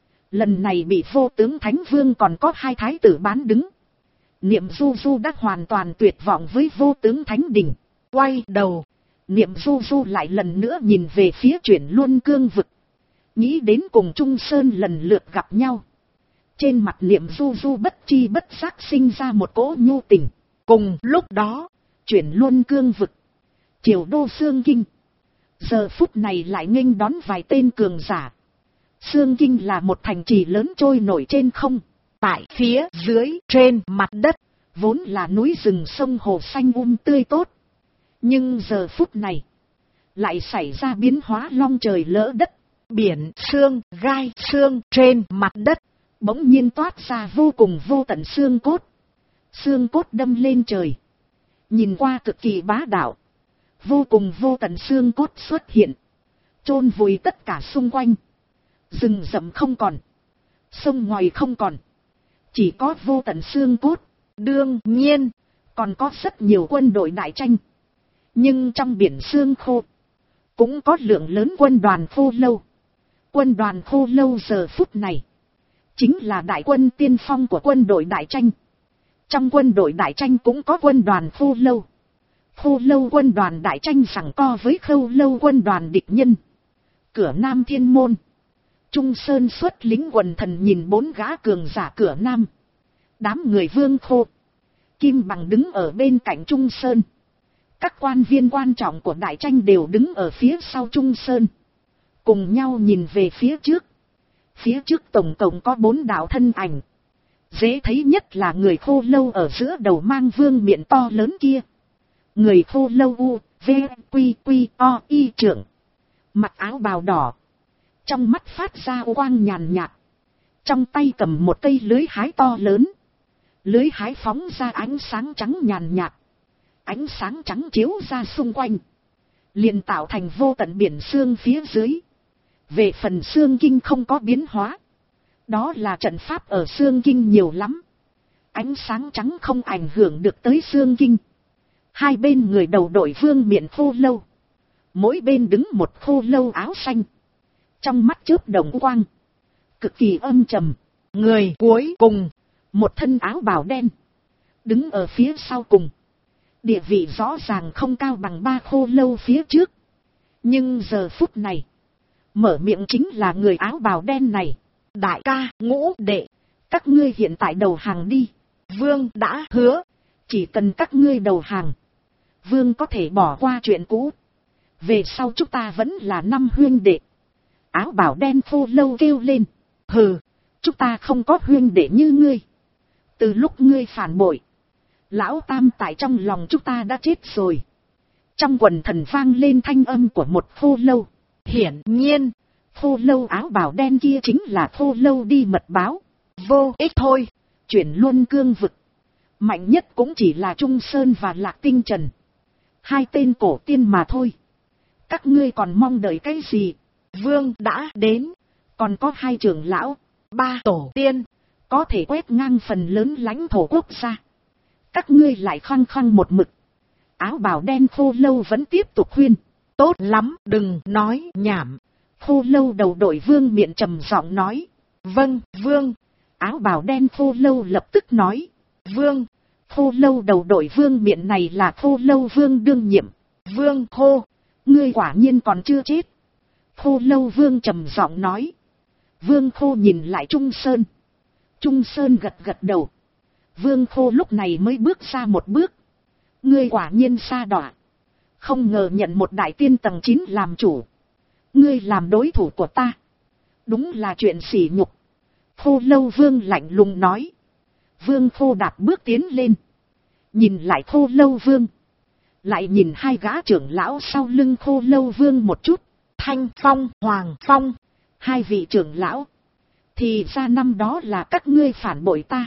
Lần này bị vô tướng Thánh Vương còn có 2 thái tử bán đứng. Niệm Du Du đã hoàn toàn tuyệt vọng với vô tướng Thánh Đình. Quay đầu. Niệm Du Du lại lần nữa nhìn về phía chuyển Luân Cương vực. Nghĩ đến cùng Trung Sơn lần lượt gặp nhau. Trên mặt Niệm Du Du bất chi bất giác sinh ra một cỗ nhu tình. Cùng lúc đó, chuyển Luân Cương vực. Triều đô Xương Kinh. Giờ phút này lại nghênh đón vài tên cường giả. Xương Kinh là một thành trì lớn trôi nổi trên không. Tại phía dưới, trên mặt đất, vốn là núi rừng sông hồ xanh tươi tốt. Nhưng giờ phút này, lại xảy ra biến hóa long trời lỡ đất. Biển xương, gai xương trên mặt đất, bỗng nhiên toát ra vô cùng vô tận xương cốt. Xương cốt đâm lên trời. Nhìn qua cực kỳ bá đạo. Vô cùng vô tận xương cốt xuất hiện. Chôn vùi tất cả xung quanh. Rừng rậm không còn. Sông ngòi không còn. Chỉ có vô tận xương cốt. Đương nhiên, còn có rất nhiều quân đội đại tranh. Nhưng trong biển xương khô, cũng có lượng lớn quân đoàn Khô Lâu. Quân đoàn Khô Lâu giờ phút này, chính là đại quân tiên phong của quân đội đại tranh. Trong quân đội đại tranh cũng có quân đoàn Khô Lâu. Khô Lâu quân đoàn đại tranh giằng co với Khâu Lâu quân đoàn địch nhân. Cửa Nam Thiên Môn. Trung Sơn xuất lính quần thần nhìn 4 gã cường giả cửa Nam. Đám người Vương Khô. Kim Bằng đứng ở bên cạnh Trung Sơn. Các quan viên quan trọng của đại tranh đều đứng ở phía sau Trung Sơn. Cùng nhau nhìn về phía trước. Phía trước tổng cộng có 4 đạo thân ảnh. Dễ thấy nhất là người Khô Lâu ở giữa đầu mang vương miện to lớn kia. Người Khô Lâu U, V, Quy, Quy, O, Y trưởng. Mặc áo bào đỏ. Trong mắt phát ra quang nhàn nhạt. Trong tay cầm một cây lưới hái to lớn. Lưới hái phóng ra ánh sáng trắng nhàn nhạt. Ánh sáng trắng chiếu ra xung quanh. Liền tạo thành vô tận biển xương phía dưới. Về phần xương kinh không có biến hóa. Đó là trận pháp ở xương kinh nhiều lắm. Ánh sáng trắng không ảnh hưởng được tới xương kinh. Hai bên người đầu đội vương miện Khô Lâu. Mỗi bên đứng một Khô Lâu áo xanh. Trong mắt chớp đồng quang. Cực kỳ âm trầm. Người cuối cùng. Một thân áo bào đen. Đứng ở phía sau cùng. Địa vị rõ ràng không cao bằng 3 Khô Lâu phía trước. Nhưng giờ phút này. Mở miệng chính là người áo bào đen này. Đại ca, Ngũ đệ. Các ngươi hiện tại đầu hàng đi. Vương đã hứa. Chỉ cần các ngươi đầu hàng. Vương có thể bỏ qua chuyện cũ. Về sau chúng ta vẫn là 5 huynh đệ. Áo bào đen Khô Lâu kêu lên. Hừ, chúng ta không có huynh đệ như ngươi. Từ lúc ngươi phản bội. Lão Tam tại trong lòng chúng ta đã chết rồi. Trong quần thần vang lên thanh âm của một Khô Lâu. Hiển nhiên, khô lâu áo bào đen kia chính là khô lâu đi mật báo. Vô ích thôi, chuyển luân cương vực. Mạnh nhất cũng chỉ là Trung Sơn và Lạc Tinh Trần. Hai tên cổ tiên mà thôi. Các ngươi còn mong đợi cái gì? Vương đã đến. Còn có hai trưởng lão, ba tổ tiên. Có thể quét ngang phần lớn lãnh thổ quốc gia. Các ngươi lại khăng khăng một mực. Áo bào đen khô lâu vẫn tiếp tục khuyên. Tốt lắm, đừng nói nhảm. Khô lâu đầu đội vương miện trầm giọng nói. Vâng, vương. Áo bào đen khô lâu lập tức nói. Vương. Khô lâu đầu đội vương miện này là khô lâu vương đương nhiệm. Vương khô. Ngươi quả nhiên còn chưa chết. Khô lâu vương trầm giọng nói. Vương khô nhìn lại Trung Sơn. Trung Sơn gật gật đầu. Vương khô lúc này mới bước ra một bước. Ngươi quả nhiên sa đọa. Không ngờ nhận một đại tiên tầng 9 làm chủ. Ngươi làm đối thủ của ta. Đúng là chuyện sỉ nhục. Khô lâu vương lạnh lùng nói. Vương khô đạp bước tiến lên. Nhìn lại khô lâu vương. Lại nhìn hai gã trưởng lão sau lưng khô lâu vương một chút. Thanh Phong, Hoàng Phong. Hai vị trưởng lão. Thì ra năm đó là các ngươi phản bội ta.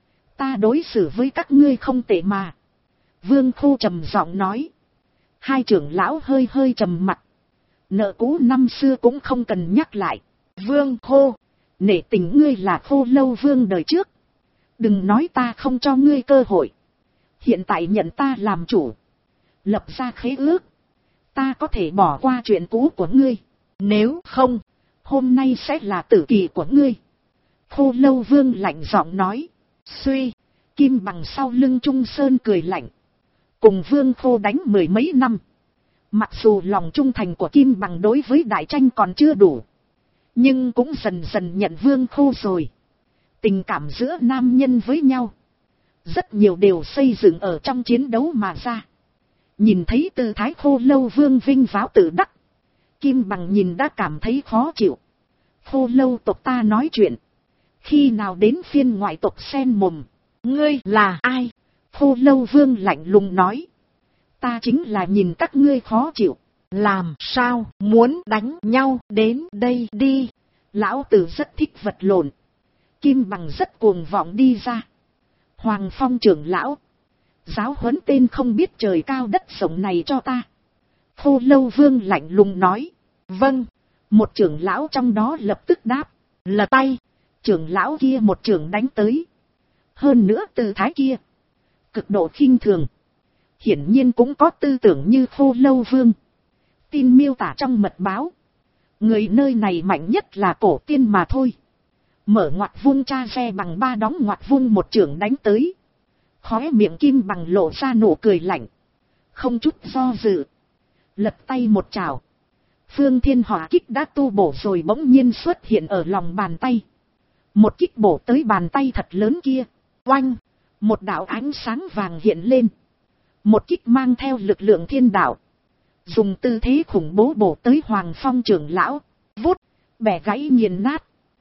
Ta đối xử với các ngươi không tệ mà. Vương khô trầm giọng nói. Hai trưởng lão hơi hơi trầm mặt. Nợ cũ năm xưa cũng không cần nhắc lại. Vương khô. Nể tình ngươi là khô lâu vương đời trước. Đừng nói ta không cho ngươi cơ hội. Hiện tại nhận ta làm chủ. Lập ra khế ước. Ta có thể bỏ qua chuyện cũ của ngươi. Nếu không, hôm nay sẽ là tử kỳ của ngươi. Khô lâu vương lạnh giọng nói. Suy, Kim Bằng sau lưng Trung Sơn cười lạnh. Cùng vương khô đánh mười mấy năm. Mặc dù lòng trung thành của Kim Bằng đối với đại tranh còn chưa đủ. Nhưng cũng dần dần nhận vương khô rồi. Tình cảm giữa nam nhân với nhau. Rất nhiều đều xây dựng ở trong chiến đấu mà ra. Nhìn thấy tư thái khô lâu vương vinh váo tự đắc. Kim Bằng nhìn đã cảm thấy khó chịu. Khô lâu tộc ta nói chuyện. Khi nào đến phiên ngoại tộc sen mồm. Ngươi là ai? Khô lâu vương lạnh lùng nói. Ta chính là nhìn các ngươi khó chịu. Làm sao muốn đánh nhau đến đây đi. Lão tử rất thích vật lộn. Kim Bằng rất cuồng vọng đi ra. Hoàng Phong trưởng lão. Giáo huấn tên không biết trời cao đất rộng này cho ta. Khô lâu vương lạnh lùng nói. Vâng. Một trưởng lão trong đó lập tức đáp. Lật tay. Trưởng lão kia một trưởng đánh tới. Hơn nữa tư thái kia. Cực độ khinh thường. Hiển nhiên cũng có tư tưởng như khô lâu vương. Tin miêu tả trong mật báo. Người nơi này mạnh nhất là cổ tiên mà thôi. Mở ngoặt vung cha xe bằng ba đóng ngoặt vung một trưởng đánh tới. Khóe miệng Kim Bằng lộ ra nụ cười lạnh. Không chút do dự. Lật tay một chảo. Phương Thiên Hỏa kích đã tu bổ rồi bỗng nhiên xuất hiện ở lòng bàn tay. Một kích bổ tới bàn tay thật lớn kia. Oanh. Một đạo ánh sáng vàng hiện lên. Một kích mang theo lực lượng thiên đạo. Dùng tư thế khủng bố bổ tới Hoàng Phong trưởng lão. Vút. Bẻ gãy nghiền nát.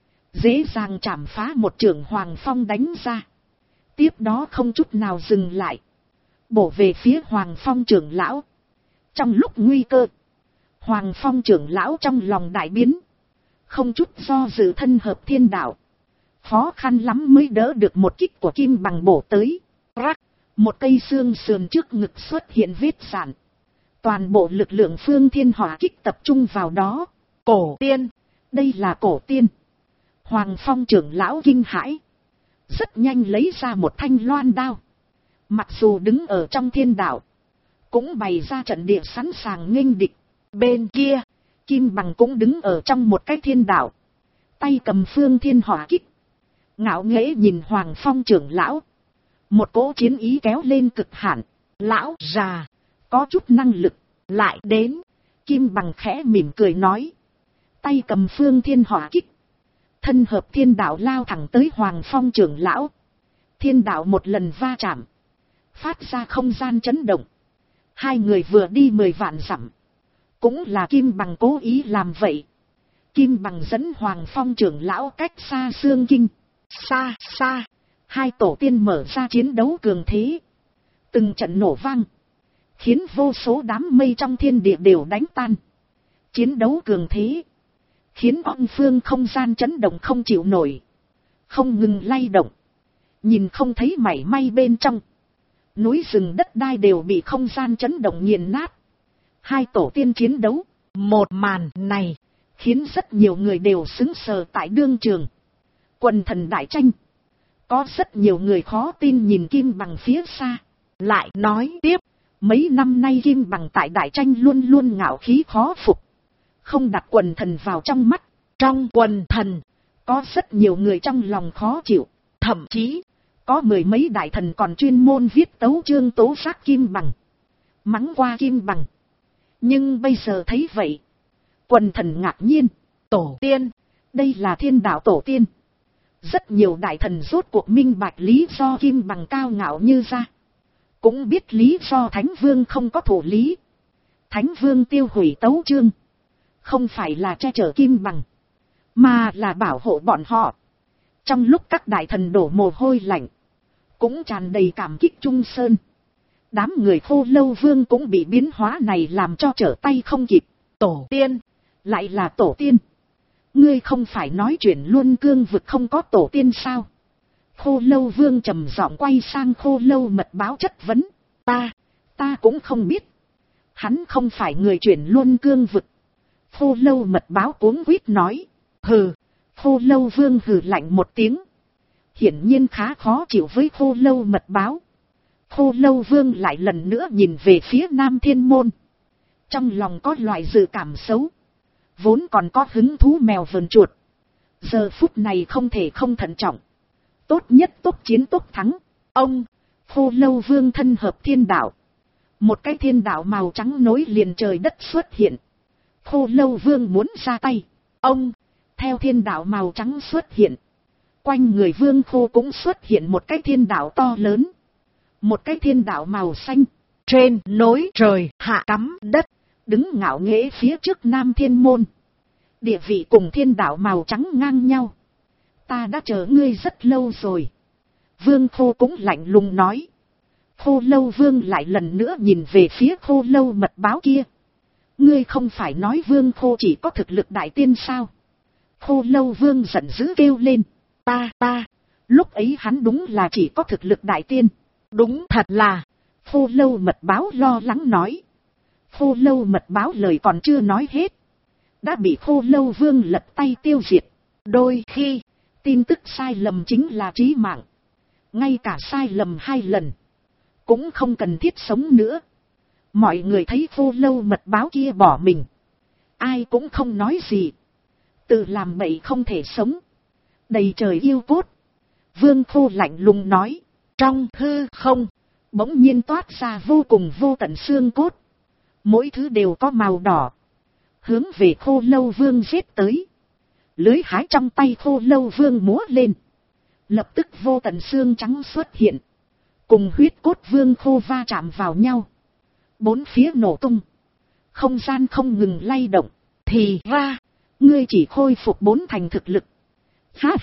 Dễ dàng chảm phá một trưởng Hoàng Phong đánh ra. Tiếp đó không chút nào dừng lại. Bổ về phía Hoàng Phong trưởng lão. Trong lúc nguy cơ. Hoàng Phong trưởng lão trong lòng đại biến. Không chút do dự thân hợp thiên đạo. Khó khăn lắm mới đỡ được một kích của Kim Bằng bổ tới. Rắc. Một cây xương sườn trước ngực xuất hiện vết sạn. Toàn bộ lực lượng Phương Thiên Hỏa kích tập trung vào đó. Cổ tiên. Đây là cổ tiên. Hoàng Phong trưởng lão kinh hãi. Rất nhanh lấy ra một thanh loan đao. Mặc dù đứng ở trong thiên đạo. Cũng bày ra trận địa sẵn sàng nghênh địch. Bên kia. Kim Bằng cũng đứng ở trong một cái thiên đạo. Tay cầm Phương Thiên Hỏa kích. Ngạo nghễ nhìn Hoàng Phong trưởng lão. Một cỗ chiến ý kéo lên cực hạn. Lão già. Có chút năng lực. Lại đến. Kim Bằng khẽ mỉm cười nói. Tay cầm Phương Thiên Hỏa kích. Thân hợp thiên đạo lao thẳng tới Hoàng Phong trưởng lão. Thiên đạo một lần va chạm. Phát ra không gian chấn động. Hai người vừa đi 10 vạn dặm. Cũng là Kim Bằng cố ý làm vậy. Kim Bằng dẫn Hoàng Phong trưởng lão cách xa xương kinh. Xa xa. Hai tổ tiên mở ra chiến đấu cường thế. Từng trận nổ vang. Khiến vô số đám mây trong thiên địa đều đánh tan. Chiến đấu cường thế. khiến âm phương không gian chấn động không chịu nổi, không ngừng lay động, nhìn không thấy mảy may bên trong. Núi rừng đất đai đều bị không gian chấn động nghiền nát. Hai tổ tiên chiến đấu, một màn này khiến rất nhiều người đều sững sờ tại đương trường. Quần thần đại tranh, có rất nhiều người khó tin nhìn Kim Bằng phía xa. Lại nói tiếp, mấy năm nay Kim Bằng tại đại tranh luôn luôn ngạo khí khó phục, không đặt quần thần vào trong mắt. Trong quần thần, có rất nhiều người trong lòng khó chịu, thậm chí có mười mấy đại thần còn chuyên môn viết tấu chương tố giác Kim Bằng, mắng qua Kim Bằng. Nhưng bây giờ thấy vậy, quần thần ngạc nhiên, tổ tiên, đây là thiên đạo tổ tiên. Rất nhiều đại thần rốt cuộc minh bạch lý do Kim Bằng cao ngạo như ra, cũng biết lý do Thánh Vương không có thủ lý. Thánh Vương tiêu hủy tấu chương, không phải là che chở Kim Bằng, mà là bảo hộ bọn họ. Trong lúc các đại thần đổ mồ hôi lạnh, cũng tràn đầy cảm kích Trung Sơn. Đám người Khô Lâu Vương cũng bị biến hóa này làm cho trở tay không kịp. Tổ tiên, lại là tổ tiên. Ngươi không phải nói chuyện Luân Cương vực không có tổ tiên sao? Khô Lâu Vương trầm giọng quay sang Khô Lâu Mật báo chất vấn. Ta cũng không biết. Hắn không phải người chuyển Luân Cương vực. Khô Lâu Mật báo cuống quýt nói. Hừ. Khô Lâu Vương hừ lạnh một tiếng. Hiển nhiên khá khó chịu với Khô Lâu Mật báo. Khô Lâu Vương lại lần nữa nhìn về phía Nam Thiên Môn. Trong lòng có loại dự cảm xấu. Vốn còn có hứng thú mèo vờn chuột, giờ phút này không thể không thận trọng. Tốt nhất tốt chiến tốt thắng. Ông, Khô Lâu Vương thân hợp thiên đạo. Một cái thiên đạo màu trắng nối liền trời đất xuất hiện. Khô Lâu Vương muốn ra tay. Ông, theo thiên đạo màu trắng xuất hiện. Quanh người Vương Khô cũng xuất hiện một cái thiên đạo to lớn. Một cái thiên đạo màu xanh. Trên nối trời hạ cắm đất. Đứng ngạo nghễ phía trước Nam Thiên Môn. Địa vị cùng thiên đạo màu trắng ngang nhau. Ta đã chờ ngươi rất lâu rồi. Vương Khô cũng lạnh lùng nói. Khô Lâu Vương lại lần nữa nhìn về phía Khô Lâu Mật báo kia. Ngươi không phải nói Vương Khô chỉ có thực lực đại tiên sao? Khô Lâu Vương giận dữ kêu lên. Ta. Lúc ấy hắn đúng là chỉ có thực lực đại tiên. Đúng thật là. Khô Lâu Mật báo lo lắng nói. Khô Lâu Mật báo lời còn chưa nói hết, đã bị Khô Lâu Vương lật tay tiêu diệt. Đôi khi, tin tức sai lầm chính là chí mạng. Ngay cả sai lầm 2 lần, cũng không cần thiết sống nữa. Mọi người thấy Khô Lâu Mật báo kia bỏ mình, ai cũng không nói gì. Tự làm bậy không thể sống. Đầy trời yêu cốt. Vương Khô lạnh lùng nói. Trong hư không, bỗng nhiên toát ra vô cùng vô tận xương cốt. Mỗi thứ đều có màu đỏ. Hướng về Khô Lâu Vương giết tới. Lưới hái trong tay Khô Lâu Vương múa lên. Lập tức vô tận xương trắng xuất hiện. Cùng huyết cốt Vương Khô va chạm vào nhau. Bốn phía nổ tung. Không gian không ngừng lay động. Thì ra, ngươi chỉ khôi phục 4 thành thực lực. Ha.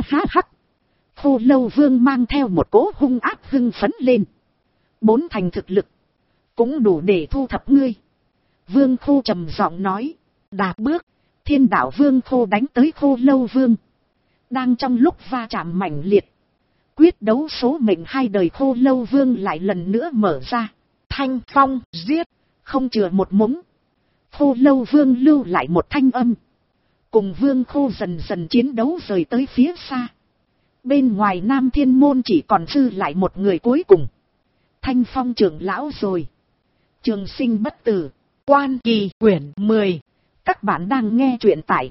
Khô Lâu Vương mang theo một cỗ hung ác hưng phấn lên. 4 thành thực lực cũng đủ để thu thập ngươi. Vương Khô trầm giọng nói. Đạp bước, thiên đạo Vương Khô đánh tới Khô Lâu Vương. Đang trong lúc va chạm mãnh liệt, quyết đấu số mệnh 2 đời Khô Lâu Vương lại lần nữa mở ra. Thanh phong giết, không chừa một mống. Khô Lâu Vương lưu lại một thanh âm. Cùng Vương Khô dần dần chiến đấu rời tới phía xa. Bên ngoài Nam Thiên Môn chỉ còn dư lại một người cuối cùng. Thanh Phong trưởng lão rồi. Trường sinh bất tử. Quan Kỳ quyển 10. Các bạn đang nghe truyện tại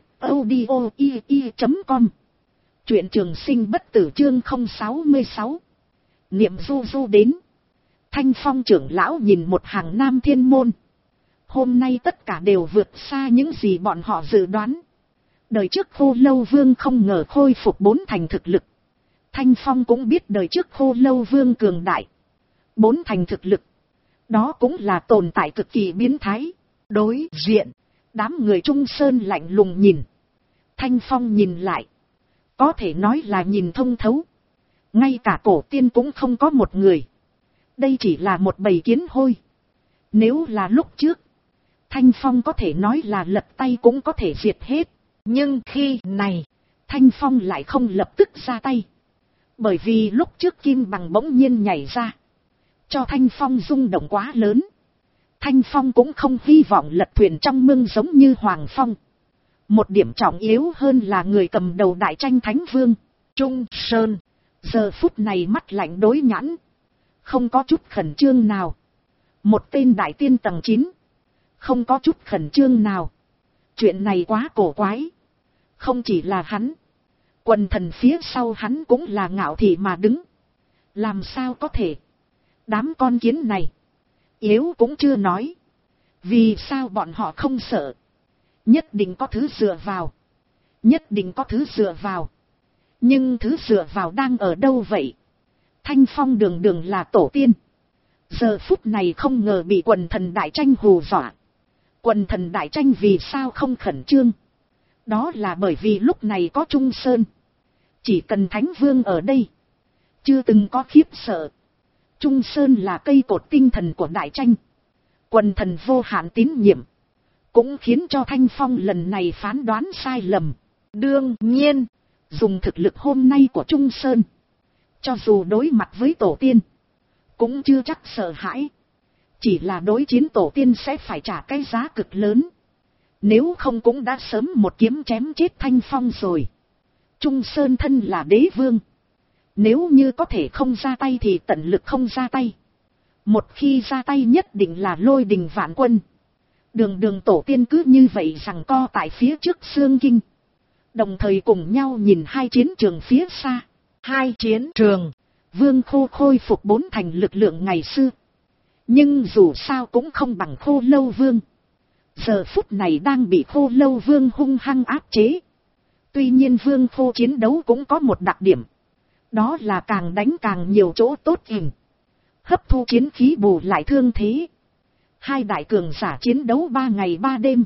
audio.com. Truyện trường sinh bất tử chương 066. Niệm du du đến. Thanh Phong trưởng lão nhìn một hàng Nam Thiên Môn. Hôm nay tất cả đều vượt xa những gì bọn họ dự đoán. Đời trước Khô Lâu Vương không ngờ khôi phục 4 thành thực lực. Thanh Phong cũng biết đời trước Khô Lâu Vương cường đại. 4 thành thực lực. Đó cũng là tồn tại cực kỳ biến thái. Đối diện, đám người Trung Sơn lạnh lùng nhìn. Thanh Phong nhìn lại. Có thể nói là nhìn thông thấu. Ngay cả cổ tiên cũng không có một người. Đây chỉ là một bầy kiến hôi. Nếu là lúc trước, Thanh Phong có thể nói là lật tay cũng có thể diệt hết. Nhưng khi này, Thanh Phong lại không lập tức ra tay. Bởi vì lúc trước Kim Bằng bỗng nhiên nhảy ra, cho Thanh Phong rung động quá lớn. Thanh Phong cũng không hy vọng lật thuyền trong mương giống như Hoàng Phong. Một điểm trọng yếu hơn là người cầm đầu đại tranh Thánh Vương, Trung Sơn. Giờ phút này mắt lạnh đối nhãn, không có chút khẩn trương nào. Một tên đại tiên tầng 9, không có chút khẩn trương nào. Chuyện này quá cổ quái. Không chỉ là hắn, quần thần phía sau hắn cũng là ngạo thị mà đứng. Làm sao có thể? Đám con kiến này, yếu cũng chưa nói. Vì sao bọn họ không sợ? Nhất định có thứ dựa vào. Nhất định có thứ dựa vào. Nhưng thứ dựa vào đang ở đâu vậy? Thanh Phong đường đường là tổ tiên. Giờ phút này không ngờ bị quần thần đại tranh hù dọa. Quần thần đại tranh vì sao không khẩn trương? Đó là bởi vì lúc này có Trung Sơn. Chỉ cần Thánh Vương ở đây, chưa từng có khiếp sợ. Trung Sơn là cây cột tinh thần của đại tranh. Quần thần vô hạn tín nhiệm, cũng khiến cho Thanh Phong lần này phán đoán sai lầm. Đương nhiên, dùng thực lực hôm nay của Trung Sơn, cho dù đối mặt với tổ tiên, cũng chưa chắc sợ hãi. Chỉ là đối chiến tổ tiên sẽ phải trả cái giá cực lớn. Nếu không cũng đã sớm một kiếm chém chết Thanh Phong rồi. Trung Sơn thân là đế vương. Nếu như có thể không ra tay thì tận lực không ra tay. Một khi ra tay nhất định là lôi đình vạn quân. Đường đường tổ tiên cứ như vậy giằng co tại phía trước Xương Kinh. Đồng thời cùng nhau nhìn hai chiến trường phía xa. Hai chiến trường, Vương Khô khôi phục 4 thành lực lượng ngày xưa. Nhưng dù sao cũng không bằng Khô Lâu Vương. Giờ phút này đang bị Khô Lâu Vương hung hăng áp chế. Tuy nhiên Vương Khô chiến đấu cũng có một đặc điểm. Đó là càng đánh càng nhiều chỗ tốt hình. Hấp thu chiến khí bù lại thương thế. Hai đại cường giả chiến đấu 3 ngày 3 đêm.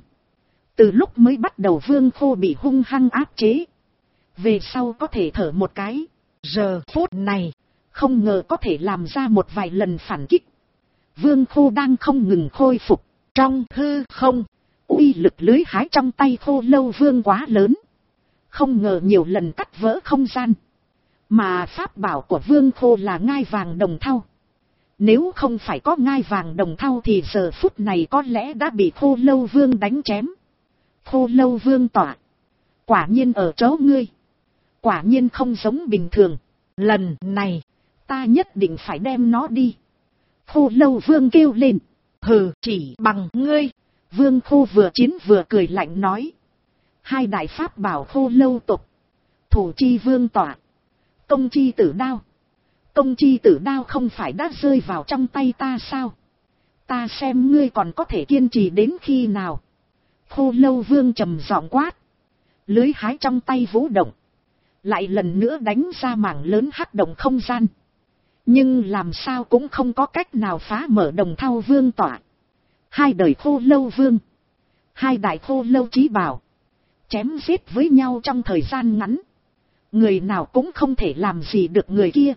Từ lúc mới bắt đầu Vương Khô bị hung hăng áp chế. Về sau có thể thở một cái. Giờ phút này, không ngờ có thể làm ra một vài lần phản kích. Vương Khô đang không ngừng khôi phục. Trong hư không, uy lực lưới hái trong tay Khô Lâu Vương quá lớn. Không ngờ nhiều lần cắt vỡ không gian. Mà pháp bảo của Vương Khô là ngai vàng đồng thau. Nếu không phải có ngai vàng đồng thau thì giờ phút này có lẽ đã bị Khô Lâu Vương đánh chém. Khô Lâu Vương tỏa. Quả nhiên ở chỗ ngươi. Quả nhiên không giống bình thường. Lần này, ta nhất định phải đem nó đi. Khô Lâu Vương kêu lên. Hừ, chỉ bằng ngươi. Vương Khô vừa chiến vừa cười lạnh nói. Hai đại pháp bảo Khô Lâu tục. Thủ chi vương tỏa. Công chi tử đao. Công chi tử đao không phải đã rơi vào trong tay ta sao? Ta xem ngươi còn có thể kiên trì đến khi nào? Khô Lâu Vương trầm giọng quát. Lưới hái trong tay vũ động. Lại lần nữa đánh ra mảng lớn hắc động không gian. Nhưng làm sao cũng không có cách nào phá mở đồng thau vương tỏa. Hai đời Khô Lâu Vương. Hai đại Khô Lâu chí bảo. Chém giết với nhau trong thời gian ngắn. Người nào cũng không thể làm gì được người kia.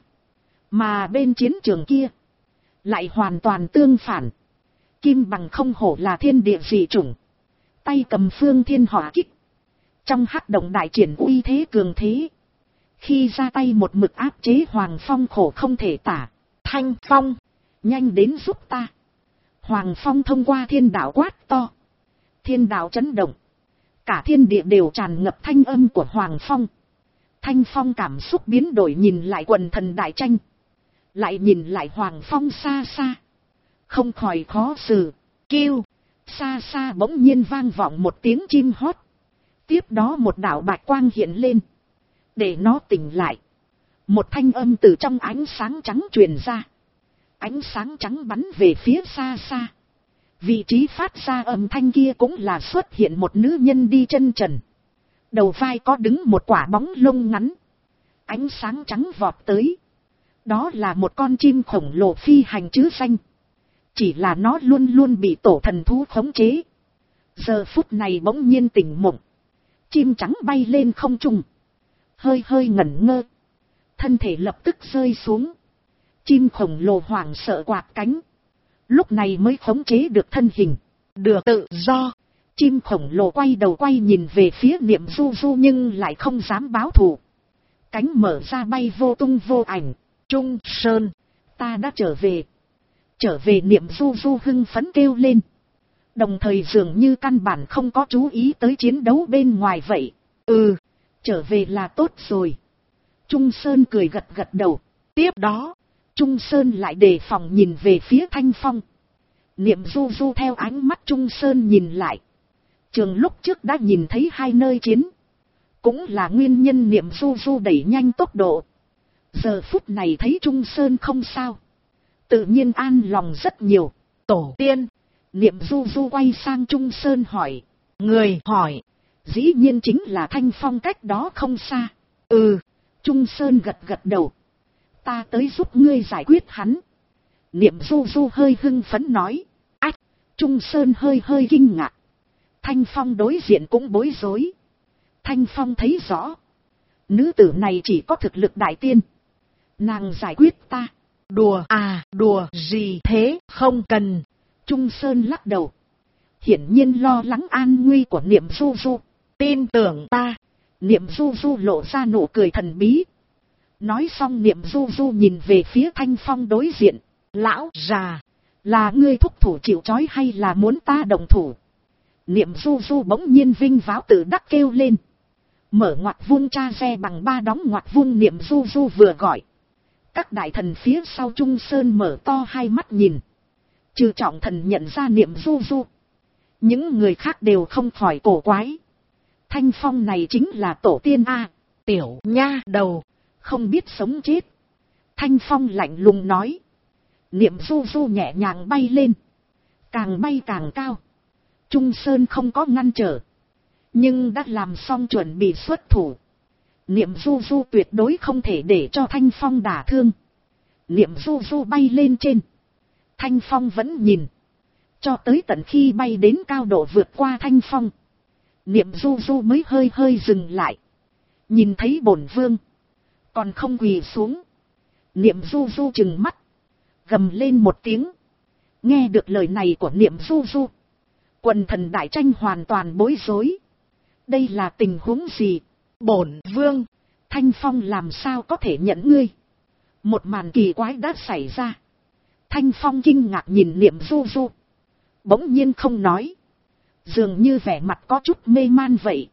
Mà bên chiến trường kia, lại hoàn toàn tương phản. Kim Bằng không hổ là thiên địa dị chủng. Tay cầm phương thiên hỏa kích. Trong hắc động đại triển uy thế cường thế. Khi ra tay một mực áp chế Hoàng Phong khổ không thể tả. Thanh Phong, nhanh đến giúp ta. Hoàng Phong thông qua thiên đạo quát to. Thiên đạo chấn động. Cả thiên địa đều tràn ngập thanh âm của Hoàng Phong. Thanh Phong cảm xúc biến đổi, nhìn lại quần thần đại tranh. Lại nhìn lại Hoàng Phong xa xa. Không khỏi khó xử. Kêu. Xa xa bỗng nhiên vang vọng một tiếng chim hót. Tiếp đó một đạo bạch quang hiện lên. Để nó tỉnh lại. Một thanh âm từ trong ánh sáng trắng truyền ra. Ánh sáng trắng bắn về phía xa xa. Vị trí phát ra âm thanh kia cũng là xuất hiện một nữ nhân đi chân trần. Đầu vai có đứng một quả bóng lông ngắn. Ánh sáng trắng vọt tới. Đó là một con chim khổng lồ phi hành chứ danh. Chỉ là nó luôn luôn bị tổ thần thú khống chế. Giờ phút này bỗng nhiên tỉnh mộng. Chim trắng bay lên không trung. Hơi hơi ngẩn ngơ. Thân thể lập tức rơi xuống. Chim khổng lồ hoảng sợ quạt cánh. Lúc này mới khống chế được thân hình. Được tự do. Chim khổng lồ quay đầu quay nhìn về phía Niệm Du Du nhưng lại không dám báo thù. Cánh mở ra bay vô tung vô ảnh. Trung Sơn, ta đã trở về. Trở về, Niệm Du Du hưng phấn kêu lên. Đồng thời dường như căn bản không có chú ý tới chiến đấu bên ngoài vậy. Ừ, trở về là tốt rồi. Trung Sơn cười gật gật đầu. Tiếp đó, Trung Sơn lại đề phòng nhìn về phía Thanh Phong. Niệm Du Du theo ánh mắt Trung Sơn nhìn lại. Trường lúc trước đã nhìn thấy hai nơi chiến. Cũng là nguyên nhân Niệm Du Du đẩy nhanh tốc độ. Giờ phút này thấy Trung Sơn không sao. Tự nhiên an lòng rất nhiều. Tổ tiên. Niệm Du Du quay sang Trung Sơn hỏi. Người hỏi. Dĩ nhiên chính là Thanh Phong cách đó không xa. Ừ. Trung Sơn gật gật đầu. Ta tới giúp ngươi giải quyết hắn. Niệm Du Du hơi hưng phấn nói. Ách. Trung Sơn hơi kinh ngạc. Thanh Phong đối diện cũng bối rối. Thanh Phong thấy rõ. Nữ tử này chỉ có thực lực đại tiên. Nàng giải quyết ta. Đùa à, đùa gì thế, không cần. Trung Sơn lắc đầu. Hiển nhiên lo lắng an nguy của Niệm Du Du. Tin tưởng ta. Niệm Du Du lộ ra nụ cười thần bí. Nói xong Niệm Du Du nhìn về phía Thanh Phong đối diện. Lão già, là ngươi thúc thủ chịu trói hay là muốn ta đồng thủ? Niệm Du Du bỗng nhiên vinh váo tự đắc kêu lên. Mở ngoặc vuông cha xe bằng ba đóng ngoặc vuông. Niệm Du Du vừa gọi. Các đại thần phía sau Trung Sơn mở to hai mắt nhìn. Trừ Trọng Thần nhận ra Niệm Du Du. Những người khác đều không khỏi cổ quái. Thanh Phong này chính là tổ tiên A. Tiểu nha đầu, không biết sống chết. Thanh Phong lạnh lùng nói. Niệm Du Du nhẹ nhàng bay lên. Càng bay càng cao. Trung Sơn không có ngăn trở. Nhưng đã làm xong chuẩn bị xuất thủ. Niệm Du Du tuyệt đối không thể để cho Thanh Phong đả thương. Niệm Du Du bay lên trên. Thanh Phong vẫn nhìn. Cho tới tận khi bay đến cao độ vượt qua Thanh Phong. Niệm Du Du mới hơi dừng lại. Nhìn thấy bổn vương. Còn không quỳ xuống. Niệm Du Du trừng mắt. Gầm lên một tiếng. Nghe được lời này của Niệm Du Du. Quần thần đại tranh hoàn toàn bối rối. Đây là tình huống gì? Bổn vương. Thanh Phong làm sao có thể nhận ngươi? Một màn kỳ quái đã xảy ra. Thanh Phong kinh ngạc nhìn Niệm Du Du. Bỗng nhiên không nói. Dường như vẻ mặt có chút mê man vậy.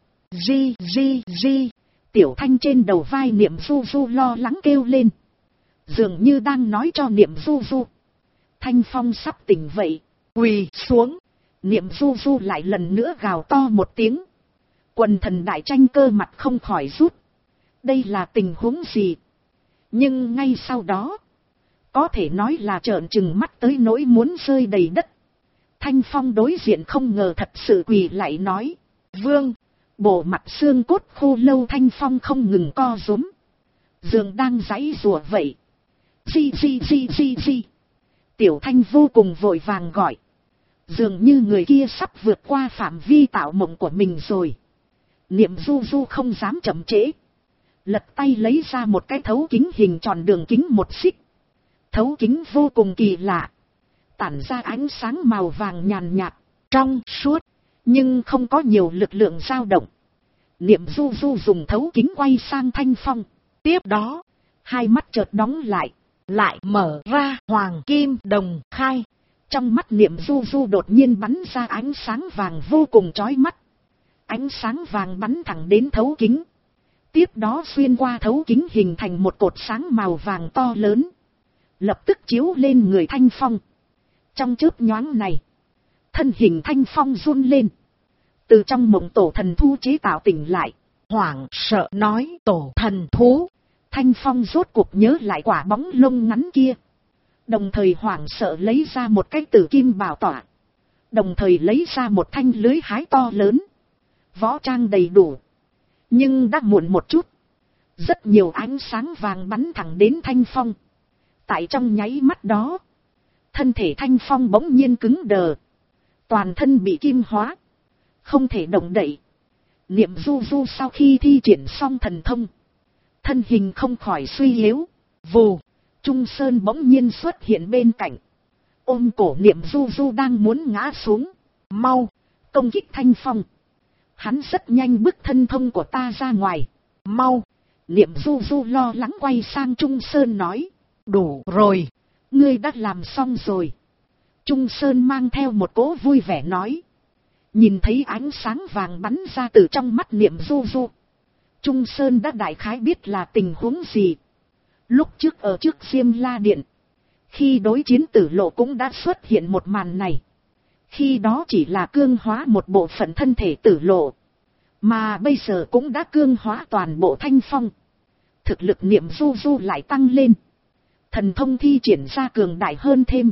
Di. Tiểu Thanh trên đầu vai Niệm Du Du lo lắng kêu lên. Dường như đang nói cho Niệm Du Du. Thanh Phong sắp tỉnh vậy. Quỳ xuống. Niệm Du Du lại lần nữa gào to một tiếng. Quần thần đại tranh cơ mặt không khỏi rút. Đây là tình huống gì? Nhưng ngay sau đó. Có thể nói là trợn trừng mắt tới nỗi muốn rơi đầy đất. Thanh Phong đối diện không ngờ thật sự quỳ lại nói. Vương. Bộ mặt xương cốt khô lâu. Thanh Phong không ngừng co rúm. Dường đang giãy giụa vậy. Di. Tiểu Thanh vô cùng vội vàng gọi. Dường như người kia sắp vượt qua phạm vi tạo mộng của mình rồi. Niệm Du Du không dám chậm trễ. Lật tay lấy ra một cái thấu kính hình tròn đường kính 1 xích. Thấu kính vô cùng kỳ lạ. Tản ra ánh sáng màu vàng nhàn nhạt, trong suốt, nhưng không có nhiều lực lượng dao động. Niệm Du Du dùng thấu kính quay sang Thanh Phong. Tiếp đó, hai mắt chợt đóng lại, lại mở ra hoàng kim đồng khai. Trong mắt Niệm Du Du đột nhiên bắn ra ánh sáng vàng vô cùng chói mắt. Ánh sáng vàng bắn thẳng đến thấu kính. Tiếp đó xuyên qua thấu kính hình thành một cột sáng màu vàng to lớn. Lập tức chiếu lên người Thanh Phong. Trong chớp nhoáng này, thân hình Thanh Phong run lên. Từ trong mộng tổ thần thú chế tạo tỉnh lại. Hoảng sợ nói tổ thần thú. Thanh Phong rốt cuộc nhớ lại quả bóng lông ngắn kia. Đồng thời hoảng sợ lấy ra một cái tử kim bảo tỏa. Đồng thời lấy ra một thanh lưới hái to lớn. Võ trang đầy đủ. Nhưng đã muộn một chút. Rất nhiều ánh sáng vàng bắn thẳng đến Thanh Phong. Tại trong nháy mắt đó, thân thể Thanh Phong bỗng nhiên cứng đờ. Toàn thân bị kim hóa. Không thể động đậy. Niệm Du Du sau khi thi triển xong thần thông. Thân hình không khỏi suy yếu. Vù. Trung Sơn bỗng nhiên xuất hiện bên cạnh. Ôm cổ Niệm Du Du đang muốn ngã xuống. Mau. công kích Thanh Phong. Hắn rất nhanh bức thân thông của ta ra ngoài. Mau! Niệm Du Du lo lắng quay sang Trung Sơn nói. Đủ rồi! Ngươi đã làm xong rồi. Trung Sơn mang theo một cỗ vui vẻ nói. Nhìn thấy ánh sáng vàng bắn ra từ trong mắt Niệm Du Du. Trung Sơn đã đại khái biết là tình huống gì. Lúc trước ở trước Diêm La Điện, khi đối chiến Tử Lộ cũng đã xuất hiện một màn này. Khi đó chỉ là cương hóa một bộ phận thân thể Tử Lộ, mà bây giờ cũng đã cương hóa toàn bộ Thanh Phong. Thực lực Niệm Du Du lại tăng lên. Thần thông thi triển ra cường đại hơn thêm.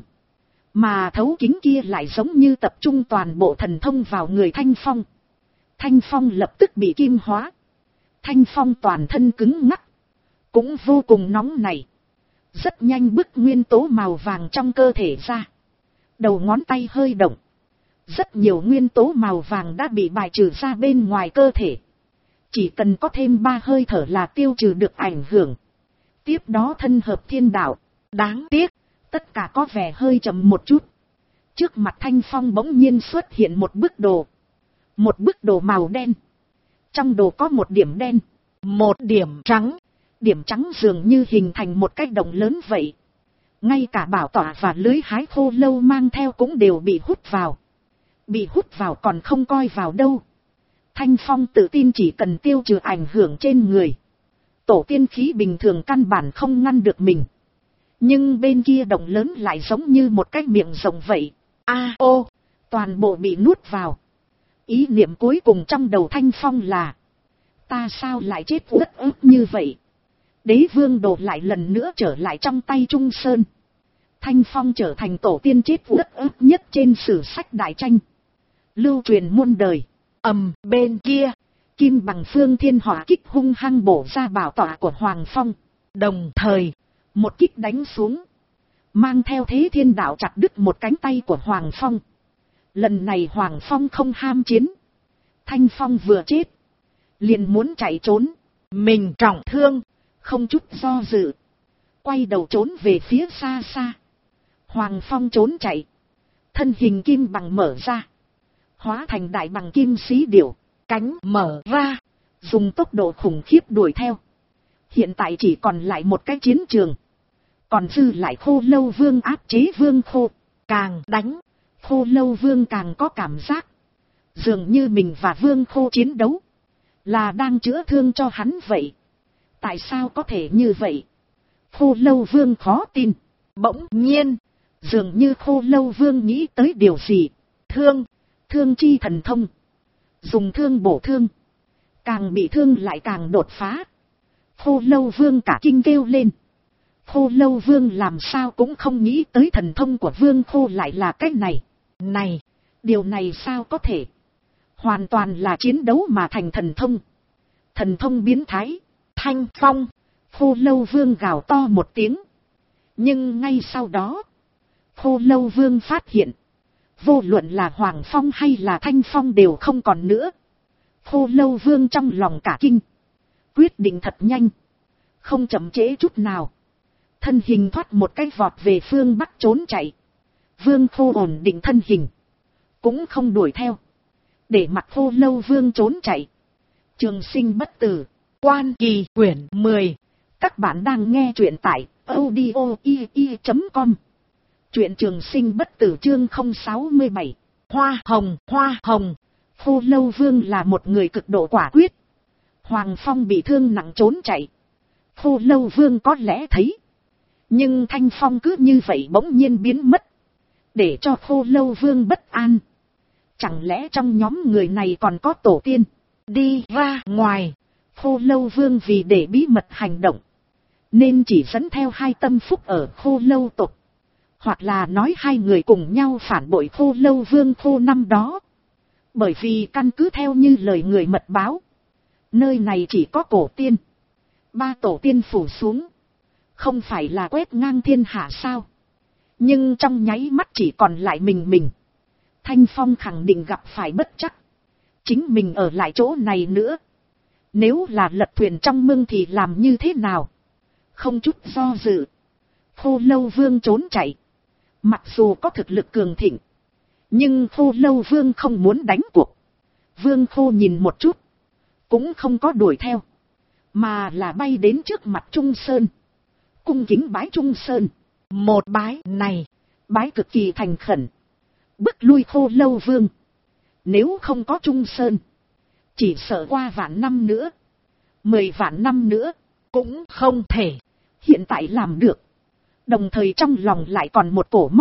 Mà thấu kính kia lại giống như tập trung toàn bộ thần thông vào người Thanh Phong. Thanh Phong lập tức bị kim hóa. Thanh Phong toàn thân cứng ngắc, cũng vô cùng nóng nảy. Rất nhanh bức nguyên tố màu vàng trong cơ thể ra. Đầu ngón tay hơi động. Rất nhiều nguyên tố màu vàng đã bị bài trừ ra bên ngoài cơ thể. Chỉ cần có thêm 3 hơi thở là tiêu trừ được ảnh hưởng. Tiếp đó thân hợp thiên đạo. Đáng tiếc, tất cả có vẻ hơi chậm một chút. Trước mặt Thanh Phong bỗng nhiên xuất hiện một bức đồ. Một bức đồ màu đen. Trong đồ có một điểm đen, một điểm trắng. Điểm trắng dường như hình thành một cái động lớn vậy. Ngay cả bảo tỏa và lưới hái khô lâu mang theo cũng đều bị hút vào. Bị hút vào còn không coi vào đâu. Thanh Phong tự tin chỉ cần tiêu trừ ảnh hưởng trên người. Tổ tiên khí bình thường căn bản không ngăn được mình. Nhưng bên kia động lớn lại giống như một cái miệng rộng vậy. Ô, toàn bộ bị nuốt vào. Ý niệm cuối cùng trong đầu Thanh Phong là. Ta sao lại chết uất ức như vậy? Đế vương đồ lại lần nữa trở lại trong tay Trung Sơn. Thanh Phong trở thành tổ tiên chết uất ức nhất trên sử sách đại tranh. Lưu truyền muôn đời. Bên kia, kim bằng phương thiên hỏa kích hung hăng bổ ra bảo tọa của Hoàng Phong. Đồng thời, một kích đánh xuống. Mang theo thế thiên đạo chặt đứt một cánh tay của Hoàng Phong. Lần này Hoàng Phong không ham chiến. Thanh Phong vừa chết, liền muốn chạy trốn. Mình trọng thương, không chút do dự. Quay đầu trốn về phía xa xa. Hoàng Phong trốn chạy. Thân hình kim bằng mở ra. Hóa thành đại bằng kim xí điểu. Cánh mở ra. Dùng tốc độ khủng khiếp đuổi theo. Hiện tại chỉ còn lại một cái chiến trường. Còn dư lại Khô Lâu Vương áp chế Vương Khô. Càng đánh, Khô Lâu Vương càng có cảm giác. Dường như mình và Vương Khô chiến đấu. Là đang chữa thương cho hắn vậy. Tại sao có thể như vậy? Khô Lâu Vương khó tin. Bỗng nhiên, dường như Khô Lâu Vương nghĩ tới điều gì. Thương chi thần thông. Dùng thương bổ thương. Càng bị thương lại càng đột phá. Khô Lâu Vương cả kinh kêu lên. Khô Lâu Vương làm sao cũng không nghĩ tới thần thông của Vương Khô lại là cách này. Này, điều này sao có thể? Hoàn toàn là chiến đấu mà thành thần thông. Thần thông biến thái. Thanh Phong. Khô Lâu Vương gào to một tiếng. Nhưng ngay sau đó, Khô Lâu Vương phát hiện. Vô luận là Hoàng Phong hay là Thanh Phong đều không còn nữa. Khô Lâu Vương trong lòng cả kinh. Quyết định thật nhanh. Không chậm trễ chút nào. Thân hình thoát một cái vọt về phương bắc trốn chạy. Vương Khô ổn định thân hình. Cũng không đuổi theo. Để mặc Khô Lâu Vương trốn chạy. Trường sinh bất tử. Quan Kỳ quyển 10. Các bạn đang nghe truyện tại audio.com. Truyện Trường Sinh bất tử chương 067. Hoa hồng. Khô Lâu Vương là một người cực độ quả quyết. Hoàng Phong bị thương nặng trốn chạy. Khô Lâu Vương có lẽ thấy. Nhưng Thanh Phong cứ như vậy bỗng nhiên biến mất. Để cho Khô Lâu Vương bất an. Chẳng lẽ trong nhóm người này còn có tổ tiên? Đi ra ngoài. Khô Lâu Vương vì để bí mật hành động. Nên chỉ dẫn theo hai tâm phúc ở Khô Lâu tộc. Hoặc là nói hai người cùng nhau phản bội Khô Lâu Vương Khô năm đó. Bởi vì căn cứ theo như lời người mật báo. Nơi này chỉ có cổ tiên. 3 tổ tiên phủ xuống. Không phải là quét ngang thiên hạ sao? Nhưng trong nháy mắt chỉ còn lại mình. Thanh Phong khẳng định gặp phải bất trắc. Chính mình ở lại chỗ này nữa. Nếu là lật thuyền trong mương thì làm như thế nào? Không chút do dự. Khô Lâu Vương trốn chạy. Mặc dù có thực lực cường thịnh. Nhưng Khô Lâu Vương không muốn đánh cuộc. Vương Khô nhìn một chút, cũng không có đuổi theo, mà là bay đến trước mặt Trung Sơn, cung kính bái Trung Sơn. Một bái này, bái cực kỳ thành khẩn, bức lui Khô Lâu Vương. Nếu không có Trung Sơn, chỉ sợ qua vạn năm nữa, 10 vạn năm nữa, cũng không thể. Hiện tại làm được, đồng thời trong lòng lại còn một cổ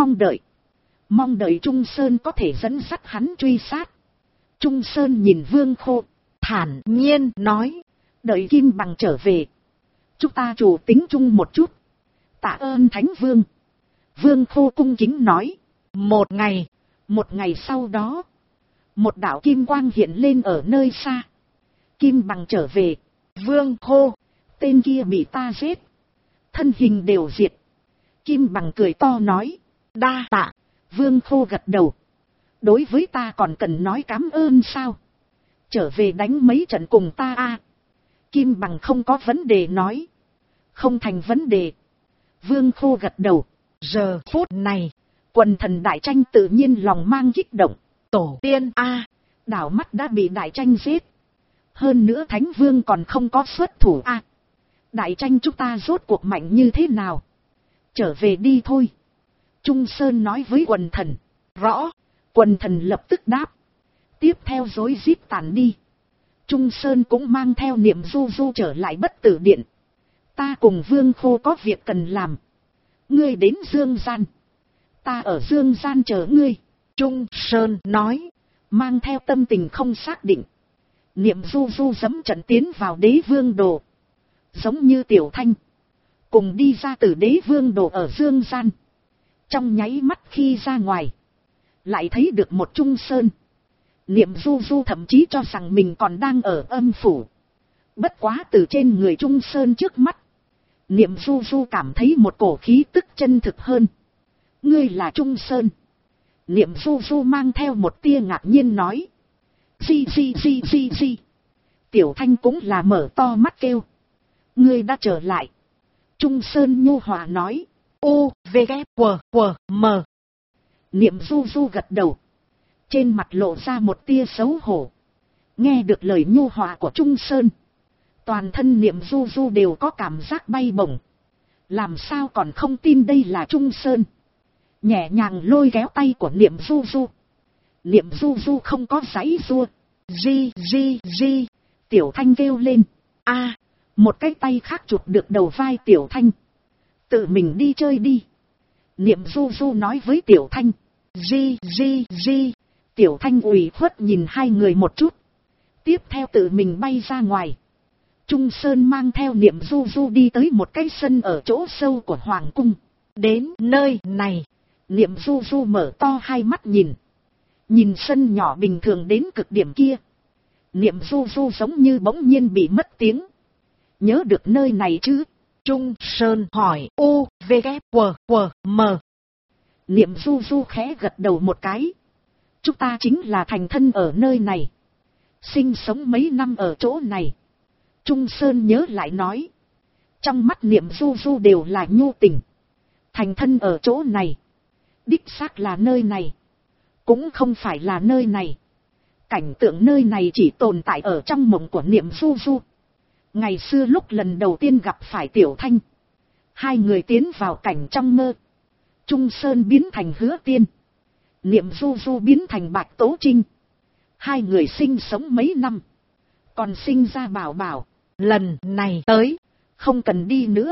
mong đợi Trung Sơn có thể dẫn dắt hắn truy sát. Trung Sơn nhìn Vương Khô, thản nhiên nói, đợi Kim Bằng trở về, chúng ta chủ tính chung một chút. Tạ ơn Thánh Vương. Vương Khô cung kính nói. Một ngày sau đó, một đạo kim quang hiện lên ở nơi xa. Kim Bằng trở về. Vương Khô, tên kia bị ta giết, thân hình đều diệt. Kim Bằng cười to nói, đa tạ. Vương Khô gật đầu. Đối với ta còn cần nói cảm ơn sao? Trở về đánh mấy trận cùng ta a. Kim Bằng không có vấn đề nói. Không thành vấn đề. Vương Khô gật đầu. Giờ phút này, quần thần đại tranh tự nhiên lòng mang kích động. Tổ tiên a, đảo mắt đã bị đại tranh giết. Hơn nữa Thánh Vương còn không có xuất thủ a. Đại tranh chúng ta rốt cuộc mạnh như thế nào? Trở về đi thôi. Trung Sơn nói với quần thần. Rõ. Quần thần lập tức đáp. Tiếp theo rối rít tàn đi. Trung Sơn cũng mang theo Niệm Du Du trở lại Bất Tử Điện. Ta cùng Vương Khô có việc cần làm. Ngươi đến Dương Gian, ta ở Dương Gian chờ ngươi. Trung Sơn nói, mang theo tâm tình không xác định. Niệm Du Du dẫm trận tiến vào Đế Vương Đồ, giống như Tiểu Thanh, cùng đi ra từ Đế Vương Đồ ở Dương Gian. Trong nháy mắt khi ra ngoài, lại thấy được một Trung Sơn. Niệm Du Du thậm chí cho rằng mình còn đang ở âm phủ. Bất quá từ trên người Trung Sơn trước mắt, Niệm Du Du cảm thấy một cổ khí tức chân thực hơn. Ngươi là Trung Sơn. Niệm Du Du mang theo một tia ngạc nhiên nói. Di. Tiểu Thanh cũng là mở to mắt kêu. Ngươi đã trở lại. Trung Sơn nhu hòa nói. U, V, K, W, M. Niệm Du Du gật đầu. Trên mặt lộ ra một tia xấu hổ. Nghe được lời nhu hòa của Trung Sơn, toàn thân Niệm Du Du đều có cảm giác bay bổng. Làm sao còn không tin đây là Trung Sơn. Nhẹ nhàng lôi kéo tay của Niệm Du Du. Niệm Du Du không có giãy giụa. Di. Tiểu Thanh kêu lên. A, một cái tay khác chụp được đầu vai Tiểu Thanh. Tự mình đi chơi đi. Niệm Du Du nói với Tiểu Thanh. Di. Tiểu Thanh ủy khuất nhìn hai người một chút. Tiếp theo tự mình bay ra ngoài. Trung Sơn mang theo Niệm Du Du đi tới một cái sân ở chỗ sâu của Hoàng Cung. Đến nơi này, Niệm Du Du mở to hai mắt nhìn. Nhìn sân nhỏ bình thường đến cực điểm kia. Niệm Du Du giống như bỗng nhiên bị mất tiếng. Nhớ được nơi này chứ? Trung Sơn hỏi. U, V, K, W, M. Niệm Du Du khẽ gật đầu một cái. Chúng ta chính là thành thân ở nơi này. Sinh sống mấy năm ở chỗ này. Trung Sơn nhớ lại nói. Trong mắt Niệm Du Du đều là nhu tình. Thành thân ở chỗ này. Đích xác là nơi này. Cũng không phải là nơi này. Cảnh tượng nơi này chỉ tồn tại ở trong mộng của Niệm Du Du. Ngày xưa lúc lần đầu tiên gặp phải Tiểu Thanh, hai người tiến vào cảnh trong mơ. Trung Sơn biến thành Hứa Tiên, Niệm Du Du biến thành Bạch Tố Trinh. Hai người sinh sống mấy năm, còn sinh ra bảo bảo. Lần này tới, không cần đi nữa.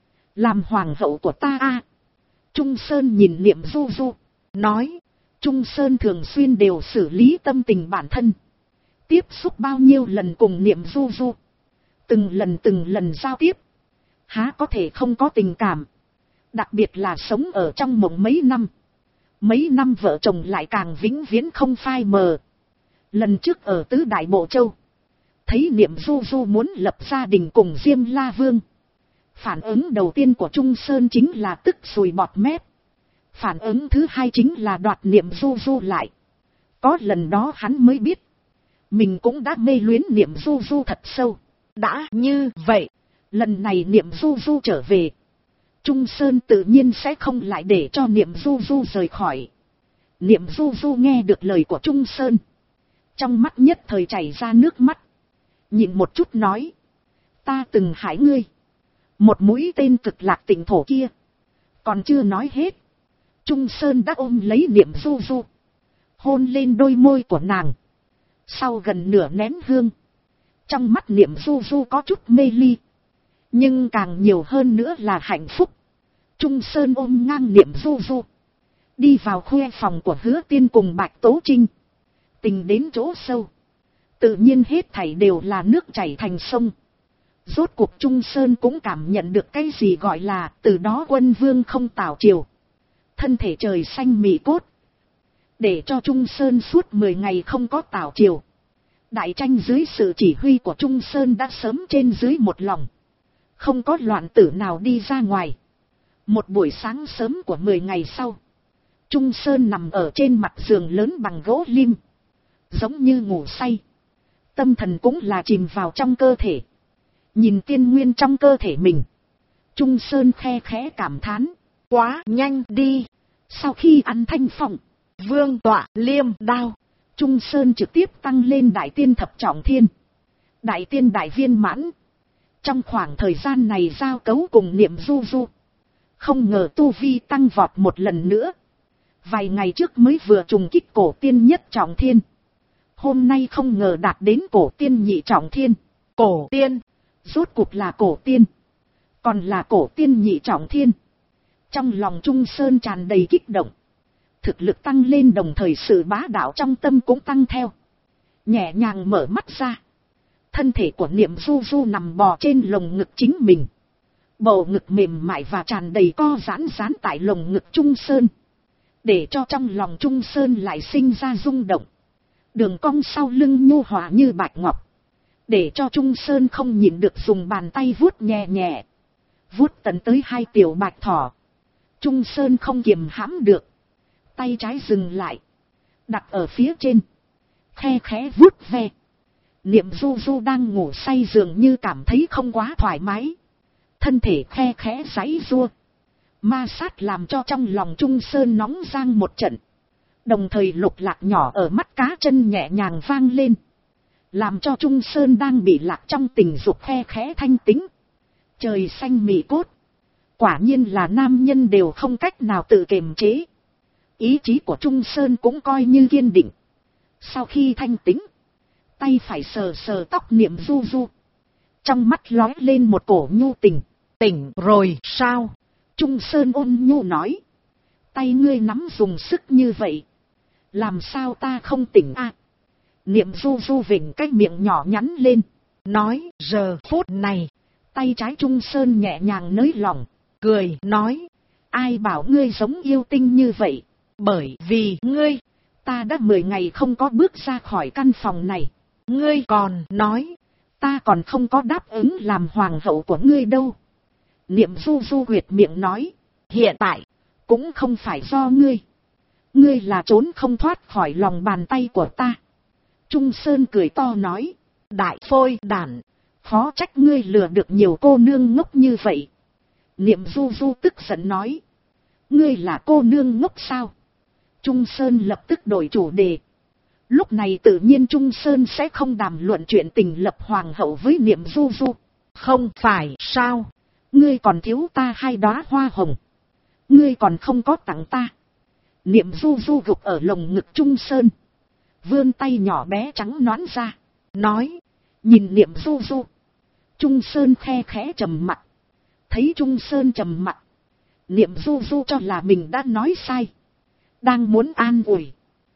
Làm hoàng hậu của ta a. Trung Sơn nhìn Niệm Du Du, nói. Trung Sơn thường xuyên đều xử lý tâm tình bản thân. Tiếp xúc bao nhiêu lần cùng Niệm Du Du. Từng lần giao tiếp. Há có thể không có tình cảm. Đặc biệt là sống ở trong mộng mấy năm. Mấy năm vợ chồng lại càng vĩnh viễn không phai mờ. Lần trước ở Tứ Đại Bộ Châu, thấy Niệm Du Du muốn lập gia đình cùng Diêm La Vương. Phản ứng đầu tiên của Trung Sơn chính là tức sùi bọt mép. Phản ứng thứ hai chính là đoạt Niệm Du Du lại. Có lần đó hắn mới biết, mình cũng đã mê luyến Niệm Du Du thật sâu. Đã như vậy, lần này Niệm Du Du trở về, Trung Sơn tự nhiên sẽ không lại để cho Niệm Du Du rời khỏi. Niệm Du Du nghe được lời của Trung Sơn, trong mắt nhất thời chảy ra nước mắt, nhịn một chút nói, ta từng hại ngươi, một mũi tên cực lạc tỉnh thổ kia, còn chưa nói hết, Trung Sơn đã ôm lấy Niệm Du Du, hôn lên đôi môi của nàng, sau gần nửa nén hương, trong mắt Niệm Du Du có chút mê ly, nhưng càng nhiều hơn nữa là hạnh phúc. Trung Sơn ôm ngang Niệm Du Du, đi vào khuê phòng của Hứa Tiên cùng Bạch Tố Trinh, tình đến chỗ sâu, tự nhiên hết thảy đều là nước chảy thành sông. Rốt cuộc Trung Sơn cũng cảm nhận được cái gì gọi là từ đó quân vương không tảo triều, thân thể trời xanh mị cốt, để cho Trung Sơn suốt 10 ngày không có tảo triều. Đại tranh dưới sự chỉ huy của Trung Sơn đã sớm trên dưới một lòng, không có loạn tử nào đi ra ngoài. Một buổi sáng sớm của 10 ngày sau, Trung Sơn nằm ở trên mặt giường lớn bằng gỗ lim, giống như ngủ say, tâm thần cũng là chìm vào trong cơ thể, nhìn tiên nguyên trong cơ thể mình. Trung Sơn khe khẽ cảm thán, quá nhanh đi. Sau khi ăn thanh phong, vương tọa, liêm đao, Trung Sơn trực tiếp tăng lên đại tiên thập trọng thiên, đại tiên đại viên mãn. Trong khoảng thời gian này giao cấu cùng Niệm Du Du, không ngờ tu vi tăng vọt một lần nữa. Vài ngày trước mới vừa trùng kích cổ tiên nhất trọng thiên, hôm nay không ngờ đạt đến cổ tiên nhị trọng thiên. Cổ tiên, rốt cuộc là cổ tiên, còn là cổ tiên nhị trọng thiên. Trong lòng Trung Sơn tràn đầy kích động, thực lực tăng lên đồng thời sự bá đạo trong tâm cũng tăng theo. Nhẹ nhàng mở mắt ra, thân thể của Niệm Du Du nằm bò trên lồng ngực chính mình, bầu ngực mềm mại và tràn đầy co giãn giãn tại lồng ngực Trung Sơn, để cho trong lòng Trung Sơn lại sinh ra rung động. Đường cong sau lưng nhu hòa như bạch ngọc, để cho Trung Sơn không nhịn được dùng bàn tay vuốt nhẹ nhẹ, vuốt tận tới hai tiểu bạch thỏ. Trung Sơn không kiềm hãm được, tay trái dừng lại, đặt ở phía trên, khe khẽ vuốt ve. Niệm Du Du đang ngủ say dường như cảm thấy không quá thoải mái, thân thể khe khẽ giãy giụa, ma sát làm cho trong lòng Trung Sơn nóng rang một trận. Đồng thời lục lạc nhỏ ở mắt cá chân nhẹ nhàng vang lên, làm cho Trung Sơn đang bị lạc trong tình dục khe khẽ thanh tĩnh. Trời xanh mị cốt, quả nhiên là nam nhân đều không cách nào tự kiềm chế. Ý chí của Trung Sơn cũng coi như kiên định. Sau khi thanh tĩnh, tay phải sờ sờ tóc Niệm Du Du, trong mắt lóe lên một cổ nhu tình. Tỉnh rồi sao? Trung Sơn ôn nhu nói, tay ngươi nắm dùng sức như vậy, làm sao ta không tỉnh à? Niệm Du Du vểnh cái miệng nhỏ nhắn lên, nói, giờ phút này, tay trái Trung Sơn nhẹ nhàng nới lỏng, cười nói, ai bảo ngươi giống yêu tinh như vậy? Bởi vì ngươi, ta đã 10 ngày không có bước ra khỏi căn phòng này. Ngươi còn nói, ta còn không có đáp ứng làm hoàng hậu của ngươi đâu. Niệm Du Du huyệt miệng nói, hiện tại, cũng không phải do ngươi. Ngươi là trốn không thoát khỏi lòng bàn tay của ta. Trung Sơn cười to nói, đại phôi đản, khó trách ngươi lừa được nhiều cô nương ngốc như vậy. Niệm Du Du tức giận nói, ngươi là cô nương ngốc sao? Trung Sơn lập tức đổi chủ đề. Lúc này tự nhiên Trung Sơn sẽ không đàm luận chuyện tình lập hoàng hậu với Niệm Du Du. Không phải sao? Ngươi còn thiếu ta 2 đóa hoa hồng, ngươi còn không có tặng ta. Niệm Du Du gục ở lồng ngực Trung Sơn, vươn tay nhỏ bé trắng nõn ra, nói, nhìn Niệm Du Du. Trung Sơn khe khẽ trầm mặt. Thấy Trung Sơn trầm mặt, Niệm Du Du cho là mình đã nói sai, đang muốn an ủi.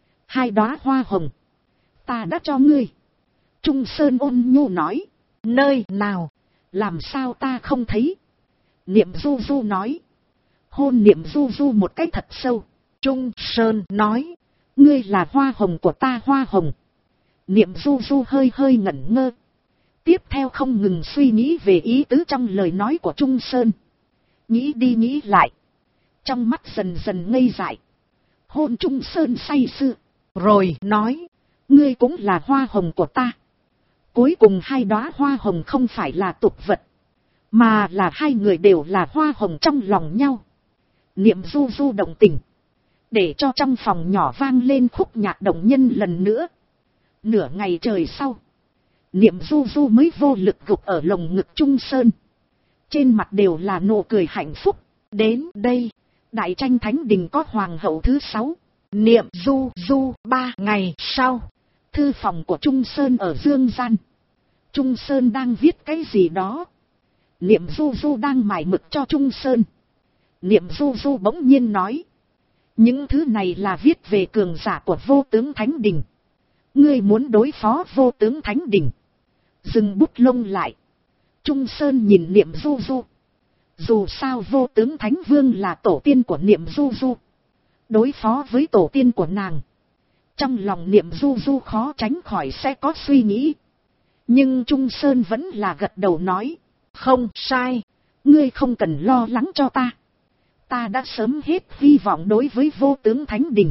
2 đóa hoa hồng, ta đã cho ngươi. Trung Sơn ôn nhu nói, nơi nào, làm sao ta không thấy? Niệm Du Du nói, hôn Niệm Du Du một cái thật sâu. Trung Sơn nói, ngươi là hoa hồng của ta hoa hồng. Niệm Du Du hơi hơi ngẩn ngơ, tiếp theo không ngừng suy nghĩ về ý tứ trong lời nói của Trung Sơn. Nghĩ đi nghĩ lại, trong mắt dần dần ngây dại. Hôn Trung Sơn say sưa, rồi nói, ngươi cũng là hoa hồng của ta. Cuối cùng 2 đóa hoa hồng không phải là tục vật, mà là 2 người đều là hoa hồng trong lòng nhau. Niệm Du Du động tình, để cho trong phòng nhỏ vang lên khúc nhạc động nhân lần nữa. Nửa ngày trời sau, Niệm Du Du mới vô lực gục ở lồng ngực Trung Sơn. Trên mặt đều là nụ cười hạnh phúc. Đến đây, Đại Tranh Thánh Đình có hoàng hậu thứ 6. Niệm Du Du. 3 ngày sau, thư phòng của Trung Sơn ở Dương Gian. Trung Sơn đang viết cái gì đó. Niệm Du Du đang mải mực cho Trung Sơn. Niệm Du Du bỗng nhiên nói. Những thứ này là viết về cường giả của Vô Tướng Thánh Đình. Ngươi muốn đối phó Vô Tướng Thánh Đình. Dừng bút lông lại. Trung Sơn nhìn Niệm Du Du. Dù sao Vô Tướng Thánh Vương là tổ tiên của Niệm Du Du. Đối phó với tổ tiên của nàng, trong lòng Niệm Du Du khó tránh khỏi sẽ có suy nghĩ. Nhưng Trung Sơn vẫn là gật đầu nói. Không sai, ngươi không cần lo lắng cho ta. Ta đã sớm hết hy vọng đối với Vô Tướng Thánh Đình.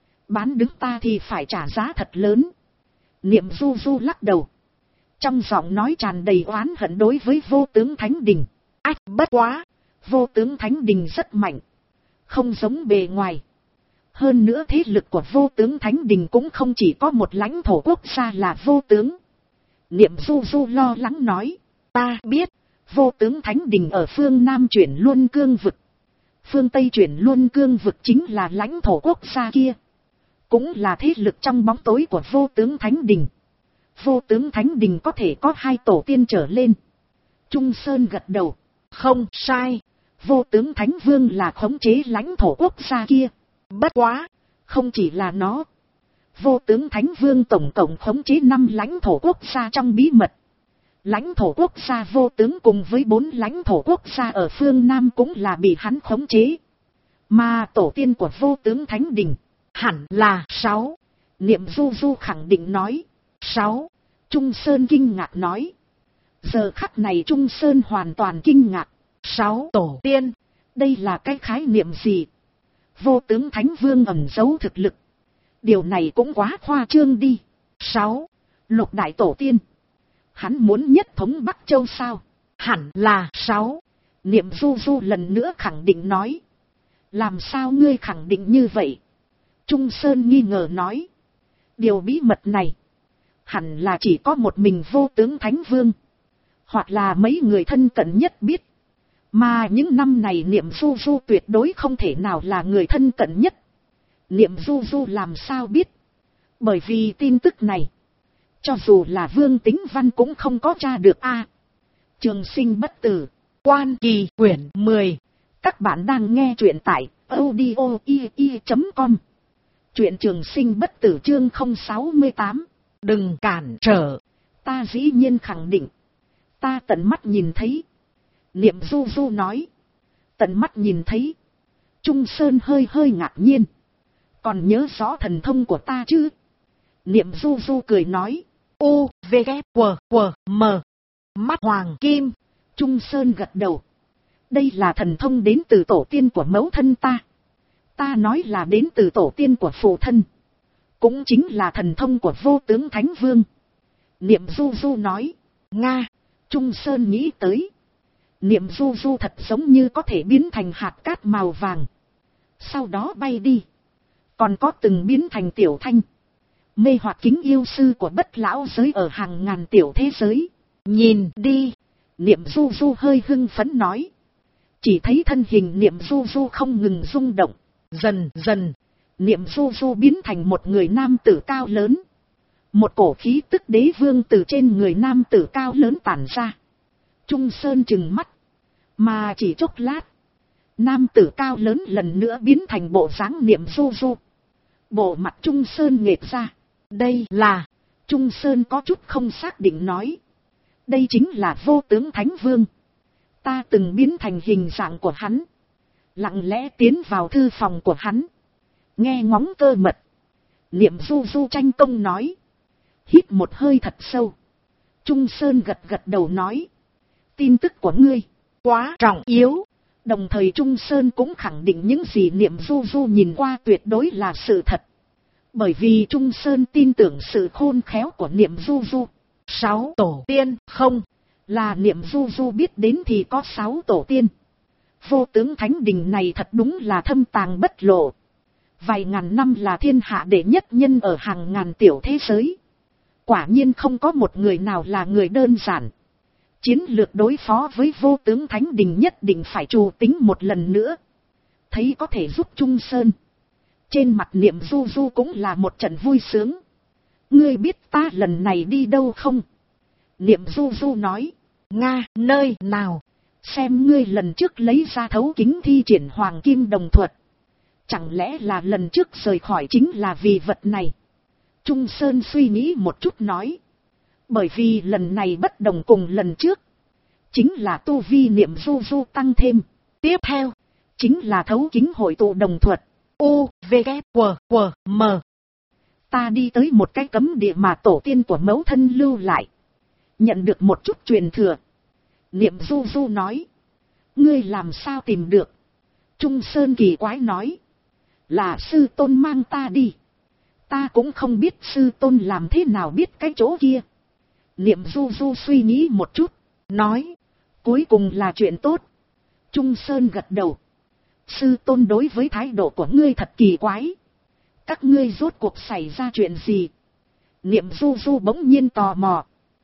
Bán đứng ta thì phải trả giá thật lớn. Niệm Du Du lắc đầu. Trong giọng nói tràn đầy oán hận đối với Vô Tướng Thánh Đình. Ách, bất quá, Vô Tướng Thánh Đình rất mạnh. Không giống bề ngoài. Hơn nữa thế lực của Vô Tướng Thánh Đình cũng không chỉ có một lãnh thổ quốc gia là Vô Tướng. Niệm Du Du lo lắng nói. Ta biết, Vô Tướng Thánh Đình ở phương Nam chuyển Luân Cương vực. Phương Tây chuyển Luân Cương vực chính là lãnh thổ quốc gia kia. Cũng là thế lực trong bóng tối của Vô Tướng Thánh Đình. Vô Tướng Thánh Đình có thể có 2 tổ tiên trở lên. Trung Sơn gật đầu. Không sai, Vô Tướng Thánh Vương là khống chế lãnh thổ quốc gia kia. Bất quá, không chỉ là nó. Vô Tướng Thánh Vương tổng cộng khống chế 5 lãnh thổ quốc gia trong bí mật. Lãnh thổ quốc gia Vô Tướng cùng với 4 lãnh thổ quốc gia ở phương Nam cũng là bị hắn khống chế. Mà tổ tiên của Vô Tướng Thánh Đình hẳn là 6. Niệm Du Du khẳng định nói. 6. Trung Sơn kinh ngạc nói. Giờ khắc này Trung Sơn hoàn toàn kinh ngạc. 6 tổ tiên, đây là cái khái niệm gì? Vô Tướng Thánh Vương ẩn giấu thực lực. Điều này cũng quá khoa trương đi. 6. Lục đại tổ tiên. Hắn muốn nhất thống Bắc Châu sao? Hẳn là 6. Niệm Du Du lần nữa khẳng định nói. Làm sao ngươi khẳng định như vậy? Trung Sơn nghi ngờ nói. Điều bí mật này, hẳn là chỉ có một mình Vô Tướng Thánh Vương. Hoặc là mấy người thân cận nhất biết. Mà những năm này Niệm Du Du tuyệt đối không thể nào là người thân cận nhất. Niệm Du Du làm sao biết? Bởi vì tin tức này, cho dù là Vương Tính Văn cũng không có tra được a. Trường Sinh Bất Tử, Quan Kỳ quyển 10. Các bạn đang nghe truyện tại audio.com. Truyện Trường Sinh Bất Tử chương 068. Đừng cản trở. Ta dĩ nhiên khẳng định. Ta tận mắt nhìn thấy. Niệm Du Du nói. Tận mắt nhìn thấy. Trung Sơn hơi hơi ngạc nhiên. Còn nhớ rõ thần thông của ta chứ? Niệm Du Du cười nói. U, V, K, W, W, M. Mắt hoàng kim. Trung Sơn gật đầu. Đây là thần thông đến từ tổ tiên của mẫu thân ta. Ta nói là đến từ tổ tiên của phụ thân. Cũng chính là thần thông của Vô Tướng Thánh Vương. Niệm Du Du nói. Nga. Trung Sơn nghĩ tới. Niệm Du Du thật giống như có thể biến thành hạt cát màu vàng. Sau đó bay đi. Còn có từng biến thành tiểu thanh. Mê hoặc kính yêu sư của bất lão giới ở hàng ngàn tiểu thế giới. Nhìn đi. Niệm Du Du hơi hưng phấn nói. Chỉ thấy thân hình Niệm Du Du không ngừng rung động. Dần dần, Niệm Du Du biến thành một người nam tử cao lớn. Một cổ khí tức đế vương từ trên người nam tử cao lớn tản ra. Trung Sơn trừng mắt. Mà chỉ chốc lát, nam tử cao lớn lần nữa biến thành bộ dáng Niệm Du Du. Bộ mặt Trung Sơn nghệt ra. Đây là... Trung Sơn có chút không xác định nói. Đây chính là Vô Tướng Thánh Vương. Ta từng biến thành hình dạng của hắn. Lặng lẽ tiến vào thư phòng của hắn. Nghe ngóng cơ mật. Niệm Du Du tranh công nói. Hít một hơi thật sâu. Trung Sơn gật gật đầu nói. Tin tức của ngươi quá trọng yếu. Đồng thời Trung Sơn cũng khẳng định những gì Niệm Du Du nhìn qua tuyệt đối là sự thật. Bởi vì Trung Sơn tin tưởng sự khôn khéo của Niệm Du Du. 6 tổ tiên không. Là Niệm Du Du biết đến thì có 6 tổ tiên. Vô Tướng Thánh Đình này thật đúng là thâm tàng bất lộ. Vài ngàn năm là thiên hạ đệ nhất nhân ở hàng ngàn tiểu thế giới. Quả nhiên không có một người nào là người đơn giản. Chiến lược đối phó với vô tướng Thánh Đình nhất định phải trù tính một lần nữa. Thấy có thể giúp Trung Sơn. Trên mặt Niệm Du Du cũng là một trận vui sướng. Ngươi biết ta lần này đi đâu không? Niệm Du Du nói. Nga, nơi nào? Xem ngươi lần trước lấy ra thấu kính thi triển Hoàng Kim Đồng Thuật. Chẳng lẽ là lần trước rời khỏi chính là vì vật này? Trung Sơn suy nghĩ một chút nói. Bởi vì lần này bất đồng cùng lần trước. Chính là tu vi Niệm Du Du tăng thêm. Tiếp theo, chính là thấu kính hội tụ đồng thuật. U, V, K, W, W, M. Ta đi tới một cái cấm địa mà tổ tiên của mẫu thân lưu lại. Nhận được một chút truyền thừa. Niệm Du Du nói. Ngươi làm sao tìm được? Trung Sơn kỳ quái nói. Là sư tôn mang ta đi. Ta cũng không biết sư tôn làm thế nào biết cái chỗ kia. Niệm Du Du suy nghĩ một chút. Nói. Cuối cùng là chuyện tốt. Trung Sơn gật đầu. Sư tôn đối với thái độ của ngươi thật kỳ quái. Các ngươi rốt cuộc xảy ra chuyện gì? Niệm Du Du bỗng nhiên tò mò.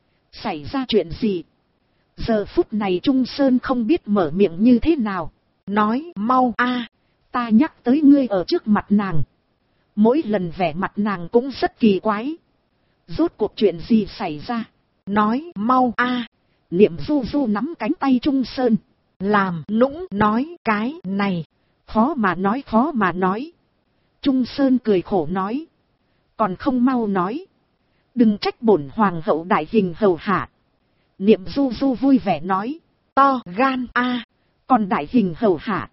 Xảy ra chuyện gì? Giờ phút này Trung Sơn không biết mở miệng như thế nào. Nói mau a, ta nhắc tới ngươi ở trước mặt nàng. Mỗi lần vẻ mặt nàng cũng rất kỳ quái. Rốt cuộc chuyện gì xảy ra? Nói mau a. Niệm Du Du nắm cánh tay Trung Sơn. Làm nũng nói cái này. Khó mà nói. Trung Sơn cười khổ nói. Còn không mau nói. Đừng trách bổn hoàng hậu đại hình hầu hạ. Niệm Du Du vui vẻ nói. To gan a. Còn đại hình hầu hạ.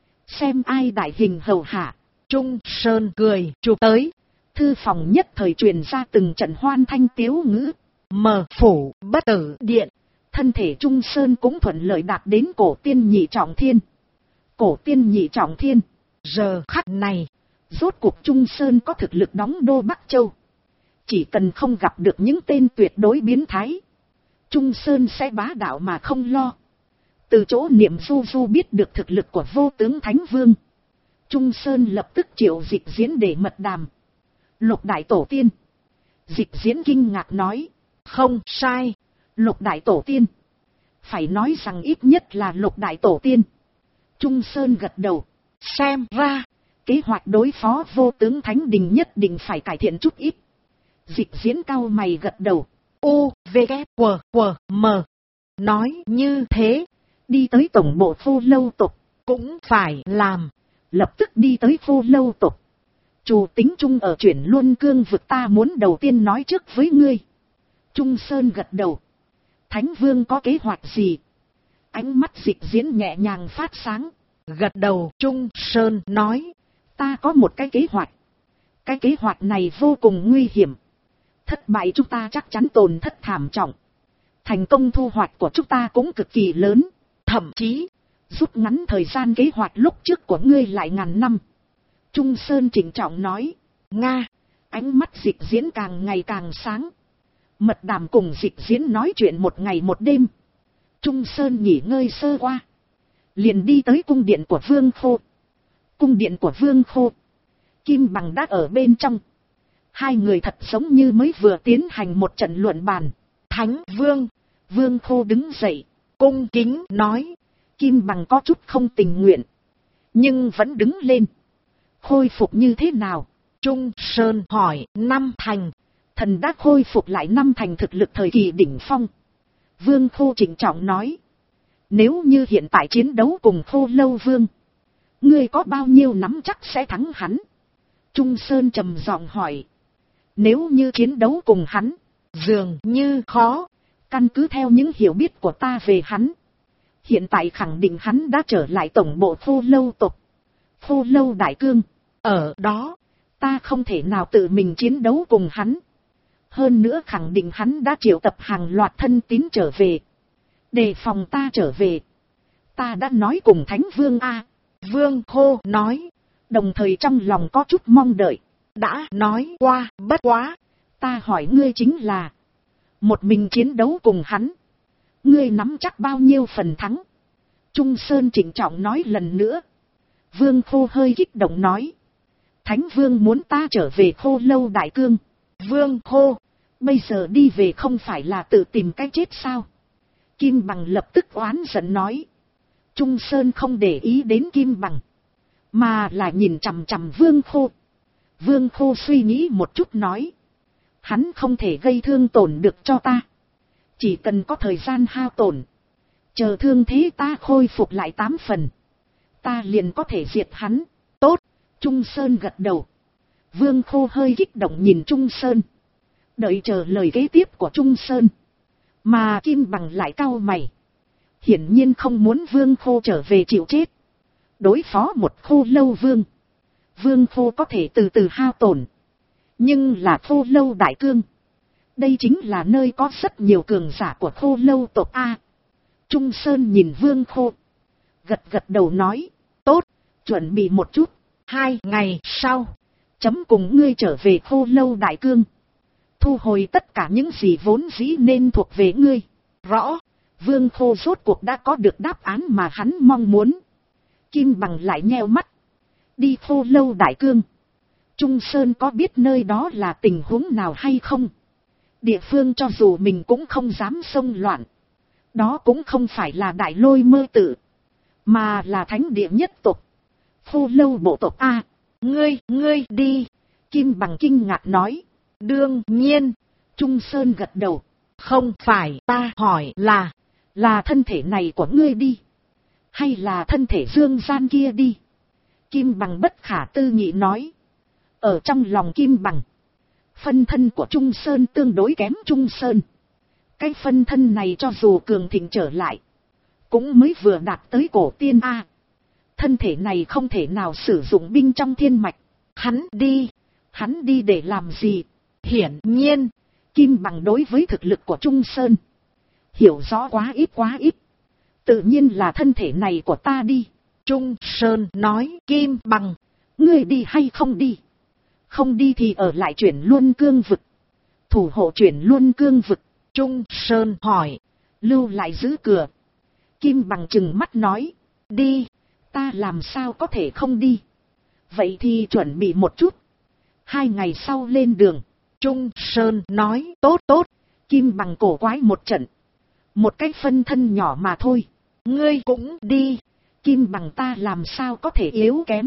Xem ai đại hình hầu hạ. Trung Sơn cười chụp tới. Thư phòng nhất thời truyền ra từng trận hoan thanh tiếu ngữ. Mở phủ bất tử điện. Thân thể Trung Sơn cũng thuận lợi đạt đến cổ tiên nhị trọng thiên. Cổ tiên nhị trọng thiên. Giờ khắc này. Rốt cuộc Trung Sơn có thực lực đóng đô Bắc Châu. Chỉ cần không gặp được những tên tuyệt đối biến thái. Trung Sơn sẽ bá đạo mà không lo. Từ chỗ Niệm Du Du biết được thực lực của vô tướng Thánh Vương. Trung Sơn lập tức triệu Dịch Diễn để mật đàm. Lục đại tổ tiên. Dịch Diễn kinh ngạc nói. Không sai. Lục đại tổ tiên. Phải nói rằng ít nhất là lục đại tổ tiên. Trung Sơn gật đầu. Xem ra. Kế hoạch đối phó vô tướng Thánh Đình nhất định phải cải thiện chút ít. Dịch Diễn cao mày gật đầu. U, V, K, W, W, M. Nói như thế. Đi tới tổng bộ Phô Lâu Tộc. Cũng phải làm. Lập tức đi tới Phô Lâu Tộc. Chủ tính chung ở chuyển Luân Cương vực ta muốn đầu tiên nói trước với ngươi. Trung Sơn gật đầu. Thánh Vương có kế hoạch gì? Ánh mắt Dịch Diễn nhẹ nhàng phát sáng. Gật đầu Trung Sơn nói. Ta có một cái kế hoạch. Cái kế hoạch này vô cùng nguy hiểm. Thất bại chúng ta chắc chắn tổn thất thảm trọng. Thành công thu hoạch của chúng ta cũng cực kỳ lớn. Thậm chí, rút ngắn thời gian kế hoạch lúc trước của ngươi lại ngàn năm. Trung Sơn trịnh trọng nói. Nga, ánh mắt Dịch Diễn càng ngày càng sáng. Mật đàm cùng Dịch Diễn nói chuyện một ngày một đêm. Trung Sơn nghỉ ngơi sơ qua. Liền đi tới cung điện của Vương Khô. Cung điện của Vương Khô. Kim Bằng đã ở bên trong. Hai người thật giống như mới vừa tiến hành một trận luận bàn. Thánh Vương. Vương Khô đứng dậy. Cung kính nói. Kim Bằng có chút không tình nguyện. Nhưng vẫn đứng lên. Khôi phục như thế nào? Trung Sơn hỏi. Năm thành. Thần đã khôi phục lại năm thành thực lực thời kỳ đỉnh phong. Vương Khô trịnh trọng nói. Nếu như hiện tại chiến đấu cùng Khô Lâu Vương. Ngươi có bao nhiêu nắm chắc sẽ thắng hắn? Trung Sơn trầm giọng hỏi. Nếu như chiến đấu cùng hắn. Dường như khó. Căn cứ theo những hiểu biết của ta về hắn. Hiện tại khẳng định hắn đã trở lại tổng bộ Khô Lâu tộc. Khô Lâu Đại Cương. Ở đó. Ta không thể nào tự mình chiến đấu cùng hắn. Hơn nữa khẳng định hắn đã triệu tập hàng loạt thân tín trở về. Đề phòng ta trở về. Ta đã nói cùng Thánh Vương A. Vương Khô nói. Đồng thời trong lòng có chút mong đợi. Đã nói qua, bất quá. Ta hỏi ngươi chính là. Một mình chiến đấu cùng hắn. Ngươi nắm chắc bao nhiêu phần thắng? Trung Sơn trịnh trọng nói lần nữa. Vương Khô hơi kích động nói. Thánh Vương muốn ta trở về Khô Lâu Đại Cương. Vương Khô, bây giờ đi về không phải là tự tìm cái chết sao? Kim Bằng lập tức oán giận nói. Trung Sơn không để ý đến Kim Bằng, mà là nhìn chằm chằm Vương Khô. Vương Khô suy nghĩ một chút nói. Hắn không thể gây thương tổn được cho ta. Chỉ cần có thời gian hao tổn. Chờ thương thế ta khôi phục lại 8 phần. Ta liền có thể diệt hắn. Tốt, Trung Sơn gật đầu. Vương Khô hơi kích động nhìn Trung Sơn. Đợi chờ lời kế tiếp của Trung Sơn. Mà Kim Bằng lại cau mày. Hiển nhiên không muốn Vương Khô trở về chịu chết. Đối phó một Khô Lâu Vương. Vương Khô có thể từ từ hao tổn. Nhưng là Khô Lâu Đại Cương. Đây chính là nơi có rất nhiều cường giả của Khô Lâu tộc A. Trung Sơn nhìn Vương Khô. Gật gật đầu nói. Tốt, chuẩn bị một chút. 2 ngày sau. Chấm cùng ngươi trở về Khô Lâu Đại Cương. Thu hồi tất cả những gì vốn dĩ nên thuộc về ngươi. Rõ. Vương Khô rốt cuộc đã có được đáp án mà hắn mong muốn. Kim Bằng lại nheo mắt. Đi Khô Lâu Đại Cương. Trung Sơn có biết nơi đó là tình huống nào hay không? Địa phương cho dù mình cũng không dám xông loạn. Đó cũng không phải là Đại Lôi Mơ Tự, mà là thánh địa nhất tộc. Khô Lâu bộ tộc A. Ngươi đi. Kim Bằng kinh ngạc nói. Đương nhiên. Trung Sơn gật đầu. Không phải ta hỏi là thân thể này của ngươi đi. Hay là thân thể dương gian kia đi. Kim Bằng bất khả tư nghị nói. Ở trong lòng Kim Bằng. Phân thân của Trung Sơn tương đối kém Trung Sơn. Cái phân thân này cho dù cường thịnh trở lại. Cũng mới vừa đạt tới cổ tiên A. Thân thể này không thể nào sử dụng binh trong thiên mạch. Hắn đi để làm gì? Hiển nhiên, Kim Bằng đối với thực lực của Trung Sơn. Hiểu rõ quá ít. Tự nhiên là thân thể này của ta đi. Trung Sơn nói. Kim Bằng, ngươi đi hay không đi? Không đi thì ở lại Chuyển Luân Cương vực. Thủ hộ Chuyển Luân Cương vực. Trung Sơn hỏi. Lưu lại giữ cửa. Kim Bằng trừng mắt nói. Đi, ta làm sao có thể không đi? Vậy thì chuẩn bị một chút. 2 ngày sau lên đường. Trung Sơn nói. Tốt. Kim Bằng cổ quái một trận. Một cái phân thân nhỏ mà thôi. Ngươi cũng đi. Kim Bằng ta làm sao có thể yếu kém?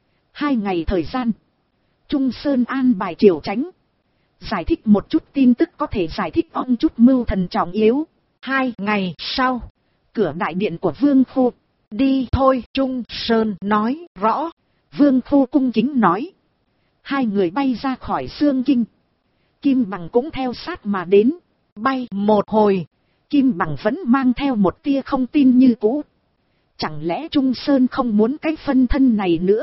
2 ngày thời gian. Trung Sơn an bài triều tránh. Giải thích một chút tin tức có thể giải thích ông chút mưu thần trọng yếu. 2 ngày sau. Cửa đại điện của Vương Khô. Đi thôi. Trung Sơn nói. Rõ. Vương Khô cung kính nói. 2 người bay ra khỏi Xương Kinh. Kim Bằng cũng theo sát mà đến. Bay một hồi. Kim Bằng vẫn mang theo một tia không tin như cũ. Chẳng lẽ Trung Sơn không muốn cái phân thân này nữa?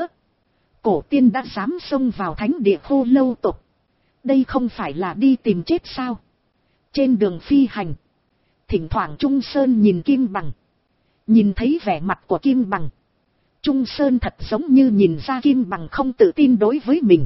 Cổ tiên đã dám xông vào thánh địa Khô Lâu tộc. Đây không phải là đi tìm chết sao? Trên đường phi hành. Thỉnh thoảng Trung Sơn nhìn Kim Bằng. Nhìn thấy vẻ mặt của Kim Bằng. Trung Sơn thật giống như nhìn ra Kim Bằng không tự tin đối với mình.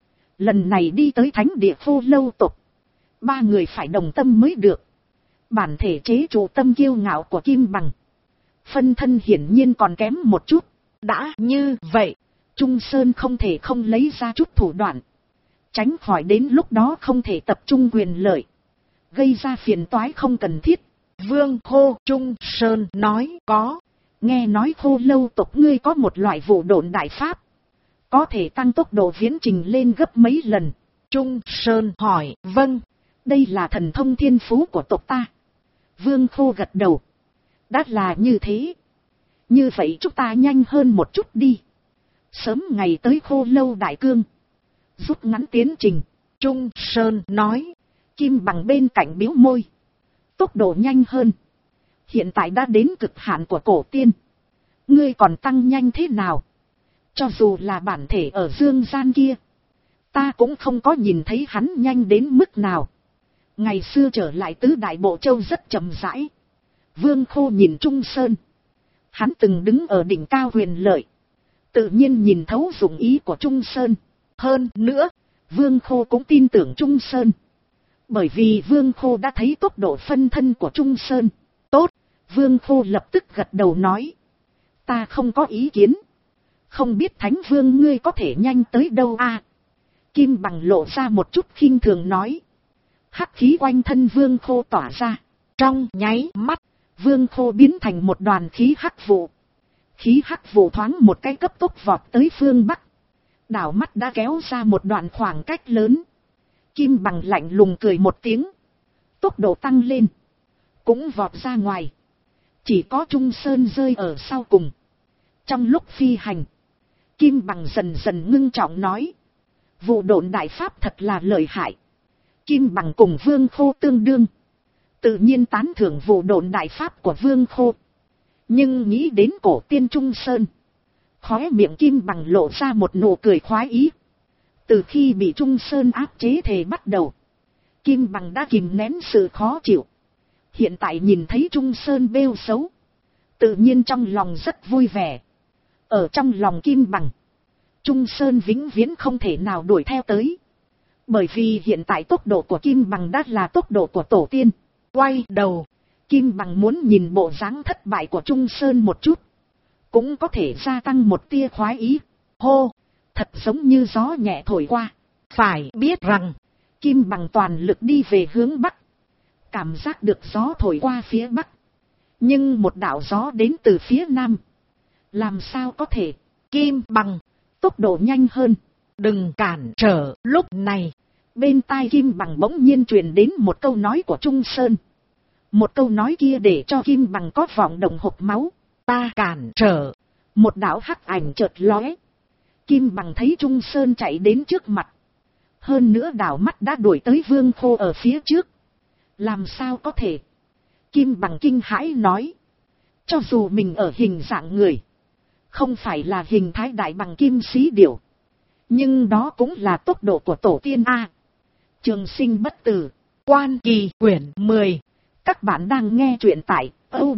Lần này đi tới thánh địa Khô Lâu tộc. 3 người phải đồng tâm mới được. Bản thể chế trụ tâm kiêu ngạo của Kim Bằng. Phân thân hiển nhiên còn kém một chút. Đã như vậy, Trung Sơn không thể không lấy ra chút thủ đoạn. Tránh khỏi đến lúc đó không thể tập trung quyền lợi. Gây ra phiền toái không cần thiết. Vương Khô. Trung Sơn nói. Có. Nghe nói Khô Lâu tộc ngươi có một loại vụ độn đại pháp. Có thể tăng tốc độ viễn trình lên gấp mấy lần. Trung Sơn hỏi. Vâng. Đây là thần thông thiên phú của tộc ta. Vương Khô gật đầu. Đã là như thế. Như vậy chúng ta nhanh hơn một chút đi. Sớm ngày tới Khô Lâu Đại Cương. Rút ngắn tiến trình. Trung Sơn nói. Kim Bằng bên cạnh bĩu môi. Tốc độ nhanh hơn. Hiện tại đã đến cực hạn của cổ tiên. Ngươi còn tăng nhanh thế nào? Cho dù là bản thể ở dương gian kia. Ta cũng không có nhìn thấy hắn nhanh đến mức nào. Ngày xưa trở lại tứ đại bộ châu rất chậm rãi. Vương Khô nhìn Trung Sơn. Hắn từng đứng ở đỉnh cao quyền lợi. Tự nhiên nhìn thấu dụng ý của Trung Sơn. Hơn nữa, Vương Khô cũng tin tưởng Trung Sơn. Bởi vì Vương Khô đã thấy tốc độ phân thân của Trung Sơn. Tốt, Vương Khô lập tức gật đầu nói. Ta không có ý kiến. Không biết Thánh Vương ngươi có thể nhanh tới đâu a? Kim Bằng lộ ra một chút khinh thường nói. Hắc khí quanh thân Vương Khô tỏa ra. Trong nháy mắt, Vương Khô biến thành một đoàn khí hắc vụ. Khí hắc vụ thoáng một cái cấp tốc vọt tới phương Bắc. Đảo mắt đã kéo ra một đoạn khoảng cách lớn. Kim Bằng lạnh lùng cười một tiếng. Tốc độ tăng lên. Cũng vọt ra ngoài. Chỉ có Trung Sơn rơi ở sau cùng. Trong lúc phi hành, Kim Bằng dần dần ngưng trọng nói. Vụ độn đại pháp thật là lợi hại. Kim Bằng cùng Vương Khô tương đương. Tự nhiên tán thưởng vụ độn đại pháp của Vương Khô. Nhưng nghĩ đến cổ tiên Trung Sơn, khóe miệng Kim Bằng lộ ra một nụ cười khoái ý. Từ khi bị Trung Sơn áp chế thể bắt đầu, Kim Bằng đã kìm nén sự khó chịu. Hiện tại nhìn thấy Trung Sơn bêu xấu, tự nhiên trong lòng rất vui vẻ. Ở trong lòng Kim Bằng, Trung Sơn vĩnh viễn không thể nào đuổi theo tới. Bởi vì hiện tại tốc độ của Kim Bằng đã là tốc độ của tổ tiên. Quay đầu, Kim Bằng muốn nhìn bộ dáng thất bại của Trung Sơn một chút. Cũng có thể gia tăng một tia khoái ý. Hô, thật giống như gió nhẹ thổi qua. Phải biết rằng, Kim Bằng toàn lực đi về hướng Bắc. Cảm giác được gió thổi qua phía Bắc. Nhưng một đạo gió đến từ phía Nam. Làm sao có thể? Kim Bằng, tốc độ nhanh hơn. Đừng cản trở. Lúc này, bên tai Kim Bằng bỗng nhiên truyền đến một câu nói của Trung Sơn. Một câu nói kia để cho Kim Bằng có vọng động hộc máu. Ta cản trở. Một đạo hắc ảnh chợt lóe. Kim Bằng thấy Trung Sơn chạy đến trước mặt. Hơn nữa đảo mắt đã đuổi tới Vương Khô ở phía trước. Làm sao có thể? Kim Bằng kinh hãi nói. Cho dù mình ở hình dạng người, không phải là hình thái đại bằng kim sĩ điểu, nhưng đó cũng là tốc độ của tổ tiên A. Trường Sinh bất tử. Quan Kỳ quyển 10. Các bạn đang nghe truyện tại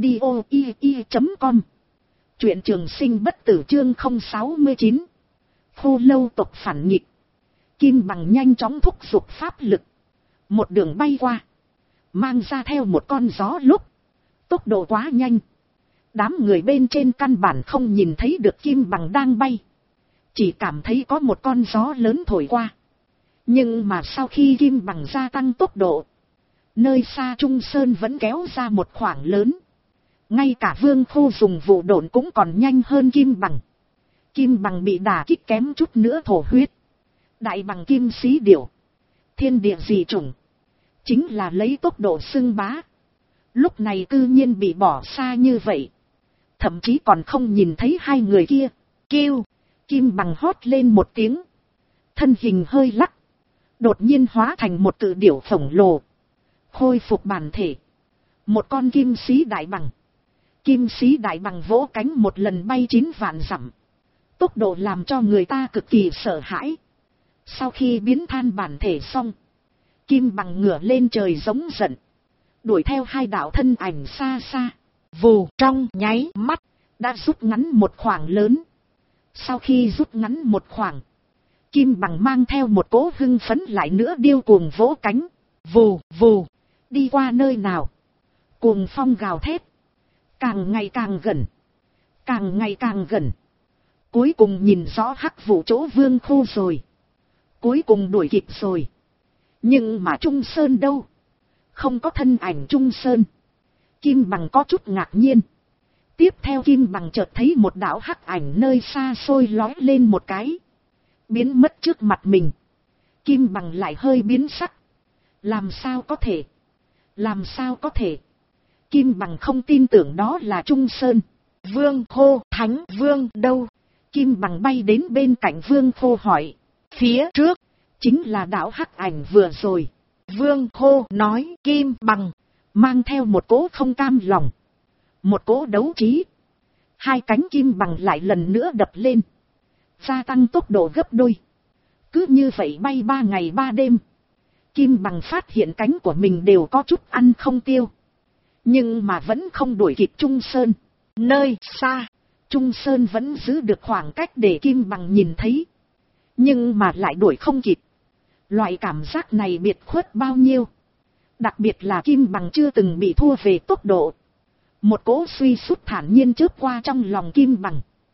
audio.com. Truyện Trường Sinh bất tử chương 069. Khô lâu tộc phản nghịch. Kim Bằng nhanh chóng thúc giục pháp lực. Một đường bay qua. Mang ra theo một con gió lúc. Tốc độ quá nhanh. Đám người bên trên căn bản không nhìn thấy được Kim Bằng đang bay. Chỉ cảm thấy có một con gió lớn thổi qua. Nhưng mà sau khi Kim Bằng gia tăng tốc độ, nơi xa Trung Sơn vẫn kéo ra một khoảng lớn. Ngay cả Vương Khô dùng vụ độn cũng còn nhanh hơn Kim Bằng. Kim Bằng bị đả kích kém chút nữa thổ huyết. Đại bằng kim sĩ điểu, thiên địa dị chủng, chính là lấy tốc độ xưng bá. Lúc này cư nhiên bị bỏ xa như vậy. Thậm chí còn không nhìn thấy hai người kia. Kêu, Kim Bằng hót lên một tiếng. Thân hình hơi lắc. Đột nhiên hóa thành một cự điểu khổng lồ. Khôi phục bản thể. Một con kim sĩ đại bằng. Kim sĩ đại bằng vỗ cánh một lần bay 9 vạn dặm. Tốc độ làm cho người ta cực kỳ sợ hãi. Sau khi biến than bản thể xong, Kim Bằng ngửa lên trời giống giận. Đuổi theo hai đạo thân ảnh xa xa. Vù trong nháy mắt, đã rút ngắn một khoảng lớn. Sau khi rút ngắn một khoảng, Kim Bằng mang theo một cỗ hưng phấn lại nữa điêu cuồng vỗ cánh. Vù vù, đi qua nơi nào? Cuồng phong gào thét. Càng ngày càng gần. Càng ngày càng gần. Cuối cùng nhìn rõ hắc vụ chỗ Vương Khô rồi. Cuối cùng đuổi kịp rồi. Nhưng mà Trung Sơn đâu? Không có thân ảnh Trung Sơn. Kim Bằng có chút ngạc nhiên. Tiếp theo Kim Bằng chợt thấy một đạo hắc ảnh nơi xa xôi lói lên một cái. Biến mất trước mặt mình. Kim Bằng lại hơi biến sắc. Làm sao có thể? Làm sao có thể? Kim Bằng không tin tưởng đó là Trung Sơn. Vương Khô, Thánh Vương đâu? Kim Bằng bay đến bên cạnh Vương Khô hỏi. Phía trước, chính là đạo hắc ảnh vừa rồi. Vương Khô nói. Kim Bằng mang theo một cỗ không cam lòng, một cỗ đấu trí. Hai cánh Kim Bằng lại lần nữa đập lên, gia tăng tốc độ gấp đôi. Cứ như vậy bay 3 ngày 3 đêm. Kim Bằng phát hiện cánh của mình đều có chút ăn không tiêu. Nhưng mà vẫn không đuổi kịp Trung Sơn. Nơi xa, Trung Sơn vẫn giữ được khoảng cách để Kim Bằng nhìn thấy. Nhưng mà lại đuổi không kịp. Loại cảm giác này biệt khuất bao nhiêu. Đặc biệt là Kim Bằng chưa từng bị thua về tốc độ. Một cỗ suy sút thản nhiên chớp qua trong lòng Kim Bằng.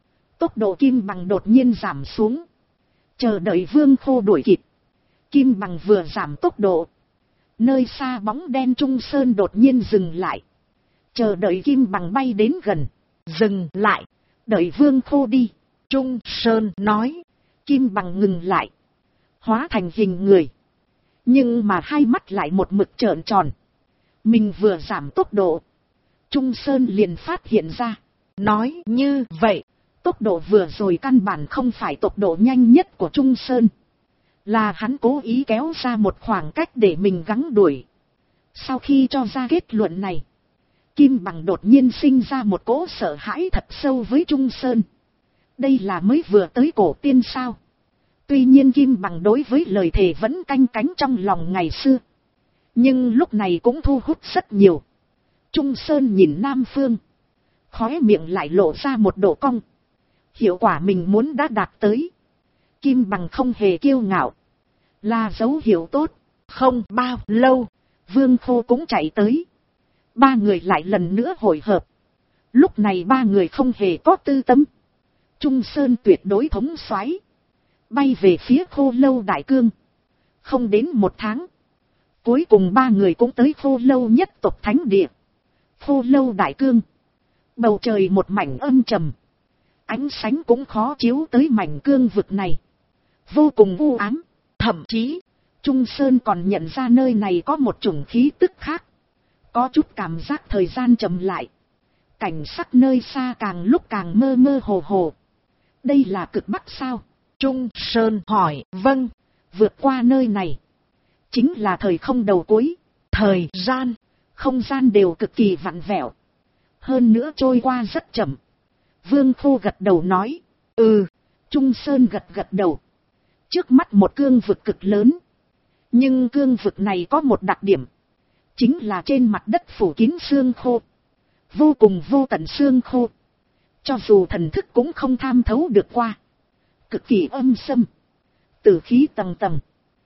Tốc độ Kim Bằng đột nhiên giảm xuống. Chờ đợi Vương Khô đuổi kịp. Kim Bằng vừa giảm tốc độ. Nơi xa bóng đen Trung Sơn đột nhiên dừng lại. Chờ đợi Kim Bằng bay đến gần. Dừng lại. Đợi Vương Khô đi. Trung Sơn nói. Kim Bằng ngừng lại. Hóa thành hình người. Nhưng mà hai mắt lại một mực trợn tròn. Mình vừa giảm tốc độ. Trung Sơn liền phát hiện ra. Nói như vậy. Tốc độ vừa rồi căn bản không phải tốc độ nhanh nhất của Trung Sơn. Là hắn cố ý kéo ra một khoảng cách để mình gắng đuổi. Sau khi cho ra kết luận này. Kim Bằng đột nhiên sinh ra một cỗ sợ hãi thật sâu với Trung Sơn. Đây là mới vừa tới cổ tiên sao. Tuy nhiên Kim Bằng đối với lời thề vẫn canh cánh trong lòng ngày xưa. Nhưng lúc này cũng thu hút rất nhiều. Trung Sơn nhìn Nam Phương. Khóe miệng lại lộ ra một độ cong. Hiệu quả mình muốn đã đạt tới. Kim Bằng không hề kiêu ngạo. Là dấu hiệu tốt. Không bao lâu. Vương Khô cũng chạy tới. Ba người lại lần nữa hội hợp. Lúc này ba người không hề có tư tâm. Trung Sơn tuyệt đối thống soái. Bay về phía Khô Lâu Đại Cương. Không đến một tháng. Cuối cùng ba người cũng tới Khô Lâu nhất tộc thánh địa. Khô Lâu Đại Cương. Bầu trời một mảnh âm trầm. Ánh sáng cũng khó chiếu tới mảnh cương vực này. Vô cùng u ám. Thậm chí, Trung Sơn còn nhận ra nơi này có một chủng khí tức khác. Có chút cảm giác thời gian chậm lại. Cảnh sắc nơi xa càng lúc càng mơ mơ hồ hồ. Đây là cực Bắc sao? Trung Sơn hỏi. Vâng, vượt qua nơi này. Chính là thời không đầu cuối. Thời gian, không gian đều cực kỳ vặn vẹo. Hơn nữa trôi qua rất chậm. Vương Khô gật đầu nói. Trung Sơn gật đầu. Trước mắt một cương vực cực lớn. Nhưng cương vực này có một đặc điểm. Chính là trên mặt đất phủ kín xương khô. Vô cùng vô tận xương khô. Cho dù thần thức cũng không tham thấu được qua. Cực kỳ âm sâm. Tử khí tầng tầng.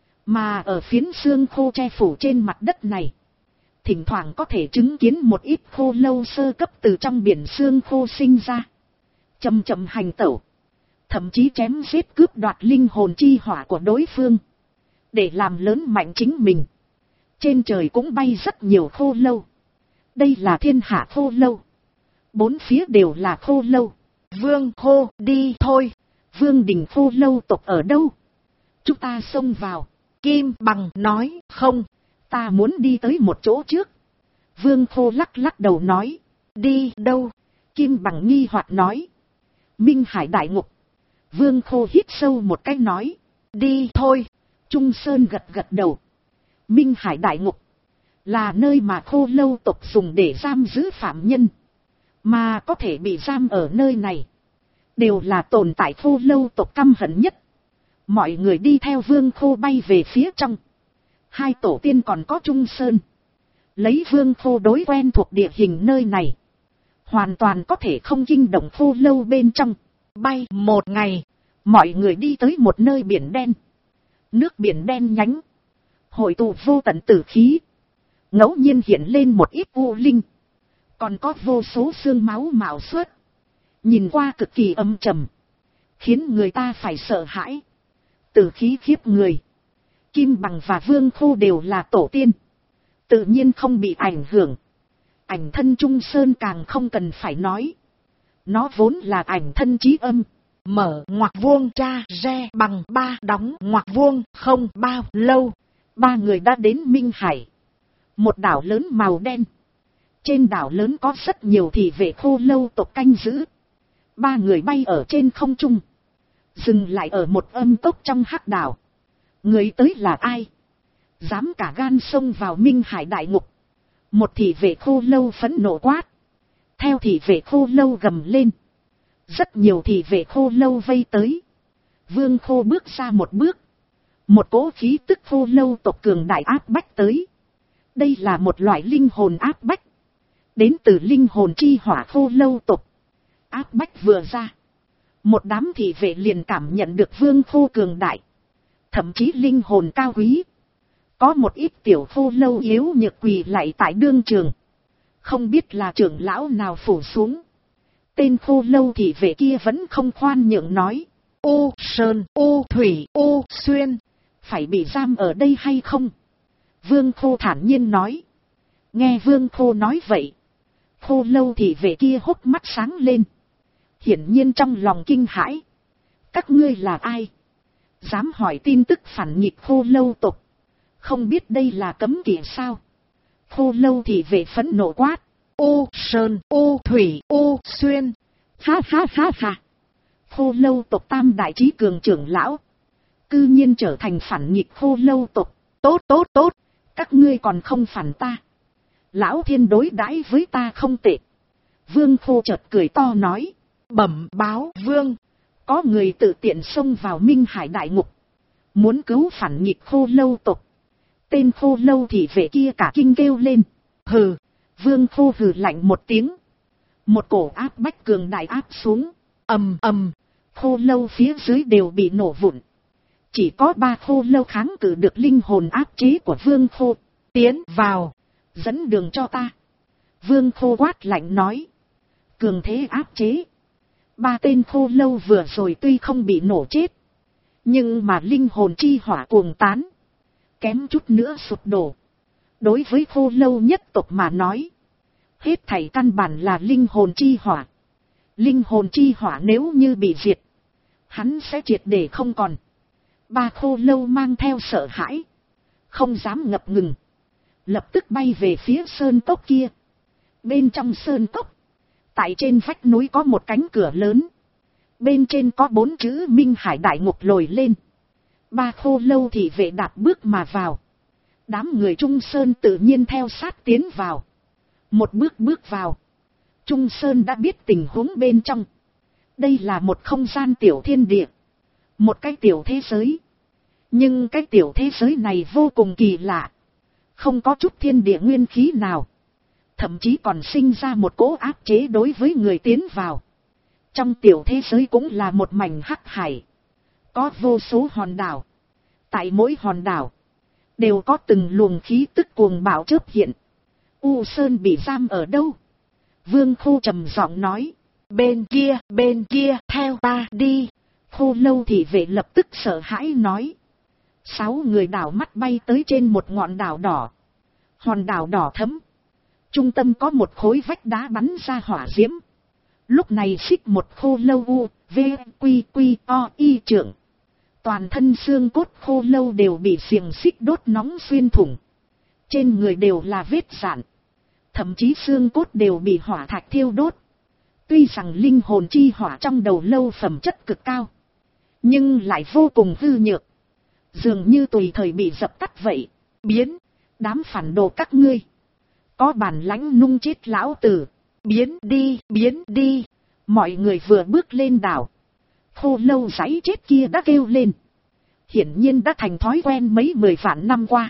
Mà ở phiến xương khô che phủ trên mặt đất này. Thỉnh thoảng có thể chứng kiến một ít khô lâu sơ cấp từ trong biển xương khô sinh ra. Chậm chậm hành tẩu. Thậm chí chém giết cướp đoạt linh hồn chi hỏa của đối phương. Để làm lớn mạnh chính mình. Trên trời cũng bay rất nhiều khô lâu. Đây là thiên hạ khô lâu. Bốn phía đều là khô lâu. Vương Khô đi thôi. Vương đình khô lâu tộc ở đâu? Chúng ta xông vào. Kim Bằng nói không. Ta muốn đi tới một chỗ trước. Vương Khô lắc đầu nói. Đi đâu? Kim Bằng nghi hoặc nói. Minh Hải Đại Ngục. Vương Khô hít sâu một cái nói. Đi thôi. Trung Sơn gật đầu. Minh Hải Đại Ngục. Là nơi mà khô lâu tộc dùng để giam giữ phạm nhân. Mà có thể bị giam ở nơi này. Đều là tồn tại khô lâu tộc căm hận nhất. Mọi người đi theo Vương Khô bay về phía trong. Hai tổ tiên còn có Trung Sơn. Lấy Vương Khô đối quen thuộc địa hình nơi này. Hoàn toàn có thể không kinh động khô lâu bên trong. Bay một ngày. Mọi người đi tới một nơi biển đen. Nước biển đen nhánh. Hội tụ vô tận tử khí. Ngẫu nhiên hiện lên một ít u linh. Còn có vô số xương máu mạo xuất. Nhìn qua cực kỳ âm trầm. Khiến người ta phải sợ hãi. Tử khí khiếp người. Kim Bằng và Vương Khô đều là tổ tiên. Tự nhiên không bị ảnh hưởng. Ảnh thân Trung Sơn càng không cần phải nói. Nó vốn là ảnh thân trí âm. Mở ngoặc vuông tra re bằng 3 đóng ngoặc vuông. Không bao lâu. Ba người đã đến Minh Hải. Một đảo lớn màu đen. Trên đảo lớn có rất nhiều thị vệ khô lâu tộc canh giữ. Ba người bay ở trên không trung. Dừng lại ở một âm cốc trong hắc đảo. Người tới là ai? Dám cả gan xông vào Minh Hải Đại Ngục. Một thị vệ khô lâu phẫn nộ quát. Theo thị vệ khô lâu gầm lên. Rất nhiều thị vệ khô lâu vây tới. Vương Khô bước ra một bước. Một cỗ khí tức khô lâu tộc cường đại áp bách tới. Đây là một loại linh hồn áp bách. Đến từ linh hồn chi hỏa khô lâu tộc. Áp bách vừa ra. Một đám thị vệ liền cảm nhận được Vương Khô cường đại. Thậm chí linh hồn cao quý. Có một ít tiểu khô lâu yếu nhược quỳ lại tại đương trường. Không biết là trưởng lão nào phủ xuống. Tên khô lâu thị vệ kia vẫn không khoan nhượng nói. Ô sơn, ô thủy, ô xuyên, phải bị giam ở đây hay không? Vương Khô thản nhiên nói. Nghe Vương Khô nói vậy, khô lâu thị vệ kia hốc mắt sáng lên. Hiển nhiên trong lòng kinh hãi. Các ngươi là ai? Dám hỏi tin tức phản nghịch khô lâu tộc. Không biết đây là cấm kỵ sao? Khô lâu thị vệ phẫn nộ quát. Ô sơn, ô thủy, ô xuyên. Ha ha ha ha. Khô lâu tộc tam đại trí cường trưởng lão cư nhiên trở thành phản nghịch khô lâu tộc. Tốt tốt tốt, các ngươi còn không phản ta. Lão Thiên đối đãi với ta không tệ. Vương Khô chợt cười to nói. Bẩm báo vương, có người tự tiện xông vào Minh Hải đại ngục, muốn cứu phản nghịch khô lâu tộc. Tên khô lâu thị vệ kia cả kinh kêu lên. Hừ. Vương Khô hừ lạnh một tiếng. Một cổ áp bách cường đại áp xuống. Ầm ầm. Khô lâu phía dưới đều bị nổ vụn. Chỉ có 3 khô lâu kháng cự được linh hồn áp chế của Vương Khô. Tiến vào, dẫn đường cho ta. Vương Khô quát lạnh nói. Cường thế áp chế. 3 tên khô lâu vừa rồi tuy không bị nổ chết, nhưng mà linh hồn chi hỏa cuồng tán, kém chút nữa sụp đổ. Đối với khô lâu nhất tộc mà nói, hết thảy căn bản là linh hồn chi hỏa. Linh hồn chi hỏa nếu như bị diệt, hắn sẽ triệt để không còn. 3 khô lâu mang theo sợ hãi, không dám ngập ngừng, lập tức bay về phía sơn cốc kia. Bên trong sơn cốc, tại trên vách núi có một cánh cửa lớn, bên trên có 4 chữ Minh Hải đại ngục lồi lên. 3 khô lâu thị vệ đạp bước mà vào. Đám người Trung Sơn tự nhiên theo sát tiến vào. Một bước bước vào, Trung Sơn đã biết tình huống bên trong. Đây là một không gian tiểu thiên địa, một cái tiểu thế giới. Nhưng cái tiểu thế giới này vô cùng kỳ lạ, không có chút thiên địa nguyên khí nào, thậm chí còn sinh ra một cỗ áp chế đối với người tiến vào. Trong tiểu thế giới cũng là một mảnh hắc hải, có vô số hòn đảo. Tại mỗi hòn đảo đều có từng luồng khí tức cuồng bạo chớp hiện. U Sơn bị giam ở đâu? Vương Khô trầm giọng nói. Bên kia, theo ta đi. Khô lâu thị vệ lập tức sợ hãi nói. 6 người đảo mắt bay tới trên một ngọn đảo đỏ. Hòn đảo đỏ thẫm, trung tâm có một khối vách đá bắn ra hỏa diễm. Lúc này xích một khô lâu u, v, quy quy o y trưởng. Toàn thân xương cốt khô lâu đều bị xiềng xích đốt nóng xuyên thủng. Trên người đều là vết rạn. Thậm chí xương cốt đều bị hỏa thạch thiêu đốt. Tuy rằng linh hồn chi hỏa trong đầu lâu phẩm chất cực cao, nhưng lại vô cùng hư nhược, dường như tùy thời bị dập tắt vậy. Biến, đám phản đồ các ngươi, có bản lãnh nung chết lão tử. Biến đi. Mọi người vừa bước lên đảo, khô lâu giấy chết kia đã kêu lên. Hiển nhiên đã thành thói quen mấy 10 vạn năm qua.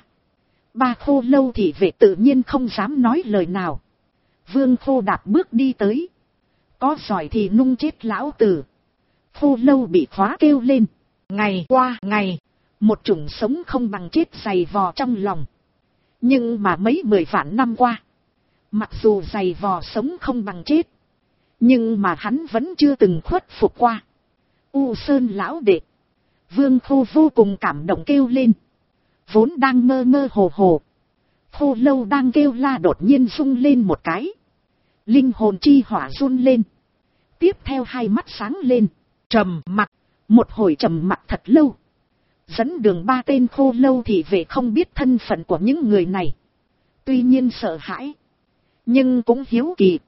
3 khô lâu thị vệ tự nhiên không dám nói lời nào. Vương Khô đạp bước đi tới. Có giỏi thì nung chết lão tử. Khô lâu bị khóa kêu lên. Ngày qua ngày, một chủng sống không bằng chết dày vò trong lòng. Nhưng mà mấy 10 vạn năm qua, mặc dù dày vò sống không bằng chết, nhưng mà hắn vẫn chưa từng khuất phục qua. U Sơn lão đệ. Vương Khô vô cùng cảm động kêu lên. Vốn đang mơ mơ hồ hồ, khô lâu đang kêu la đột nhiên rung lên một cái. Linh hồn chi hỏa run lên. Tiếp theo hai mắt sáng lên. Trầm mặc. Một hồi trầm mặc thật lâu. Dẫn đường 3 tên khô lâu thị vệ không biết thân phận của những người này. Tuy nhiên sợ hãi, nhưng cũng hiếu kỳ.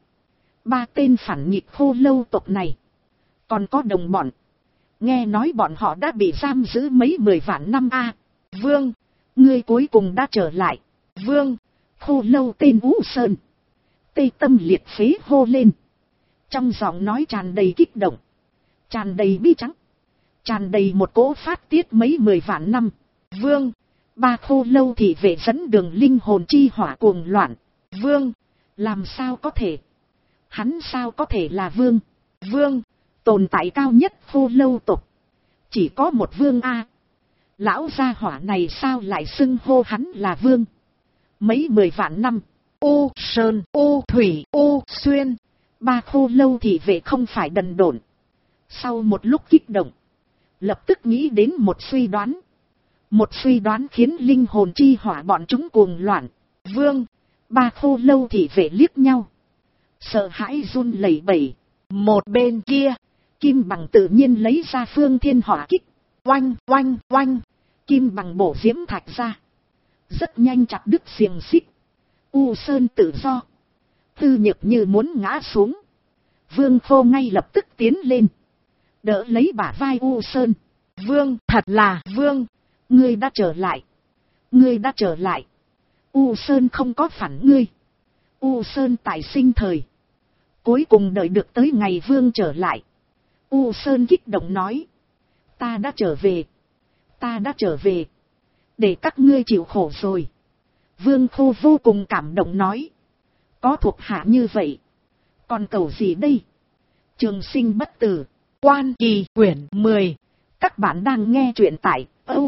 3 tên phản nghịch khô lâu tộc này còn có đồng bọn. Nghe nói bọn họ đã bị giam giữ mấy 10 vạn năm a. Vương, ngươi cuối cùng đã trở lại. Vương, khô lâu tên U Sơn tê tâm liệt phế hô lên. Trong giọng nói tràn đầy kích động, tràn đầy bi trắng, tràn đầy một cỗ phát tiết mấy 10 vạn năm. Vương, 3 khô lâu thị vệ dẫn đường linh hồn chi hỏa cuồng loạn. Vương, làm sao có thể? Hắn sao có thể là vương? Vương, tồn tại cao nhất khô lâu tộc, chỉ có một vương a. Lão gia hỏa này sao lại xưng hô hắn là vương? Mấy 10 vạn năm, ô sơn, ô thủy, ô xuyên, Ba khô lâu thị vệ không phải đần độn. Sau một lúc kích động, lập tức nghĩ đến một suy đoán. Một suy đoán khiến linh hồn chi hỏa bọn chúng cuồng loạn. Vương, ba khô lâu thị vệ liếc nhau, sợ hãi run lẩy bẩy. Một bên kia, Kim Bằng tự nhiên lấy ra phương thiên hỏa kích. Oanh, oanh, oanh, Kim Bằng bổ diễm thạch ra. Rất nhanh chặt đứt xiềng xích. U Sơn tự do. Tư Nhược như muốn ngã xuống. Vương Khô ngay lập tức tiến lên, đỡ lấy bả vai U Sơn. Vương, thật là Vương, ngươi đã trở lại. Ngươi đã trở lại. U Sơn không có phản ngươi. U Sơn tại sinh thời, cuối cùng đợi được tới ngày Vương trở lại. U Sơn kích động nói. Ta đã trở về. Ta đã trở về. Để các ngươi chịu khổ rồi. Vương Khô vô cùng cảm động nói. Có thuộc hạ như vậy, còn cầu gì đây? Trường sinh bất tử. Quan Kỳ quyển 10. Các bạn đang nghe truyện tại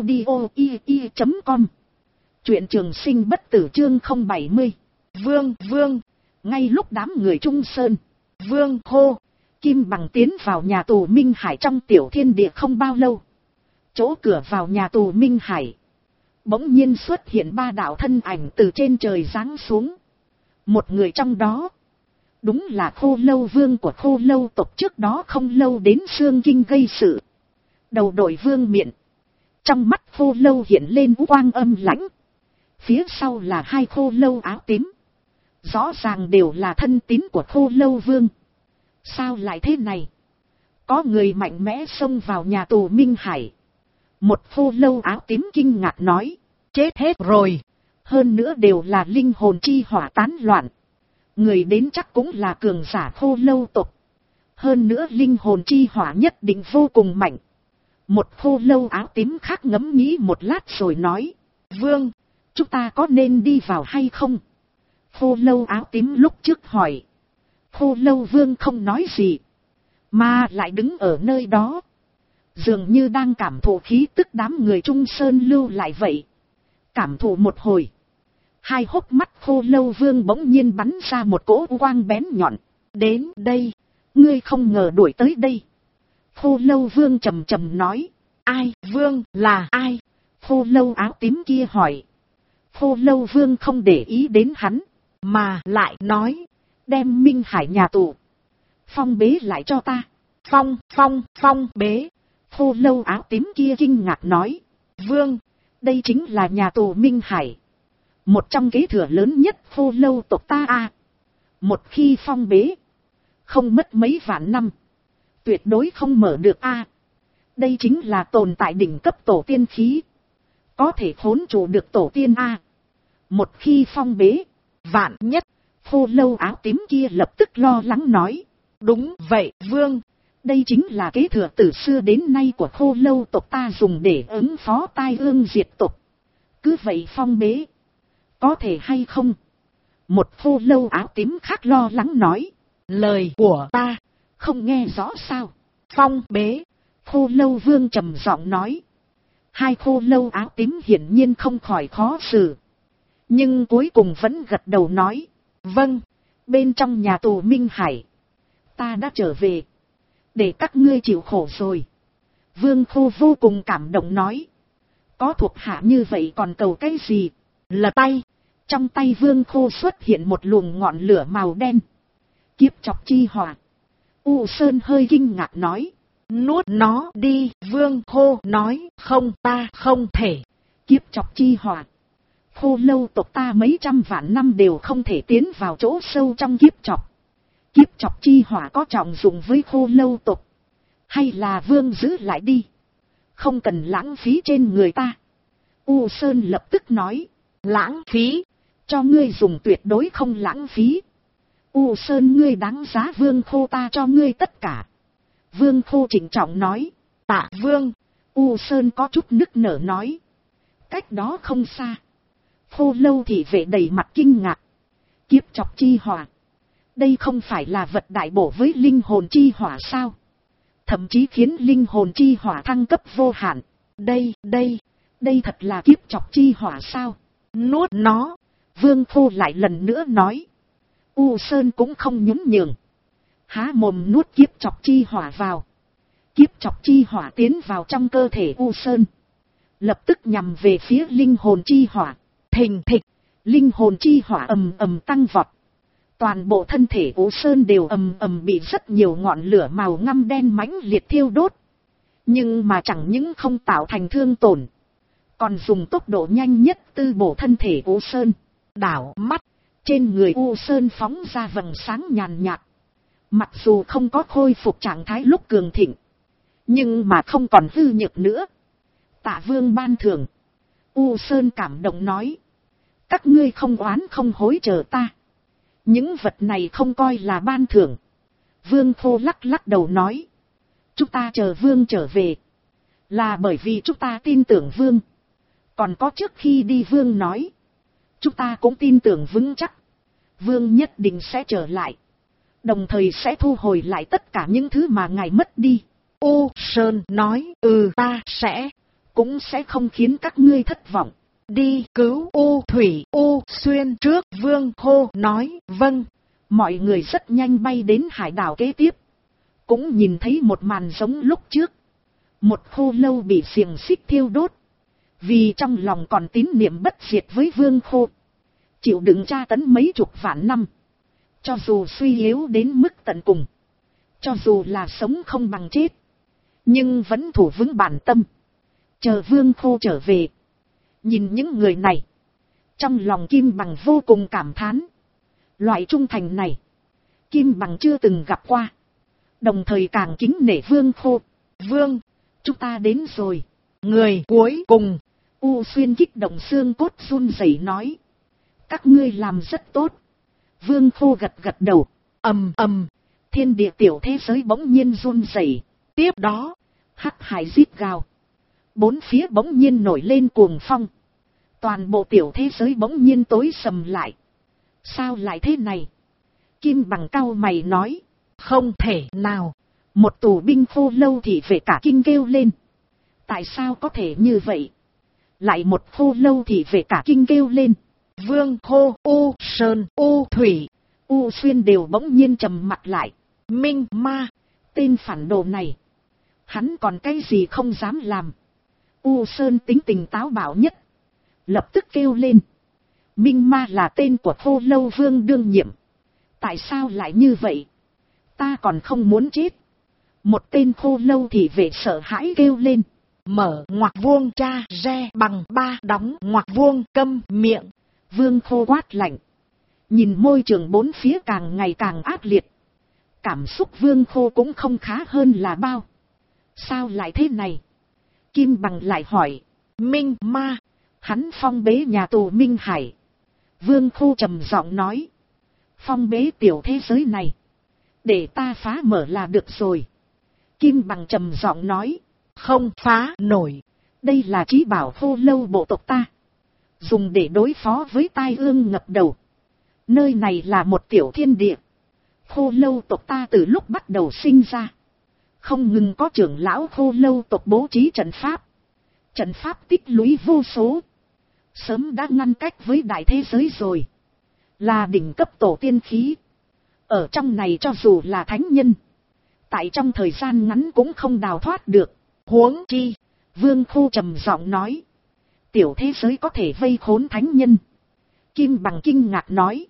audio.com. Truyện Trường sinh bất tử chương 070. Vương. Ngay lúc đám người Trung Sơn, Vương Khô, Kim Bằng tiến vào nhà tù Minh Hải trong tiểu thiên địa không bao lâu. Chỗ cửa vào nhà tù Minh Hải, bỗng nhiên xuất hiện ba đạo thân ảnh từ trên trời giáng xuống. Một người trong đó, đúng là Khô Lâu Vương của Khô Lâu tộc trước đó không lâu đến Sương Kinh gây sự. Đầu đội vương miện, trong mắt Khô Lâu hiện lên quang âm lãnh. Phía sau là hai Khô Lâu áo tím. Rõ ràng đều là thân tín của Khô Lâu Vương. Sao lại thế này? Có người mạnh mẽ xông vào nhà tù Minh Hải. Một Khô Lâu áo tím kinh ngạc nói. Chết hết rồi. Hơn nữa đều là linh hồn chi hỏa tán loạn. Người đến chắc cũng là cường giả Khô Lâu tộc. Hơn nữa linh hồn chi hỏa nhất định vô cùng mạnh. Một Khô Lâu áo tím khác ngẫm nghĩ một lát rồi nói. Vương, chúng ta có nên đi vào hay không? Khô Lâu áo tím lúc trước hỏi. Khô Lâu Vương không nói gì, mà lại đứng ở nơi đó, dường như đang cảm thụ khí tức đám người Trung Sơn lưu lại vậy. Cảm thụ một hồi, hai hốc mắt Khô Lâu Vương bỗng nhiên bắn ra một cỗ quang bén nhọn. Đến đây, ngươi không ngờ đuổi tới đây. Khô Lâu Vương trầm trầm nói. Ai? Vương là ai? Khô Lâu áo tím kia hỏi. Khô Lâu Vương không để ý đến hắn, mà lại nói. Đem Minh Hải nhà tù phong bế lại cho ta. Phong bế. Khô Lâu áo tím kia kinh ngạc nói. Vương, đây chính là nhà tù Minh Hải, một trong kế thừa lớn nhất Khô Lâu tộc ta a. Một khi phong bế, không mất mấy vạn năm, tuyệt đối không mở được a. Đây chính là tồn tại đỉnh cấp tổ tiên khí, có thể khốn trụ được tổ tiên a. Một khi phong bế, vạn nhất. Khô Lâu áo tím kia lập tức lo lắng nói. Đúng vậy Vương, đây chính là kế thừa từ xưa đến nay của Khô Lâu tộc ta dùng để ứng phó tai ương diệt tộc. Cứ vậy phong bế, có thể hay không? Một Khô Lâu áo tím khác lo lắng nói. Lời của ta không nghe rõ sao? Phong bế. Khô Lâu Vương trầm giọng nói. Hai Khô Lâu áo tím hiển nhiên không khỏi khó xử, nhưng cuối cùng vẫn gật đầu nói. Vâng, bên trong nhà tù Minh Hải, ta đã trở về, để các ngươi chịu khổ rồi. Vương Khô vô cùng cảm động nói. Có thuộc hạ như vậy còn cầu cái gì? Lật tay, trong tay Vương Khô xuất hiện một luồng ngọn lửa màu đen. Kiếp chọc chi hỏa. U Sơn hơi kinh ngạc nói. Nuốt nó đi. Vương Khô nói. Không, ta không thể. Kiếp chọc chi hỏa. Khô Lâu tộc ta mấy trăm vạn năm đều không thể tiến vào chỗ sâu trong kiếp chọc. Kiếp chọc chi hỏa có trọng dụng với Khô Lâu tộc, hay là Vương giữ lại đi, không cần lãng phí trên người ta. U Sơn lập tức nói. Lãng phí? Cho ngươi dùng tuyệt đối không lãng phí. U Sơn, ngươi đáng giá Vương Khô ta cho ngươi tất cả. Vương Khô trịnh trọng nói. Tạ Vương. U Sơn có chút nức nở nói. Cách đó không xa, Khô Lâu thị vệ đầy mặt kinh ngạc. Kiếp chọc chi hỏa, đây không phải là vật đại bổ với linh hồn chi hỏa sao? Thậm chí khiến linh hồn chi hỏa thăng cấp vô hạn. Đây thật là kiếp chọc chi hỏa sao? Nuốt nó. Vương Khô lại lần nữa nói. U Sơn cũng không nhún nhường. há mồm nuốt kiếp chọc chi hỏa vào. Kiếp chọc chi hỏa tiến vào trong cơ thể U Sơn, lập tức nhằm về phía linh hồn chi hỏa. Thình thịch, linh hồn chi hỏa ầm ầm tăng vọt. Toàn bộ thân thể U Sơn đều ầm ầm bị rất nhiều ngọn lửa màu ngăm đen mãnh liệt thiêu đốt. Nhưng mà chẳng những không tạo thành thương tổn, còn dùng tốc độ nhanh nhất tư bổ thân thể U Sơn. Đảo mắt, trên người U Sơn phóng ra vầng sáng nhàn nhạt. Mặc dù không có khôi phục trạng thái lúc cường thịnh, nhưng mà không còn hư nhược nữa. Tạ Vương ban thưởng. U Sơn cảm động nói. Các ngươi không oán không hối chờ ta. Những vật này không coi là ban thưởng. Vương Khô lắc lắc đầu nói. Chúng ta chờ Vương trở về, là bởi vì chúng ta tin tưởng Vương. Còn có trước khi đi Vương nói, chúng ta cũng tin tưởng vững chắc Vương nhất định sẽ trở lại, đồng thời sẽ thu hồi lại tất cả những thứ mà ngài mất đi. U Sơn nói, ta sẽ, cũng sẽ không khiến các ngươi thất vọng. Đi cứu U Thủy U Xuyên trước. Vương Khô nói, vâng. Mọi người rất nhanh bay đến hải đảo kế tiếp. Cũng nhìn thấy một màn giống lúc trước. Một khô lâu bị xiềng xích thiêu đốt. Vì trong lòng còn tín niệm bất diệt với Vương Khô, chịu đựng tra tấn mấy chục vạn năm. Cho dù suy yếu đến mức tận cùng, cho dù là sống không bằng chết, nhưng vẫn thủ vững bản tâm, chờ Vương Khô trở về. Nhìn những người này, trong lòng Kim Bằng vô cùng cảm thán. Loại trung thành này, Kim Bằng chưa từng gặp qua. Đồng thời càng kính nể Vương Khô. Vương, chúng ta đến rồi. Người cuối cùng. U Xuyên kích động xương cốt run rẩy nói. Các ngươi làm rất tốt. Vương Khô gật gật đầu. Ầm ầm, thiên địa tiểu thế giới bỗng nhiên run rẩy. Tiếp đó, hắc hải rít gào. Bốn phía bỗng nhiên nổi lên cuồng phong. Toàn bộ tiểu thế giới bỗng nhiên tối sầm lại. Sao lại thế này? Kim Bằng cau mày nói. Không thể nào. Một tù binh khô lâu thì về cả kinh kêu lên. Tại sao có thể như vậy? Lại một khô lâu thì về cả kinh kêu lên. Vương Khô, U Sơn, U Thủy, U Xuyên đều bỗng nhiên trầm mặt lại. Minh Ma, tên phản đồ này, hắn còn cái gì không dám làm. U Sơn tính tình táo bạo nhất, lập tức kêu lên. Minh Ma là tên của khô lâu vương đương nhiệm. Tại sao lại như vậy? Ta còn không muốn chết. Một tên khô lâu thì về sợ hãi kêu lên. Mở ngoặc vuông cha re bằng 3 đóng ngoặc vuông câm miệng. Vương Khô quát lạnh. Nhìn môi trường bốn phía càng ngày càng ác liệt. Cảm xúc Vương Khô cũng không khá hơn là bao. Sao lại thế này? Kim Bằng lại hỏi. Minh Ma, hắn phong bế nhà tù Minh Hải. Vương Khô trầm giọng nói. Phong bế tiểu thế giới này, để ta phá mở là được rồi. Kim Bằng trầm giọng nói. Không phá nổi. Đây là trí bảo khô lâu bộ tộc ta, dùng để đối phó với tai ương ngập đầu. Nơi này là một tiểu thiên địa. Khô lâu tộc ta từ lúc bắt đầu sinh ra, không ngừng có trưởng lão khô lâu tộc bố trí trận pháp. Trận pháp tích lũy vô số, sớm đã ngăn cách với đại thế giới rồi. Là đỉnh cấp tổ tiên khí. Ở trong này cho dù là thánh nhân, tại trong thời gian ngắn cũng không đào thoát được. Huống chi, Vương Khô trầm giọng nói, tiểu thế giới có thể vây khốn thánh nhân. Kim Bằng kinh ngạc nói.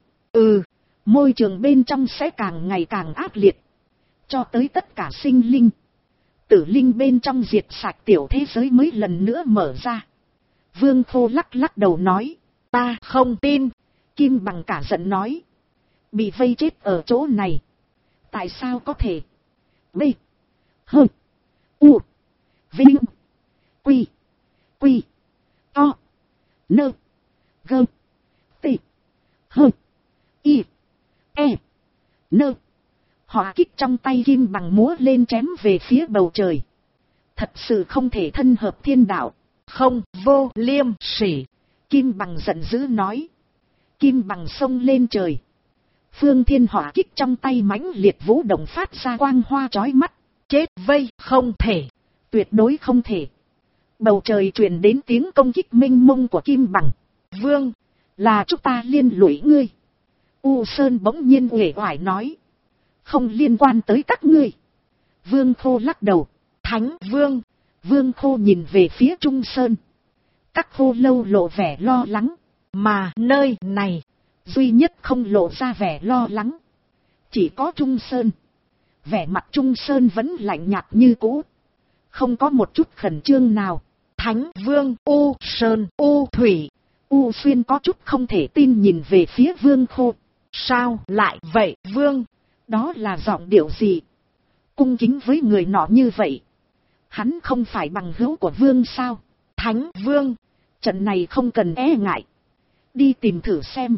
Môi trường bên trong sẽ càng ngày càng ác liệt, cho tới tất cả sinh linh, tử linh bên trong diệt sạch tiểu thế giới mới lần nữa mở ra. Vương Khô lắc lắc đầu nói. Ta không tin. Kim Bằng cả giận nói. Bị vây chết ở chỗ này, tại sao có thể? B H U Vinh Quy Quy To Nơ Gơ Tị H I E Nơ. Hỏa kích trong tay Kim Bằng múa lên chém về phía bầu trời. Thật sự không thể thân hợp thiên đạo. Không, vô liêm sỉ. Kim Bằng giận dữ nói. Kim Bằng xông lên trời. Phương thiên hỏa kích trong tay mãnh liệt vũ động phát ra quang hoa chói mắt. Chết vây, không thể. Tuyệt đối không thể. Bầu trời truyền đến tiếng công kích mênh mông của Kim Bằng. Vương, là chúng ta liên lụy ngươi. U Sơn bỗng nhiên uể oải nói. Không liên quan tới các ngươi. Vương Khô lắc đầu. Thánh Vương. Vương Khô nhìn về phía Trung Sơn. Các khô lâu lộ vẻ lo lắng. Mà nơi này, duy nhất không lộ ra vẻ lo lắng. Chỉ có Trung Sơn. Vẻ mặt Trung Sơn vẫn lạnh nhạt như cũ. Không có một chút khẩn trương nào. Thánh Vương U Sơn U Thủy. U Xuyên có chút không thể tin nhìn về phía Vương Khô. Sao lại vậy Vương? Đó là giọng điệu gì? Cung kính với người nọ như vậy. Hắn không phải bằng hữu của Vương sao? Thánh Vương, trận này không cần e ngại. Đi tìm thử xem.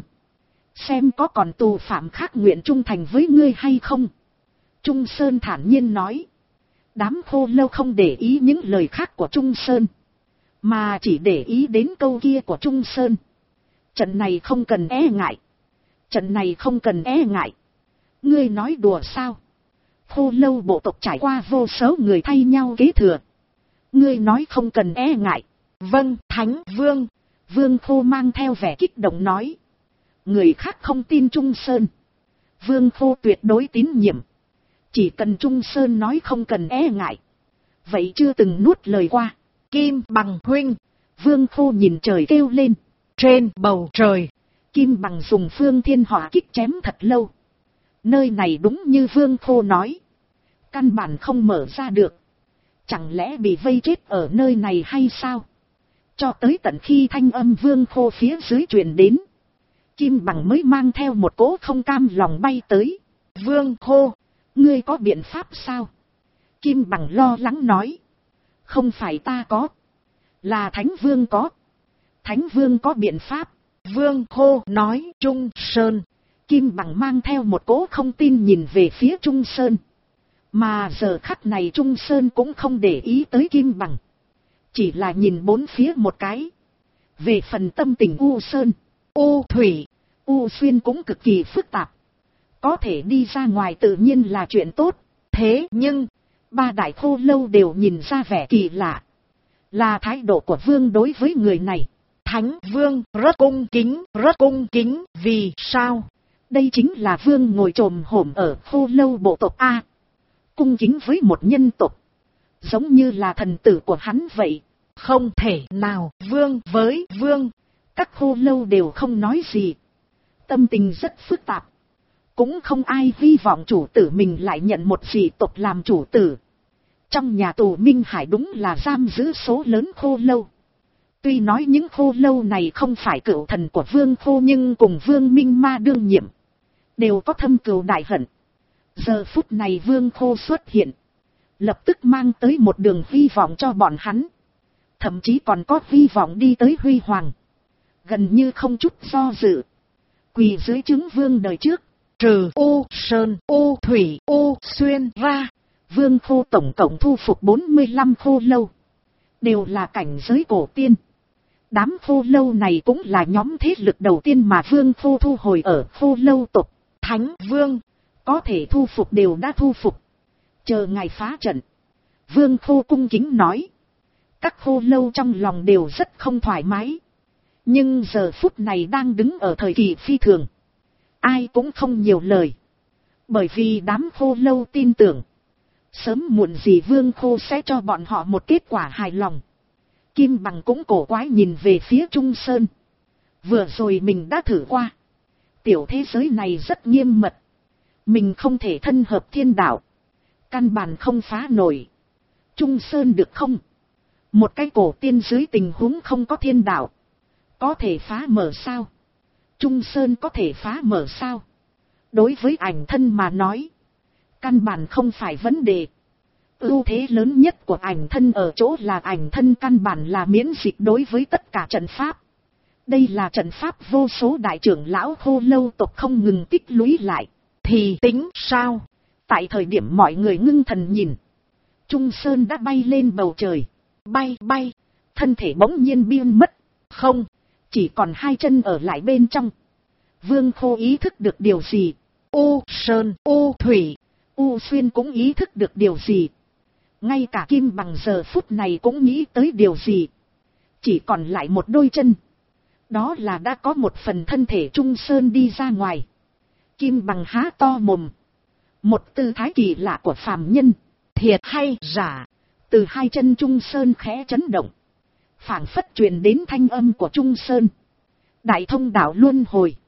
Xem có còn tù phạm khác nguyện trung thành với ngươi hay không? Trung Sơn thản nhiên nói. Đám khô lâu không để ý những lời khác của Trung Sơn. Mà chỉ để ý đến câu kia của Trung Sơn. Trận này không cần e ngại. Trận này không cần e ngại. Ngươi nói đùa sao? Khô lâu bộ tộc trải qua vô số người thay nhau kế thừa. Ngươi nói không cần e ngại. Vâng, Thánh Vương. Vương Khô mang theo vẻ kích động nói. Người khác không tin Trung Sơn. Vương Khô tuyệt đối tín nhiệm. Chỉ cần Trung Sơn nói không cần e ngại. Vậy chưa từng nuốt lời qua. Kim Bằng huynh. Vương Khô nhìn trời kêu lên. Trên bầu trời, Kim Bằng dùng phương thiên hỏa kích chém thật lâu. Nơi này đúng như Vương Khô nói. Căn bản không mở ra được. Chẳng lẽ bị vây chết ở nơi này hay sao? Cho tới tận khi thanh âm Vương Khô phía dưới truyền đến. Kim Bằng mới mang theo một cỗ không cam lòng bay tới. Vương Khô, ngươi có biện pháp sao? Kim Bằng lo lắng nói. Không phải ta có. Là Thánh Vương có. Thánh Vương có biện pháp. Vương Khô nói. Trung Sơn. Kim Bằng mang theo một cỗ không tin nhìn về phía Trung Sơn. Mà giờ khắc này Trung Sơn cũng không để ý tới Kim Bằng. Chỉ là nhìn bốn phía một cái. Về phần tâm tình U Sơn, U Thủy, U Xuyên cũng cực kỳ phức tạp. Có thể đi ra ngoài tự nhiên là chuyện tốt. Thế nhưng, ba đại khô lâu đều nhìn ra vẻ kỳ lạ. Là thái độ của Vương đối với người này. Thánh Vương rất cung kính, vì sao? Đây chính là Vương ngồi chồm hổm ở khô lâu bộ tộc A. Cung kính với một nhân tộc. Giống như là thần tử của hắn vậy. Không thể nào. Vương với Vương. Các khô lâu đều không nói gì. Tâm tình rất phức tạp. Cũng không ai hy vọng chủ tử mình lại nhận một dị tộc làm chủ tử. Trong nhà tù Minh Hải đúng là giam giữ số lớn khô lâu. Tuy nói những khô lâu này không phải cựu thần của Vương Khô nhưng cùng Vương Minh Ma đương nhiệm. Đều có thâm cừu đại hận. Giờ phút này Vương Khô xuất hiện. Lập tức mang tới một đường hy vọng cho bọn hắn. Thậm chí còn có hy vọng đi tới huy hoàng. Gần như không chút do dự. Quỳ dưới trướng Vương đời trước. Trừ U Sơn, U Thủy, U Xuyên ra. Vương Khô tổng cộng thu phục 45 khô lâu. Đều là cảnh giới cổ tiên. Đám khô lâu này cũng là nhóm thế lực đầu tiên mà Vương Khô thu hồi ở khô lâu tộc. Thánh Vương, có thể thu phục đều đã thu phục. Chờ ngài phá trận. Vương Khô cung kính nói. Các khô lâu trong lòng đều rất không thoải mái. Nhưng giờ phút này đang đứng ở thời kỳ phi thường. Ai cũng không nhiều lời. Bởi vì đám khô lâu tin tưởng. Sớm muộn gì Vương Khô sẽ cho bọn họ một kết quả hài lòng. Kim Bằng cũng cổ quái nhìn về phía Trung Sơn. Vừa rồi mình đã thử qua. Tiểu thế giới này rất nghiêm mật. Mình không thể thân hợp thiên đạo. Căn bản không phá nổi. Trung Sơn được không? Một cái cổ tiên dưới tình huống không có thiên đạo. Có thể phá mở sao? Trung Sơn có thể phá mở sao? Đối với ảnh thân mà nói. Căn bản không phải vấn đề. Ưu thế lớn nhất của ảnh thân ở chỗ là ảnh thân căn bản là miễn dịch đối với tất cả trận pháp. Đây là trận pháp vô số đại trưởng lão khô lâu tộc không ngừng tích lũy lại. Thì tính sao? Tại thời điểm mọi người ngưng thần nhìn. Trung Sơn đã bay lên bầu trời. Bay. Thân thể bỗng nhiên biến mất. Không. Chỉ còn hai chân ở lại bên trong. Vương Khô ý thức được điều gì? U Sơn, U Thủy, U Xuyên cũng ý thức được điều gì? Ngay cả Kim Bằng giờ phút này cũng nghĩ tới điều gì? Chỉ còn lại một đôi chân. Đó là đã có một phần thân thể Trung Sơn đi ra ngoài. Kim Bằng há to mồm. Một tư thái kỳ lạ của phàm nhân, thiệt hay giả, từ hai chân Trung Sơn khẽ chấn động. Phảng phất truyền đến thanh âm của Trung Sơn. Đại thông đạo luân hồi.